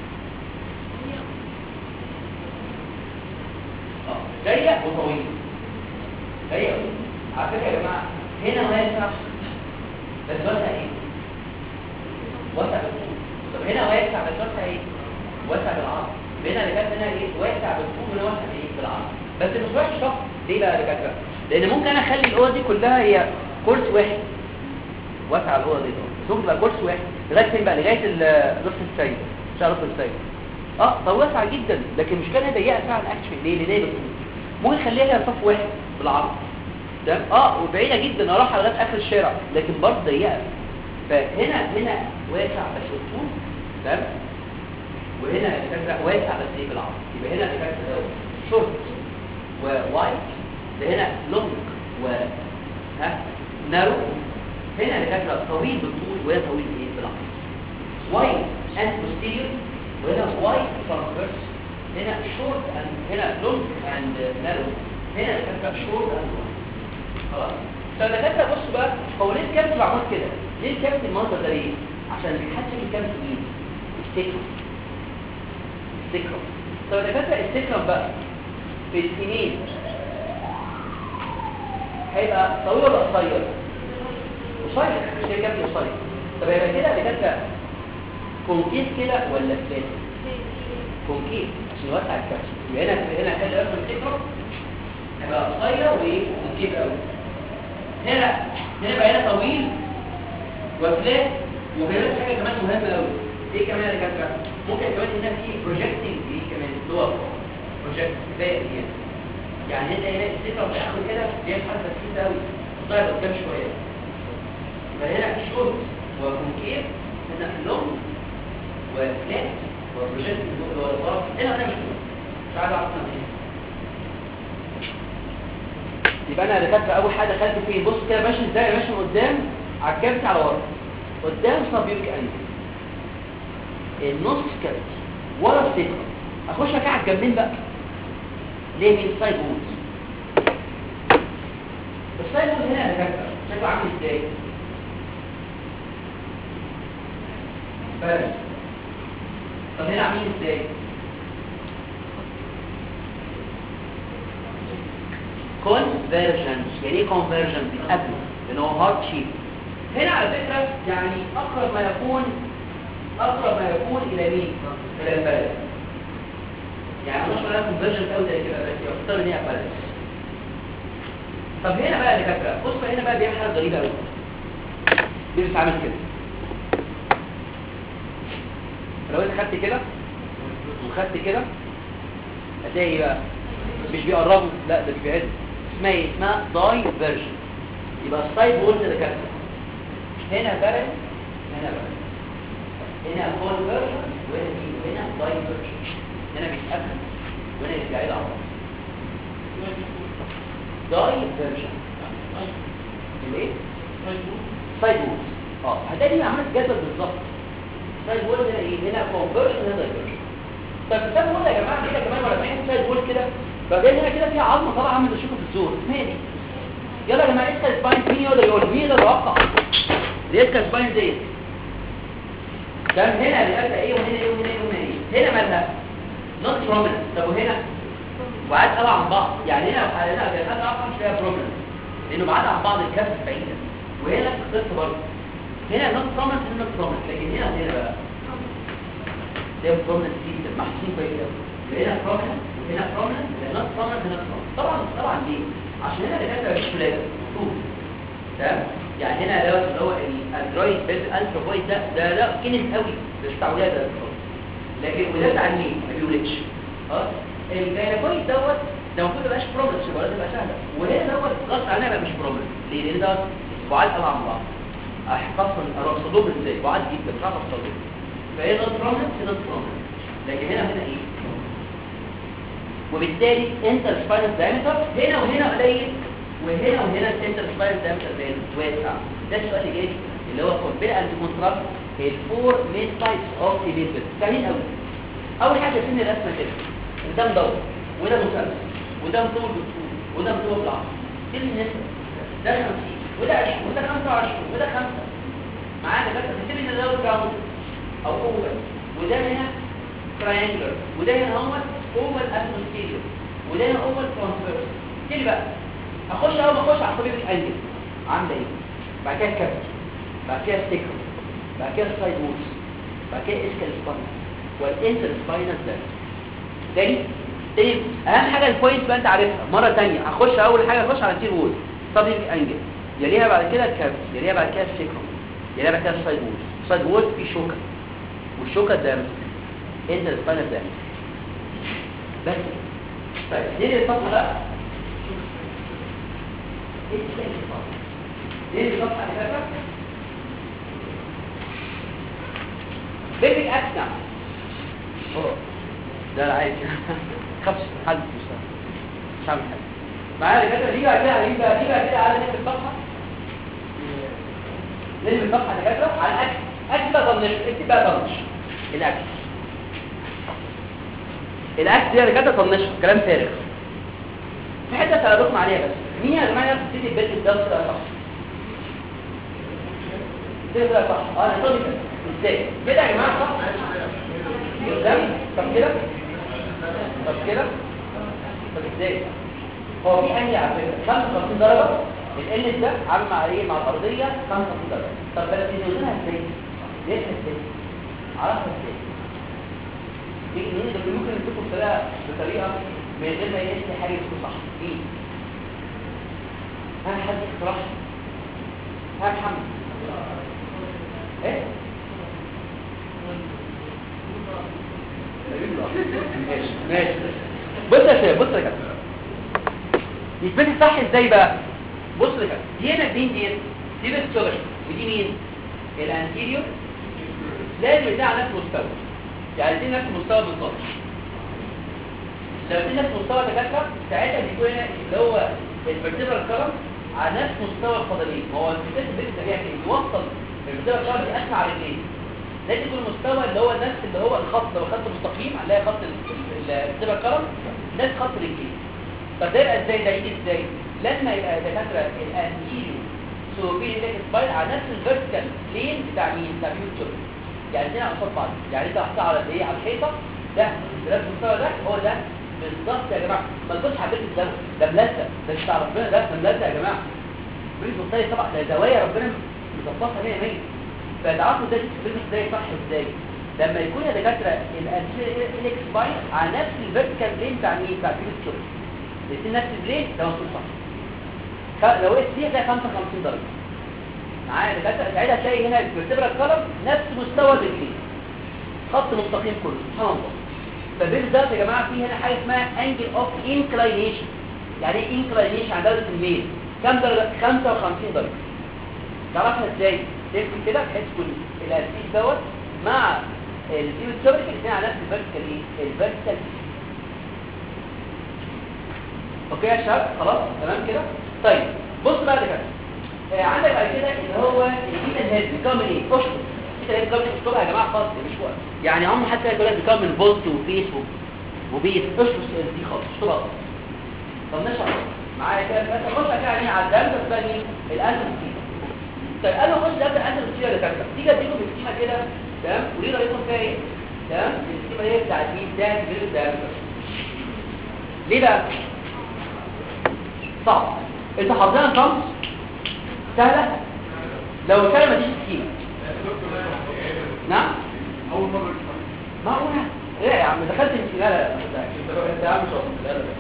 اه ضيق وطويل ضيق على فكره يا جماعه هنا واسع بس واسع ايه واسع بالطول. طب هنا واسع بس واسع ايه واسع بالعرض. هنا اللي كانت هنا ايه واسع بالطول وهنا واسع ايه بالعرض بس مش وحش طب ليه بقى يا دكاتره؟ لان ممكن انا اخلي الاوضه دي كلها هي كورس واحد واسع الاوضه دي ممكن تبقى كورس واحد لغايه فين بقى لغايه نص السيد شهر نص السيد اه طب واسعه جدا لكن مش كانها ضيقه فعلا اكشن ليه ليه بالطول. ممكن اخليها صف واحد بالعرض تمام اه وبعيده جدا اروح لغايه اخر الشارع لكن برضه ضيقه. فهنا هنا واسع بس بالطول تمام وهنا الفكره واسع بس ايه بالعرض. يبقى هنا الفكره شورت ووايد ده هنا لونج و ها نارو. هنا الفكره طويل بالطول وهنا طويل ايه بالعرض. وايد اند بوستيريور وهنا وايد ترانسفيرس. هنا شورت اند هنا لونج اند نارو. هنا الفكره شورت اند وايد خلاص. فالدكاتره بصوا بقى هو ليه الكابت معمول كده؟ ليه الكابت المنظر ده ليه؟ عشان بيحسن الكابت ايه؟ السكرم السكرم. طب الدكاتره السكرم بقى في السنين هيبقى طويل ولا قصير؟ قصير مش هي كابت قصير. طب هيبقى كده الدكاتره كونكيف كده ولا فلات؟ كونكيف عشان يوسع الكابت. يبقى هنا هنا هنخلي رسم السكرم هيبقى قصير وايه؟ كونكيف قوي. هنا هنا بقى هنا طويل وفلات. وهنا حاجه كمان مهمه قوي ايه كمان يا دكاتره؟ ممكن كمان هنا في بروجكتنج دي كمان دور بروجكت باقي يعني يعني انت هنا السكه بتاخد كده دي حركه كتير قوي طيب قدام شويه يبقى هنا في شورت وكونكيف هنا لونج وفلات وبروجكتنج اللي هو الطرف هنا انا مش مش عارف اعرف ايه. يبقى انا دكاتره اول حاجه دخلت فيه بص كده ماشي ازاي ماشي من قدام على الكبت على ورا قدام صبيبك انجل النص كبت ورا السكه اخش كده على الجنبين بقى ليه من السايد وولز السايد وولز هنا يا دكاتره شكله عامل ازاي بس طب هنا عاملين ازاي convergence يعني ايه convergence بيتقابلوا اللي هو هارت شيب هنا على فكره يعني اقرب ما يكون اقرب ما يكون الى مين الى البلد يعني مش ولا convergence قوي زي كده بس يختار ان هي بلد. طب هنا بقى يا دكاتره بص هنا بقى بيعمل حاجه غريبه قوي دي بتتعمل كده لو انت خدت كده وخدت كده هتلاقي ايه بقى مش بيقربوا لا ده بيبعدوا اسمها ايه اسمها دايفرجن يبقى السايد وولز اللي كده هنا بارل هنا بارل هنا كونفرجن وهنا دي وهنا دايفرجن هنا بيتقابل وهنا يرجع لي على دايفرجن الايه سايد وولز اه هتلاقي عملت جدول بالظبط سايد وولز هنا ايه هنا كونفرجن هنا دايفرجن. طب السايد وولز يا جماعه كده كمان ولا بحس سايد وولز كده فبين هنا كده في عظمه طالعه عامله زي شوكه في الزور اسمها دي يلا يا جماعه اسكال سباين مين يقدر يقول مين يقدر يتوقع الاسكال سباين ديت كان هنا بيبقى ايه وهنا ايه وهنا ايه وهنا ايه هنا مالها نوت بروبلم. طب وهنا وعاد قلع عن بعض يعني هنا هنا كان اقع مش فيها بروبلم لانه بعاد عن بعض الكف بعيده وهنا قصه برضه هنا نوت بروبلم هنا نوت بروبلم لكن هنا وهنا بقى ده بروبلم جدا محسوسين كويس قوي هنا بروبلم هنا برومننت هنا برومننت هنا برومننت طبعا طبعا ليه عشان هنا الدكاتره مش ولاده طول تمام يعني هنا دوت اللي هو الاندرويد بيز الفا فويس ده ده ده كنس قوي مش بتاع ولاده لكن ولاده عن مين ما بيولدش اه الجاينكويد دوت ده المفروض ما يبقاش برومننت الولاده تبقى سهله وهنا دوت غصب عنها بقى مش برومننت ليه لان دوت بعاد قوي عن بعض احفظهم ارصدهم ازاي بعاد جدا مش عارف اوصلهم فهنا برومننت هنا برومننت لكن هنا هنا ايه وبالتالي انتر سباينال دايمتر هنا وهنا قليل وهنا وهنا الانتر سباينال دايمتر واسع. ده السؤال اللي جاي اللي هو كومبير اند كونتراست الفور مين تايبس اوف ايميجمنت سهلين قوي. اول حاجه شايفين الرسمه كده قدام دور وده مثلث وده طول بالطول وده طول بالعرض دي النسبه ده خمسين وده عشرين وده خمسة وعشرين وده خمسة معانا بس بتبتدي ان ده جراوند او اوفر وده هنا تراينجلر وده هنا هو اوفر اتموسفير وده هنا اوفر ترانسفيرس كده بقى اخش اول ما اخش على الطبيب الانجل عامله ايه بعد كده الكبد بعد كده السكر بعد كده السايد وولز بعد كده اسكال سباين والانتر سباينال ده تاني تاني اهم حاجه البوينت بقى انت عارفها مره ثانيه هخش اول حاجه اخش على التير وول طبيب الانجل يليها بعد كده الكبد يليها بعد كده السكر يليها بعد كده السايد وولز السايد وولز فيه شوكه والشوكه ده انتر سباينال ده بس طيب دي الصفحه بقى ايه الصفحه دي الصفحه اللي فاتت بيبي اكسا اه ده عايز خفش حد مش عامل حاجه معايا اللي فاتت دي بقى كده دي بقى دي بقى كده على نفس الصفحه نلم الصفحه اللي فاتت على الاكس اكس بقى طنش اكتب بقى طنش الاكس الاكس دي اللي كانت طنشها كلام فارغ في حته سالتكم عليها بس مين يا جماعه يعرف تبتدي البيت الدرس ده صح ده صح اه انا طالب ازاي كده يا جماعه صح قدام طب كده طب كده طب ازاي هو في انهي على فكره خمسة وخمسين درجه ال ده عامل مع ايه مع الارضيه خمسة وخمسين درجه طب بس نوزنها ازاي ليه ازاي عرفت ازاي دي ممكن ممكن نكتبه بطريقه بطريقه من غير ما يحس حاجه تكون صح ايه ها حد اقتراح ها محمد ايه ماشي ماشي بص يا شباب بص يا كابتن يثبت صح ازاي بقى بص يا كابتن دي هنا دي دي دي بالسوبر ودي مين الانتيريور لازم يبقى على نفس المستوى يعني دي نفس المستوى بالظبط لو دي نفس مستوى الدكاتره ساعتها بيكون هنا اللي هو الفيرتيبرال كولم على نفس مستوى القدمين ما هو الفيتس بيبدا بيعمل يوصل الفيرتيبرال كولم دي اسمع رجلين لازم يكون المستوى اللي هو نفس اللي هو الخط لو خط مستقيم هنلاقي خط الفيرتيبرال كولم نفس خط رجلين طب ده يبقى ازاي ده يجي ازاي لما يبقى دكاتره الانتيريور سوبيريور ليك سباين على نفس الفيرتيكال بلين بتاع مين بتاع بيوتر يعني الاثنين قصاد بعض يعني انت هتحطها على ايه على الحيطه ده نفس المستوى ده هو ده بالظبط يا جماعه ما تقولش حبيت الدم ده ملزق ده بتاع ربنا ده ملزق يا جماعه بريد مصطلح طبعا ده زوايا ربنا مظبطها مية مية فتعرفوا ده بريد ازاي صح ازاي لما يكون يا دكاتره الانتيريور ليك سباين على نفس الفيرتيكال بلين بتاع مين بتاع بيوتر الاثنين نفس البلين ده مظبوط صح لو وقفت فيه هتلاقي خمسة وخمسين درجه معايا دكاتره ساعتها هتلاقي هنا الفيرتيبرال كولم نفس مستوى الرجلين خط مستقيم كله سبحان الله فبالذات يا جماعه في هنا حاجه اسمها انجل اوف انكلاينيشن يعني ايه انكلاينيشن على درجه الميل كام درجه خمسة وخمسين درجه تعرفها ازاي تكتب كده بحيث كل الاسيس دوت مع الفيو سيركل الاثنين على نفس الفيرتيكال ايه الفيرتيكال اوكي يا شباب خلاص تمام كده طيب بص بقى كده آه عندك بعد كده اللي هو الكيتا هيد بيكمل ايه اشطب الكيتا هيد بيكمل اشطبها يا جماعه خالص مش وقت يعني هم حتى يقول لك بيكمل فولت وفيس وبيس اشطب دي خالص اشطبها خالص طب نشرح معايا كده مثلا خش كده عليه على الدم بس بقى مين الانتم كيتا طيب انا اخش ده الانتم كيتا اللي كاتبه تيجي اديكم بالسكيمه كده تمام وليه رايكم فيها ايه تمام السكيمه دي بتاعت مين ده الجريد ده ليه بقى صعب انت حافظها خمس سهله لو الكلمه دي سكيمه نعم اول مره معقوله ايه يا عم دخلت في لا لا انت يا عم شاطر لا لا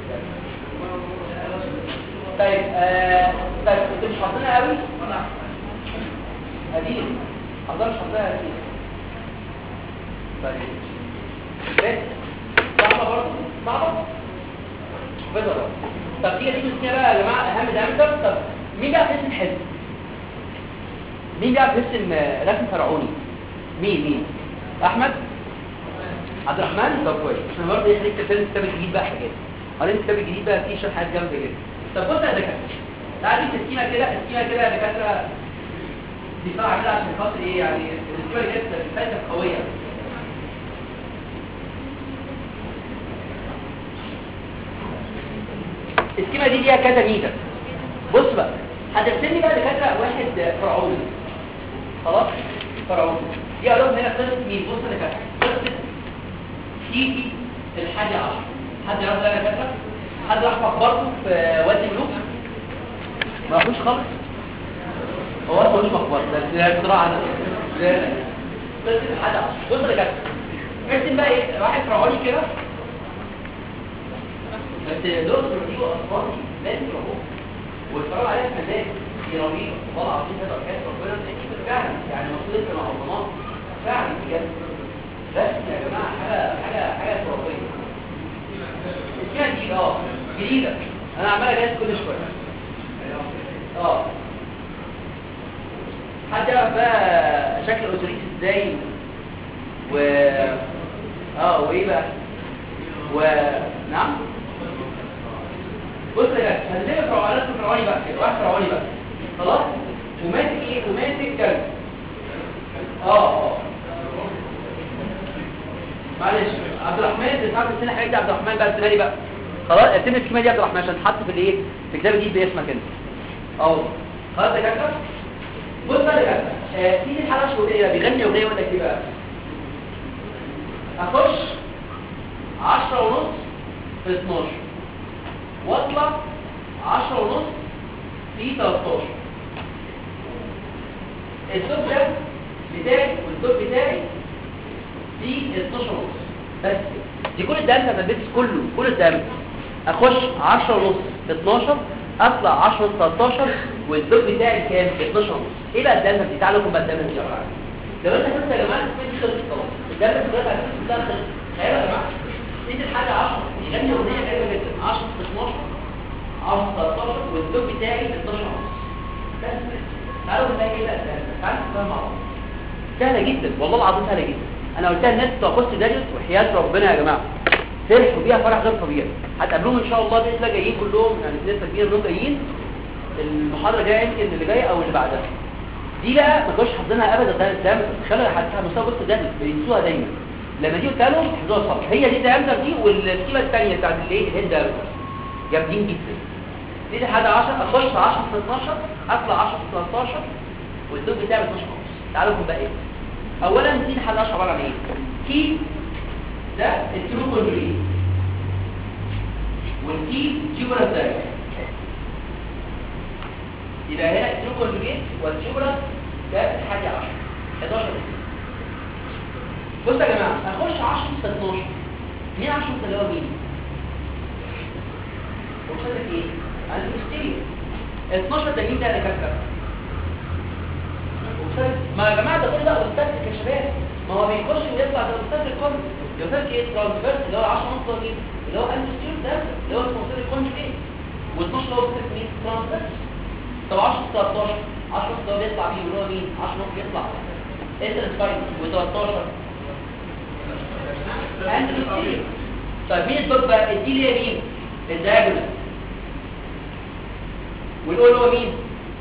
طيب آه طيب انت مش حافظينها قوي انا قديم حضرتك مش حافظها قديم طيب بس صعبه برضه صعبه بدر طب تيجي تيجي كده بقى يا جماعه اهم ده طب مين بقى اسم حزب مين بقى اسم رسم فرعوني مين مين احمد عبد الرحمن طب كويس احنا برضه ايه نكتب الكتاب الجديد بقى حاجات قال الكتاب الجديد بقى فيه شويه حاجات جامده جدا طب بص يا دكاتره تعالى دي تسكيمه كده تسكيمه كده يا دكاتره دي صراحه كده عشان خاطر ايه يعني التسكيمه دي فايده قويه السكيمه دي ليها كذا ميزه بص بقى هترسم لي بقى دكاتره واحد فرعوني خلاص فرعوني دي اقول هنا قصه مين بص يا دكاتره قصه سيدي الحادي عشر حد يعرف ده يا دكاتره حد راح مقبرته في وادي الملوك ما راحوش خالص هو اصلا مش مقبره ده بصراحه ده قصه الحادي عشر بص يا دكاتره ارسم بقى ايه واحد فرعوني كده بس دول دي اصوات لازم يروحوا والفرار عليها مزاج دي رهيبه والله العظيم هذا كان ربنا تكتب فعلا يعني المفروض يبقى معظمات فعلا بجد بس يا جماعه حاجه حاجه حاجه خرافيه السكينه دي اه جديده انا عمال اجهز كل شويه اه حد يعرف بقى شكل الاوتوريت ازاي و اه وايه بقى ونعم بص يا جماعه هنلاقي فرعونات فرعوني بقى كده واحد فرعوني بقى خلاص وماسك ايه وماسك كلب اه اه معلش عبد الرحمن بتاع السنه حاجه عبد الرحمن بقى السنه دي بقى خلاص ارسم لي السكيمه دي عبد الرحمن عشان تحط في الايه في كتاب جديد باسمك انت اهو خلاص يا جماعه بص بقى يا جماعه في الحلقه الشهوريه بيغني اغنيه ولا ايه بقى اخش عشرة ونص في اتناشر واطلع عشرة ونص في تلتاشر الدوب ده بتاعي والدوب بتاعي في اتناشر ونص بس دي كل الدم بلبس كله كل الدم اخش عشرة ونص في اتناشر اطلع عشرة ونص تلتاشر والدوب بتاعي كام اتناشر ونص ايه بقى الدم دي تعالوا لكم بقى الدم دي يا جماعه لو انت كنت يا جماعه كنت خلصت خلاص الدم دلوقتي هتكون كلها خلصت تخيلوا يا جماعه نيجي لحاجه عشرة يغني اغنيه غريبه جدا عشرة في اتناشر عشرة تلتاشر والدوب بتاعي ستاشر ونص. بس تعالوا نلاقي ايه بقى تعالوا نفهم مع بعض. سهله جدا والله العظيم سهله جدا. انا قلتها للناس بتوع كورس داريوس وحياه ربنا يا جماعه فرحوا بيها فرح غير طبيعي. هتقابلوهم ان شاء الله باذن الله جايين كلهم يعني نسبه كبيره منهم جايين المحاضره الجايه يمكن اللي جايه او اللي بعدها. دي بقى ما كانوش حافظينها ابدا. ده ده تخيلوا حتى مستوى كورس داريوس بينسوها دايما. لما دي قلت لهم حفظوها صح. هي دي دايمتر دي والسكيمه الثانيه بتاعت الايه الهيد دايمتر جامدين جدا. دي حاجه عشرة اخش في عشرة في اتناشر اطلع عشرة في تلتاشر والدوب بتاعي اتناشر ونص. تعالوا نكون بقى ايه. اولا دي الحل عشرة عباره عن ايه؟ كي ده الترو كونجريت والكي تيوبرس دايمتر. يبقى هنا الترو كونجريت والتيوبرس ده الحاجه عشرة حداشر. بصوا يا جماعه اخش عشرة في اتناشر. مين عشرة اللي هو مين؟ وصلت ايه؟ الستيريو. اتناشر ده مين ده اللي كام؟ ما يا جماعه ده كل ده استاتيك يا شباب. ما هو بيخش ويطلع ده استاتيك كله. يوصلك ايه ترانسفيرس اللي هو عشرة ونص ده اللي هو الستيريو ده اللي هو الكونسيل كونجكت واتناشر هو بتاع مين؟ ترانسفيرس. طب عشرة في تلتاشر عشرة ده بيطلع مين اللي هو مين؟ عشرة ونص بيطلع انتر سباين و13 عند الستيريو. طيب مين الدوب بقى؟ الدي اللي هي مين؟ الدايجونال. والأول هو مين؟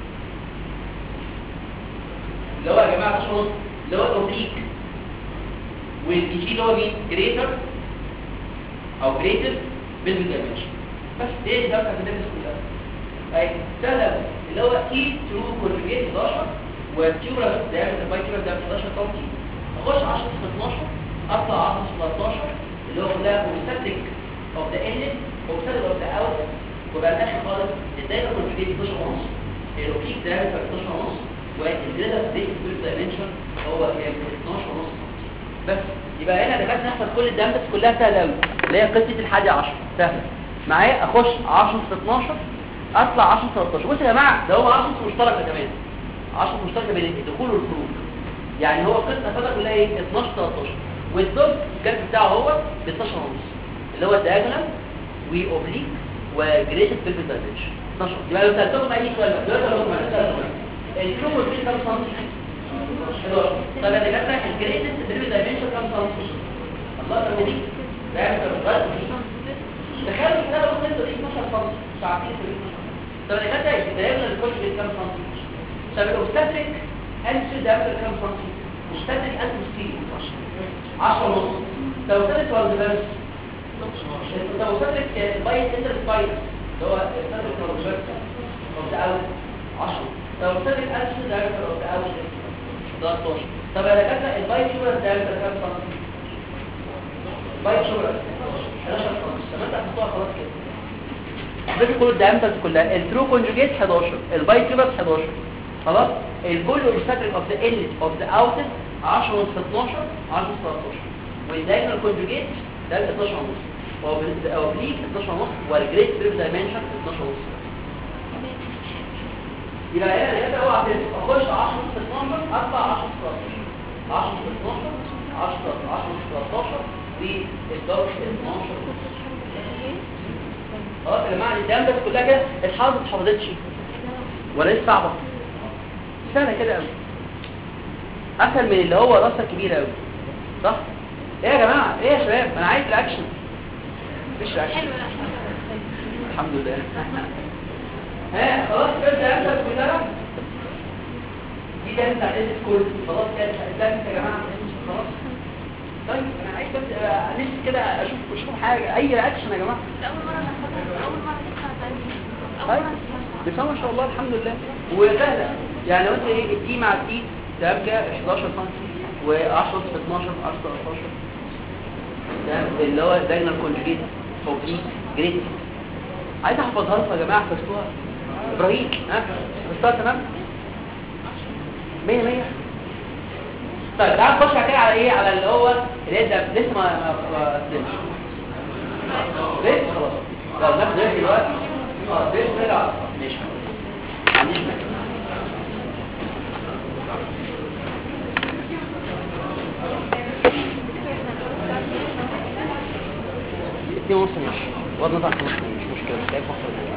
اللي هو يا جماعة تشخص اللي هو الأوبليك. والبي جي اللي هو مين؟ جريتر أو جريتر بالدايمنشن. بس ايه ده بتاعت الدايمنشن كلها؟ أي سهلة اللي هو تي ترو كونجوجيت حداشر والتيوبرس دايمتر باي تيوبرس دايمتر حداشر سنتي. أخش عشرة في اتناشر أطلع عشرة في تلتاشر اللي هو كلها اوبستاتريك اوف ذا انلت اوبستاتريك اوف ذا اوتلت. وبقى الاخر خالص الدايره كونجوجيت اتناشر ونص الاوبليك دايمتر اتناشر ونص والجريتر ديفيد دايمنشن هو كام؟ اتناشر ونص. بس يبقى هنا دلوقتي نحفظ كل الدايمترز كلها سهله قوي اللي هي قصه الحادي عشر سهله معايا. اخش عشرة في اتناشر اطلع عشرة في تلتاشر. بصوا يا جماعه ده هو عشرة مشتركه كمان عشرة مشتركه بين الدخول والخروج. يعني هو قصه فاتها كلها ايه؟ اتناشر تلتاشر والدوب الجرف بتاعه هو ب اتناشر ونص اللي هو الدايجونال واوبليك وجريتد بيلفيك دايمنشن اتناشر. يبقى لو سالتكم اي سؤال بقى دلوقتي لو سالتكم الكلوب والبيل كام سنتي؟ حداشر. طب انا جبت الجريتد بيلفيك دايمنشن كام سنتي؟ الله يرحمه دي دايمتر غلط. تخيلوا كده لو قلت دي اتناشر سنتي ساعتين في اتناشر. طب انا جبت الدايجونال الكوش كام سنتي؟ طب الاوبستاتريك انسل دايمتر كام سنتي؟ اوبستاتريك انسل ستيريو عشرة ونص. لو وصلت والدبرس لو وصلت بايت انتر سبايس اللي هو وصلت والدبرس او تاول عشرة. لو وصلت الانسل دايمتر او تاول تلتاشر. طب انا كده البايت شوبرس دايمتر كام سنتي؟ بايت شوبرس حداشر سنتي. طب انت هتحطوها خلاص كده احذفي كل الدايمترز كلها. الترو كونجوجيت حداشر البايت شوبرس حداشر خلاص. البول اوبستاتريك اوف ذا انلت اوف ذا اوتلت عشرة ونص في اتناشر عشرة في تلتاشر والدايجونال كونجوجيت ده اتناشر ونص واوبليك اتناشر ونص والجريت بريف دايمنشن اتناشر ونص. يبقى هنا هنا اوعى اخش عشرة في اتناشر اطلع عشرة في تلتاشر عشرة في اتناشر عشرة عشرة في تلتاشر والدوش اتناشر. خلاص يا جماعه الدايمترز كلها كده اتحفظت ما اتحفظتش ولا لسه صعبه سهله كده قوي اسهل من اللي هو راسه كبيره قوي صح؟ ايه يا جماعه ايه يا شباب انا عايز الاكشن مش الاكشن الحمد لله. ها خلاص كده الدايمترز كلها دي ده بتاع الكل خلاص كده الدايمتر يا جماعه خلاص. طيب انا عايز بس نفسي كده اشوف اشوف حاجه اي رياكشن يا جماعه. اول مره ناخدها اول مره نسمع تاني طيب بس ما شاء الله الحمد لله وسهله. يعني لو انت ايه الدي مع الدي ده بقى حداشر سم و10 في اتناشر عشرة تلتاشر ده اللي هو دايما كونجوجيت اوبليك جريت. عايز احفظها لكم يا جماعه حفظتوها ابراهيم ها حفظتها تمام مية مية. طيب تعال نخش كده على ايه على اللي هو اللي ده لسه ما ما سلمش لسه خلاص. لو ناخد ايه دلوقتي اه ده نرجع ماشي ما عنديش مشكله. اتنين ونص ماشي، بغض النظر عن خمس سنين مش مشكله، مش لاقي فخر